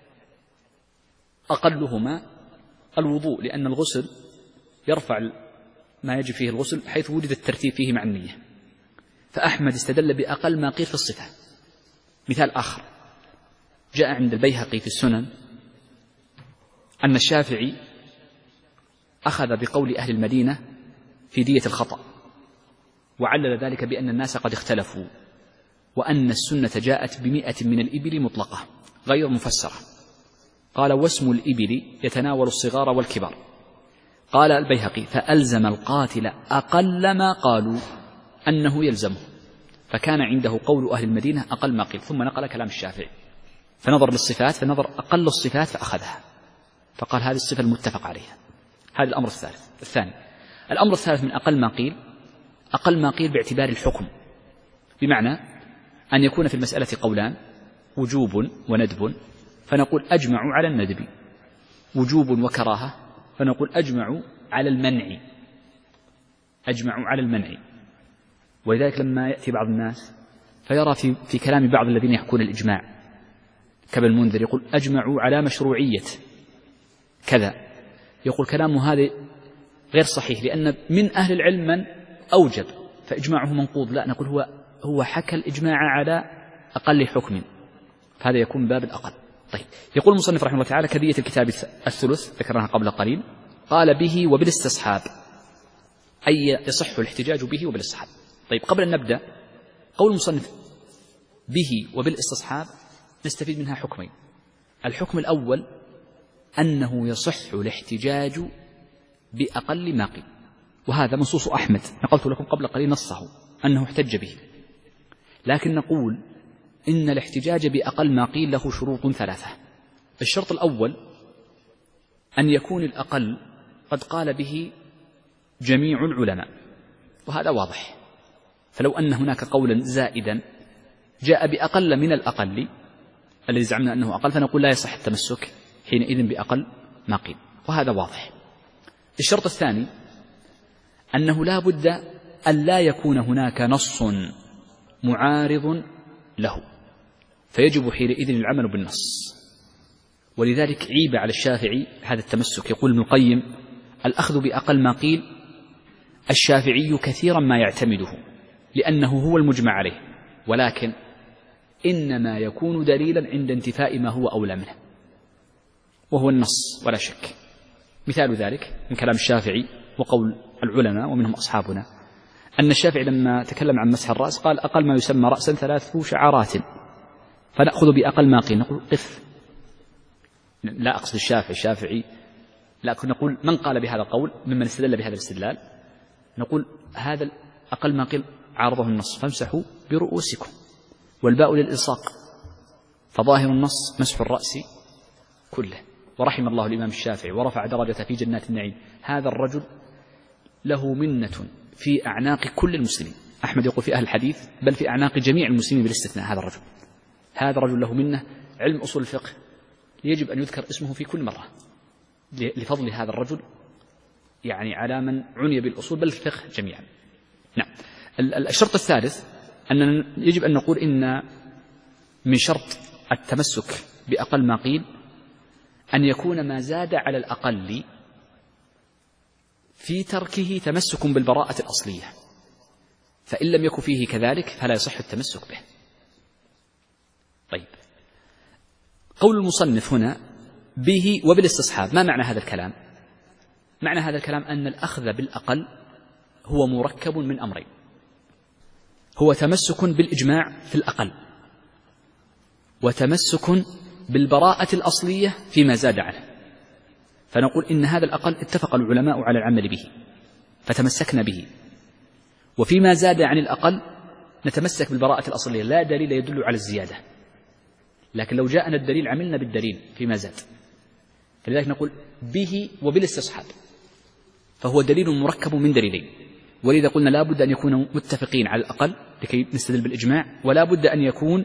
أقلهما الوضوء، لأن الغسل يرفع ما يجب فيه الغسل حيث وجد الترتيب فيه مع النية. فأحمد استدل بأقل ما قيل في الصفة. مثال آخر جاء عند البيهقي في السنن أن الشافعي أخذ بقول أهل المدينة في دية الخطأ، وعلل ذلك بأن الناس قد اختلفوا، وأن السنة جاءت بمئة من الإبل مطلقة غير مفسرة. قال واسم الإبل يتناول الصغار والكبار. قال البيهقي فألزم القاتل أقل ما قالوا أنه يلزمه، فكان عنده قول أهل المدينة أقل ما قيل. ثم نقل كلام الشافعي فنظر للصفات، فنظر أقل الصفات فأخذها، فقال هذه الصفة المتفق عليها. هذا الأمر الثالث. الثاني الأمر الثالث من أقل ما قيل، أقل ما قيل باعتبار الحكم، بمعنى أن يكون في المسألة قولان وجوب وندب، فنقول أجمعوا على الندب، وجوب وكراهة فنقول أجمعوا على المنع، أجمعوا على المنع. ولذلك لما يأتي بعض الناس فيرى في, في كلام بعض الذين يحكون الإجماع كابن المنذر يقول أجمعوا على مشروعية كذا، يقول كلام هذا غير صحيح، لأن من أهل العلم من أوجب فإجماعه منقوض. لا، نقول هو هو حكى الإجماع على أقل حكم، فهذا يكون باب الأقل. طيب، يقول المصنف رحمه الله تعالى: كذية الكتاب الثلث ذكرناها قبل قليل، قال به وبالاستصحاب، أي يصح الاحتجاج به وبالاستصحاب. طيب، قبل أن نبدأ، قول المصنف به وبالاستصحاب نستفيد منها حكمين. الحكم الأول أنه يصح الاحتجاج بأقل ما قيل، وهذا منصوص أحمد، نقلت لكم قبل قليل نصه أنه احتج به. لكن نقول إن الاحتجاج بأقل ما قيل له شروط ثلاثة. الشرط الأول أن يكون الأقل قد قال به جميع العلماء، وهذا واضح. فلو أن هناك قولا زائدا جاء بأقل من الأقل الذي زعمنا أنه أقل، فنقول لا يصح التمسك حينئذ بأقل ما قيل، وهذا واضح. الشرط الثاني أنه لا بد أن لا يكون هناك نص معارض له، فيجب حينئذ العمل بالنص. ولذلك عيب على الشافعي هذا التمسك. يقول ابن القيم: الأخذ بأقل ما قيل الشافعي كثيرا ما يعتمده لأنه هو المجمع عليه، ولكن إنما يكون دليلا عند انتفاء ما هو أولى منه، وهو النص ولا شك. مثال ذلك من كلام الشافعي وقول العلماء ومنهم أصحابنا أن الشافعي لما تكلم عن مسح الرأس قال: أقل ما يسمى رأسا ثلاث شعرات، فنأخذ بأقل ما قيل. نقول قف، لا أقصد الشافعي الشافعي لكن نقول من قال بهذا القول ممن استدل بهذا الاستدلال، نقول هذا أقل ما قيل عارضه النص، فامسحوا برؤوسكم، والباء للإلصاق، فظاهر النص مسح الرأس كله. ورحم الله الإمام الشافعي ورفع درجته في جنات النعيم. هذا الرجل له منة في أعناق كل المسلمين. أحمد يقول في أهل الحديث بل في أعناق جميع المسلمين بالاستثناء. هذا الرجل هذا الرجل له منة. علم أصول الفقه يجب أن يذكر اسمه في كل مرة لفضل هذا الرجل، يعني على من عني بالأصول بل الفقه جميعا. نعم. الشرط الثالث أن يجب أن نقول إن من شرط التمسك بأقل ما قيل أن يكون ما زاد على الأقل في تركه تمسك بالبراءة الأصلية، فإن لم يكن فيه كذلك فلا يصح التمسك به. طيب، قول المصنف هنا به وبالاستصحاب، ما معنى هذا الكلام؟ معنى هذا الكلام أن الأخذ بالأقل هو مركب من أمرين: هو تمسك بالإجماع في الأقل، وتمسك بالبراءة الأصلية فيما زاد عنه. فنقول إن هذا الأقل اتفق العلماء على العمل به فتمسكنا به، وفيما زاد عن الأقل نتمسك بالبراءة الأصلية، لا دليل يدل على الزيادة، لكن لو جاءنا الدليل عملنا بالدليل فيما زاد. فلذلك نقول به وبالاستصحاب، فهو دليل مركب من دليلين، ولذا قلنا لا بد أن يكونوا متفقين على الأقل لكي نستدل بالإجماع، ولا بد أن يكون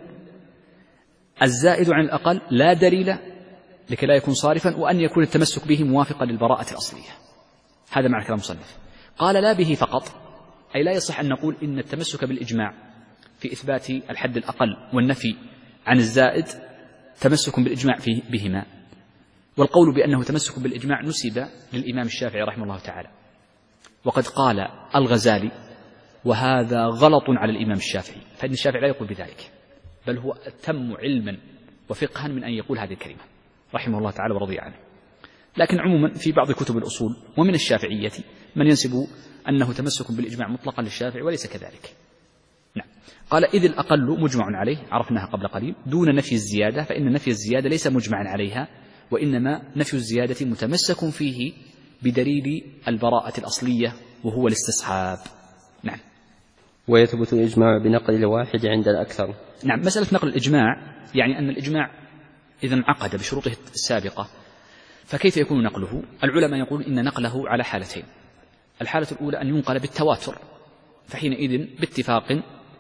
الزائد عن الأقل لا دليل لكي لا يكون صارفا، وأن يكون التمسك به موافقا للبراءة الأصلية. هذا معنى كلام المصنف. قال لا به فقط، أي لا يصح أن نقول إن التمسك بالإجماع في إثبات الحد الأقل والنفي عن الزائد تمسك بالإجماع فيه بهما. والقول بأنه تمسك بالإجماع نسب للإمام الشافعي رحمه الله تعالى، وقد قال الغزالي وهذا غلط على الإمام الشافعي، فإن الشافعي لا يقول بذلك، بل هو أتم علما وفقها من أن يقول هذه الكلمة رحمه الله تعالى ورضي عنه. لكن عموما في بعض كتب الأصول ومن الشافعية من ينسب أنه تمسك بالإجماع مطلقا للشافعي، وليس كذلك. نعم. قال إذ الأقل مجمع عليه، عرفناها قبل قليل، دون نفي الزيادة، فإن نفي الزيادة ليس مجمعا عليها، وإنما نفي الزيادة متمسك فيه بدليل البراءة الأصلية وهو الاستصحاب. نعم. ويثبت الإجماع بنقل الواحد عند الأكثر. نعم. مسألة نقل الإجماع يعني أن الإجماع إذا انعقد بشروطه السابقة، فكيف يكون نقله؟ العلماء يقول إن نقله على حالتين: الحالة الأولى أن ينقل بالتواتر، فحينئذ باتفاق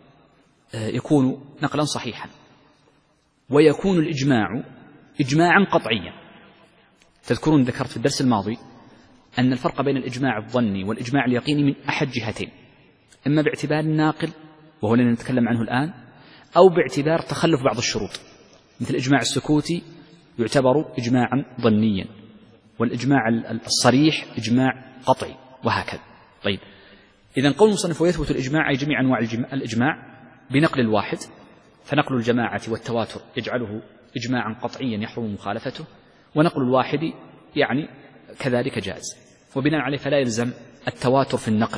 يكون نقلا صحيحا، ويكون الإجماع إجماعا قطعيا. تذكرون ذكرت في الدرس الماضي أن الفرق بين الإجماع الظني والإجماع اليقيني من أحد جهتين: إما باعتبار الناقل وهو الذي نتكلم عنه الآن، أو باعتبار تخلف بعض الشروط، مثل الإجماع السكوتي يعتبر إجماعا ظنيا، والإجماع الصريح إجماع قطعي، وهكذا. طيب، إذن قول المصنف ويثبت الإجماع أي جميع أنواع الإجماع بنقل الواحد، فنقل الجماعة والتواتر يجعله إجماعا قطعيا يحرم مخالفته، ونقل الواحد يعني كذلك جائز، وبناء عليه فلا يلزم التواتر في النقل.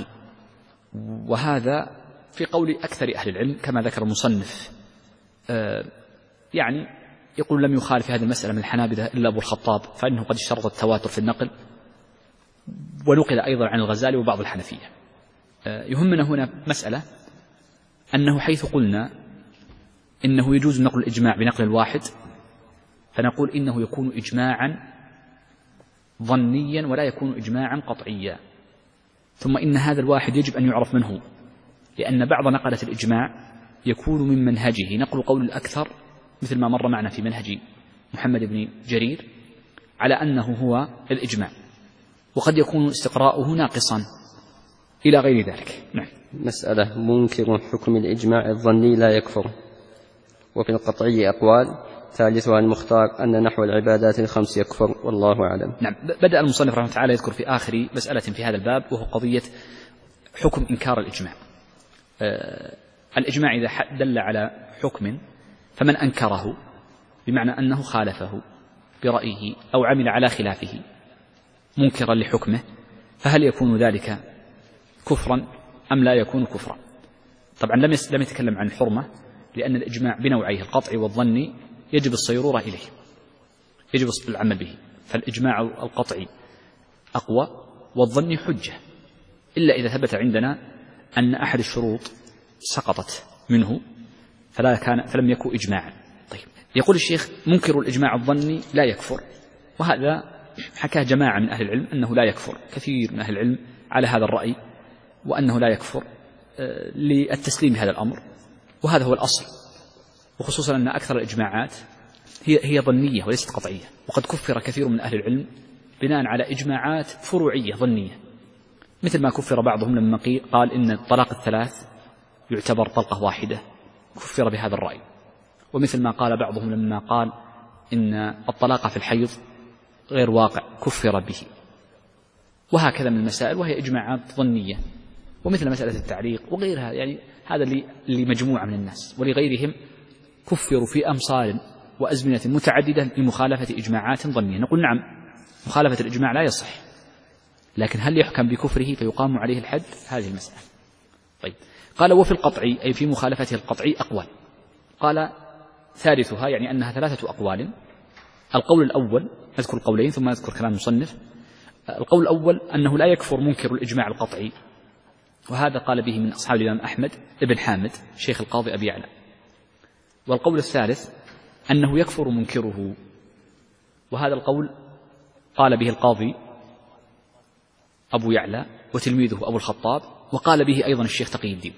وهذا في قول أكثر أهل العلم كما ذكر المصنف، آه يعني يقول لم يخالف هذه المسألة من الحنابلة إلا أبو الخطاب، فإنه قد اشترط التواتر في النقل، ونقل أيضا عن الغزالي وبعض الحنفية. آه يهمنا هنا مسألة أنه حيث قلنا إنه يجوز نقل الإجماع بنقل الواحد، فنقول إنه يكون إجماعا ظنيا ولا يكون إجماعا قطعيا. ثم إن هذا الواحد يجب أن يعرف من هو، لأن بعض نقلة الإجماع يكون من منهجه نقل قول الأكثر، مثل ما مر معنا في منهج محمد بن جرير على أنه هو الإجماع، وقد يكون استقراؤه ناقصا إلى غير ذلك. نعم. مسألة منكر حكم الإجماع الظني لا يكفر، وفي القطعي أقوال، ثالثها المختار أن نحو العبادات الخمس يكفر، والله أعلم. نعم. بدأ المصنف رحمه الله تعالى يذكر في آخر مسألة في هذا الباب، وهو قضية حكم إنكار الإجماع. آه الإجماع إذا دل على حكم فمن أنكره بمعنى أنه خالفه برأيه أو عمل على خلافه منكرا لحكمه، فهل يكون ذلك كفرا أم لا يكون كفرا؟ طبعا لم لم يتكلم عن الحرمة، لأن الإجماع بنوعيه القطعي والظني يجب الصيرورة إليه، يجب العمل به، فالإجماع القطعي أقوى والظني حجة، إلا إذا ثبت عندنا أن أحد الشروط سقطت منه فلا كان فلم يكن إجماعا. طيب، يقول الشيخ منكر الإجماع الظني لا يكفر، وهذا حكاه جماعة من أهل العلم أنه لا يكفر، كثير من أهل العلم على هذا الرأي، وأنه لا يكفر للتسليم بهذا الأمر، وهذا هو الأصل، وخصوصا أن أكثر الإجماعات هي هي ظنية وليست قطعية، وقد كفر كثير من أهل العلم بناء على إجماعات فروعية ظنية، مثل ما كفر بعضهم لما قال إن الطلاق الثلاث يعتبر طلقة واحدة، كفر بهذا الرأي، ومثل ما قال بعضهم لما قال إن الطلاق في الحيض غير واقع كفر به، وهكذا من المسائل وهي إجماعات ظنية، ومثل مسألة التعليق وغيرها، يعني هذا لمجموعة من الناس، ولغيرهم كفروا في أمصار وأزمنة متعددة لمخالفة إجماعات ظنية. نقول نعم، مخالفة الإجماع لا يصح، لكن هل يحكم بكفره فيقام عليه الحد؟ هذه المسألة. طيب، قال وفي القطعي أي في مخالفته القطعي أقوال، قال ثالثها يعني أنها ثلاثة أقوال. القول الأول، نذكر القولين ثم نذكر كلام المصنف. القول الأول أنه لا يكفر منكر الإجماع القطعي، وهذا قال به من أصحاب الإمام أحمد ابن حامد شيخ القاضي أبي يعلى. والقول الثالث أنه يكفر منكره، وهذا القول قال به القاضي أبو يعلى وتلميذه أبو الخطاب، وقال به أيضا الشيخ تقي الدين،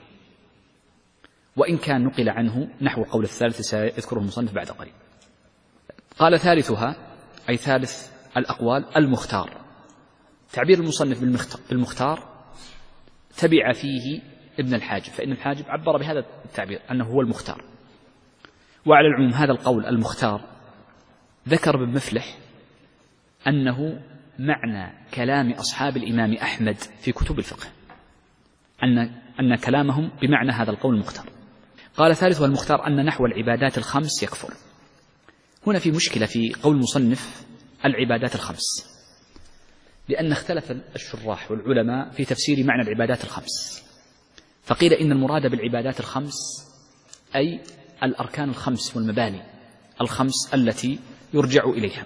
وإن كان نقل عنه نحو القول الثالث سيذكره المصنف بعد قليل. قال ثالثها أي ثالث الأقوال المختار. تعبير المصنف بالمختار تبع فيه ابن الحاجب، فإن الحاجب عبر بهذا التعبير أنه هو المختار. وعلى العموم هذا القول المختار ذكر ابن مفلح أنه معنى كلام أصحاب الإمام أحمد في كتب الفقه، أن أن كلامهم بمعنى هذا القول المختار. قال ثالثها المختار أن نحو العبادات الخمس يكفر. هنا في مشكلة في قول المصنف العبادات الخمس، لأن اختلف الشراح والعلماء في تفسير معنى العبادات الخمس، فقيل إن المراد بالعبادات الخمس أي الأركان الخمس والمباني الخمس التي يرجع إليها،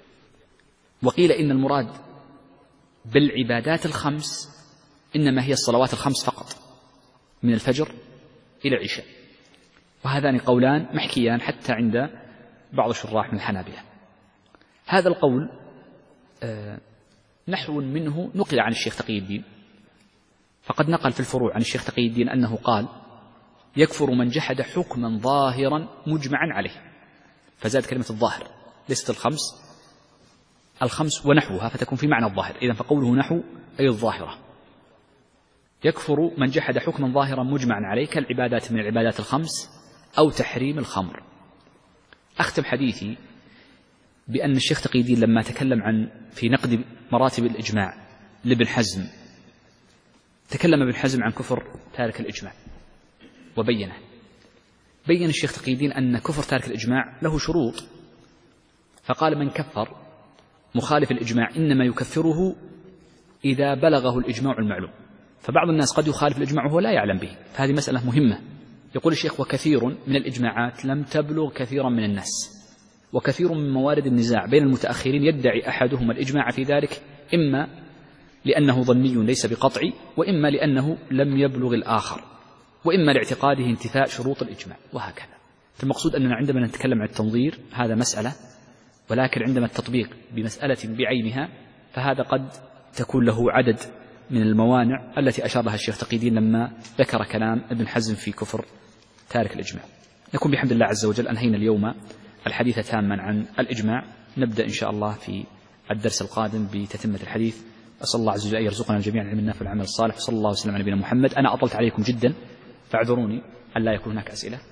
وقيل إن المراد بالعبادات الخمس إنما هي الصلوات الخمس فقط من الفجر إلى العشاء، وهذان قولان محكيان حتى عند بعض الشراح من الحنابلة. هذا القول آه نحو منه نقل عن الشيخ تقي الدين، فقد نقل في الفروع عن الشيخ تقي الدين أنه قال يكفر من جحد حكما ظاهرا مجمعا عليه، فزاد كلمة الظاهر، ليست الخمس الخمس ونحوها فتكون في معنى الظاهر، إذن فقوله نحو أي الظاهرة. يكفر من جحد حكما ظاهرا مجمعا عليه كالعبادات من العبادات الخمس أو تحريم الخمر. أختم حديثي بأن الشيخ تقي الدين لما تكلم عن في نقد مراتب الإجماع لابن حزم تكلم ابن حزم عن كفر تارك الإجماع وبينه. بين الشيخ تقي الدين أن كفر تارك الإجماع له شروط، فقال من كفر مخالف الإجماع إنما يكفره إذا بلغه الإجماع المعلوم، فبعض الناس قد يخالف الإجماع وهو لا يعلم به، فهذه مسألة مهمة. يقول الشيخ وكثير من الإجماعات لم تبلغ كثيرا من الناس، وكثير من موارد النزاع بين المتأخرين يدعي أحدهما الإجماع في ذلك إما لأنه ظني ليس بقطعي، وإما لأنه لم يبلغ الآخر، وإما لاعتقاده انتفاء شروط الإجماع، وهكذا. فالمقصود أننا عندما نتكلم عن التنظير هذا مسألة، ولكن عندما التطبيق بمسألة بعينها فهذا قد تكون له عدد من الموانع التي أشار لها الشيخ تقي الدين لما ذكر كلام ابن حزم في كفر تارك الإجماع. نكون بحمد الله عز وجل أنهينا اليوم الحديث تاما عن الإجماع، نبدأ إن شاء الله في الدرس القادم بتتمة الحديث. أسأل الله عز وجل أن يرزقنا جميعا العلم النافع والعمل الصالح، وصلى الله وسلم على نبينا محمد. أنا أطلت عليكم جدا فاعذروني أن لا يكون هناك أسئلة.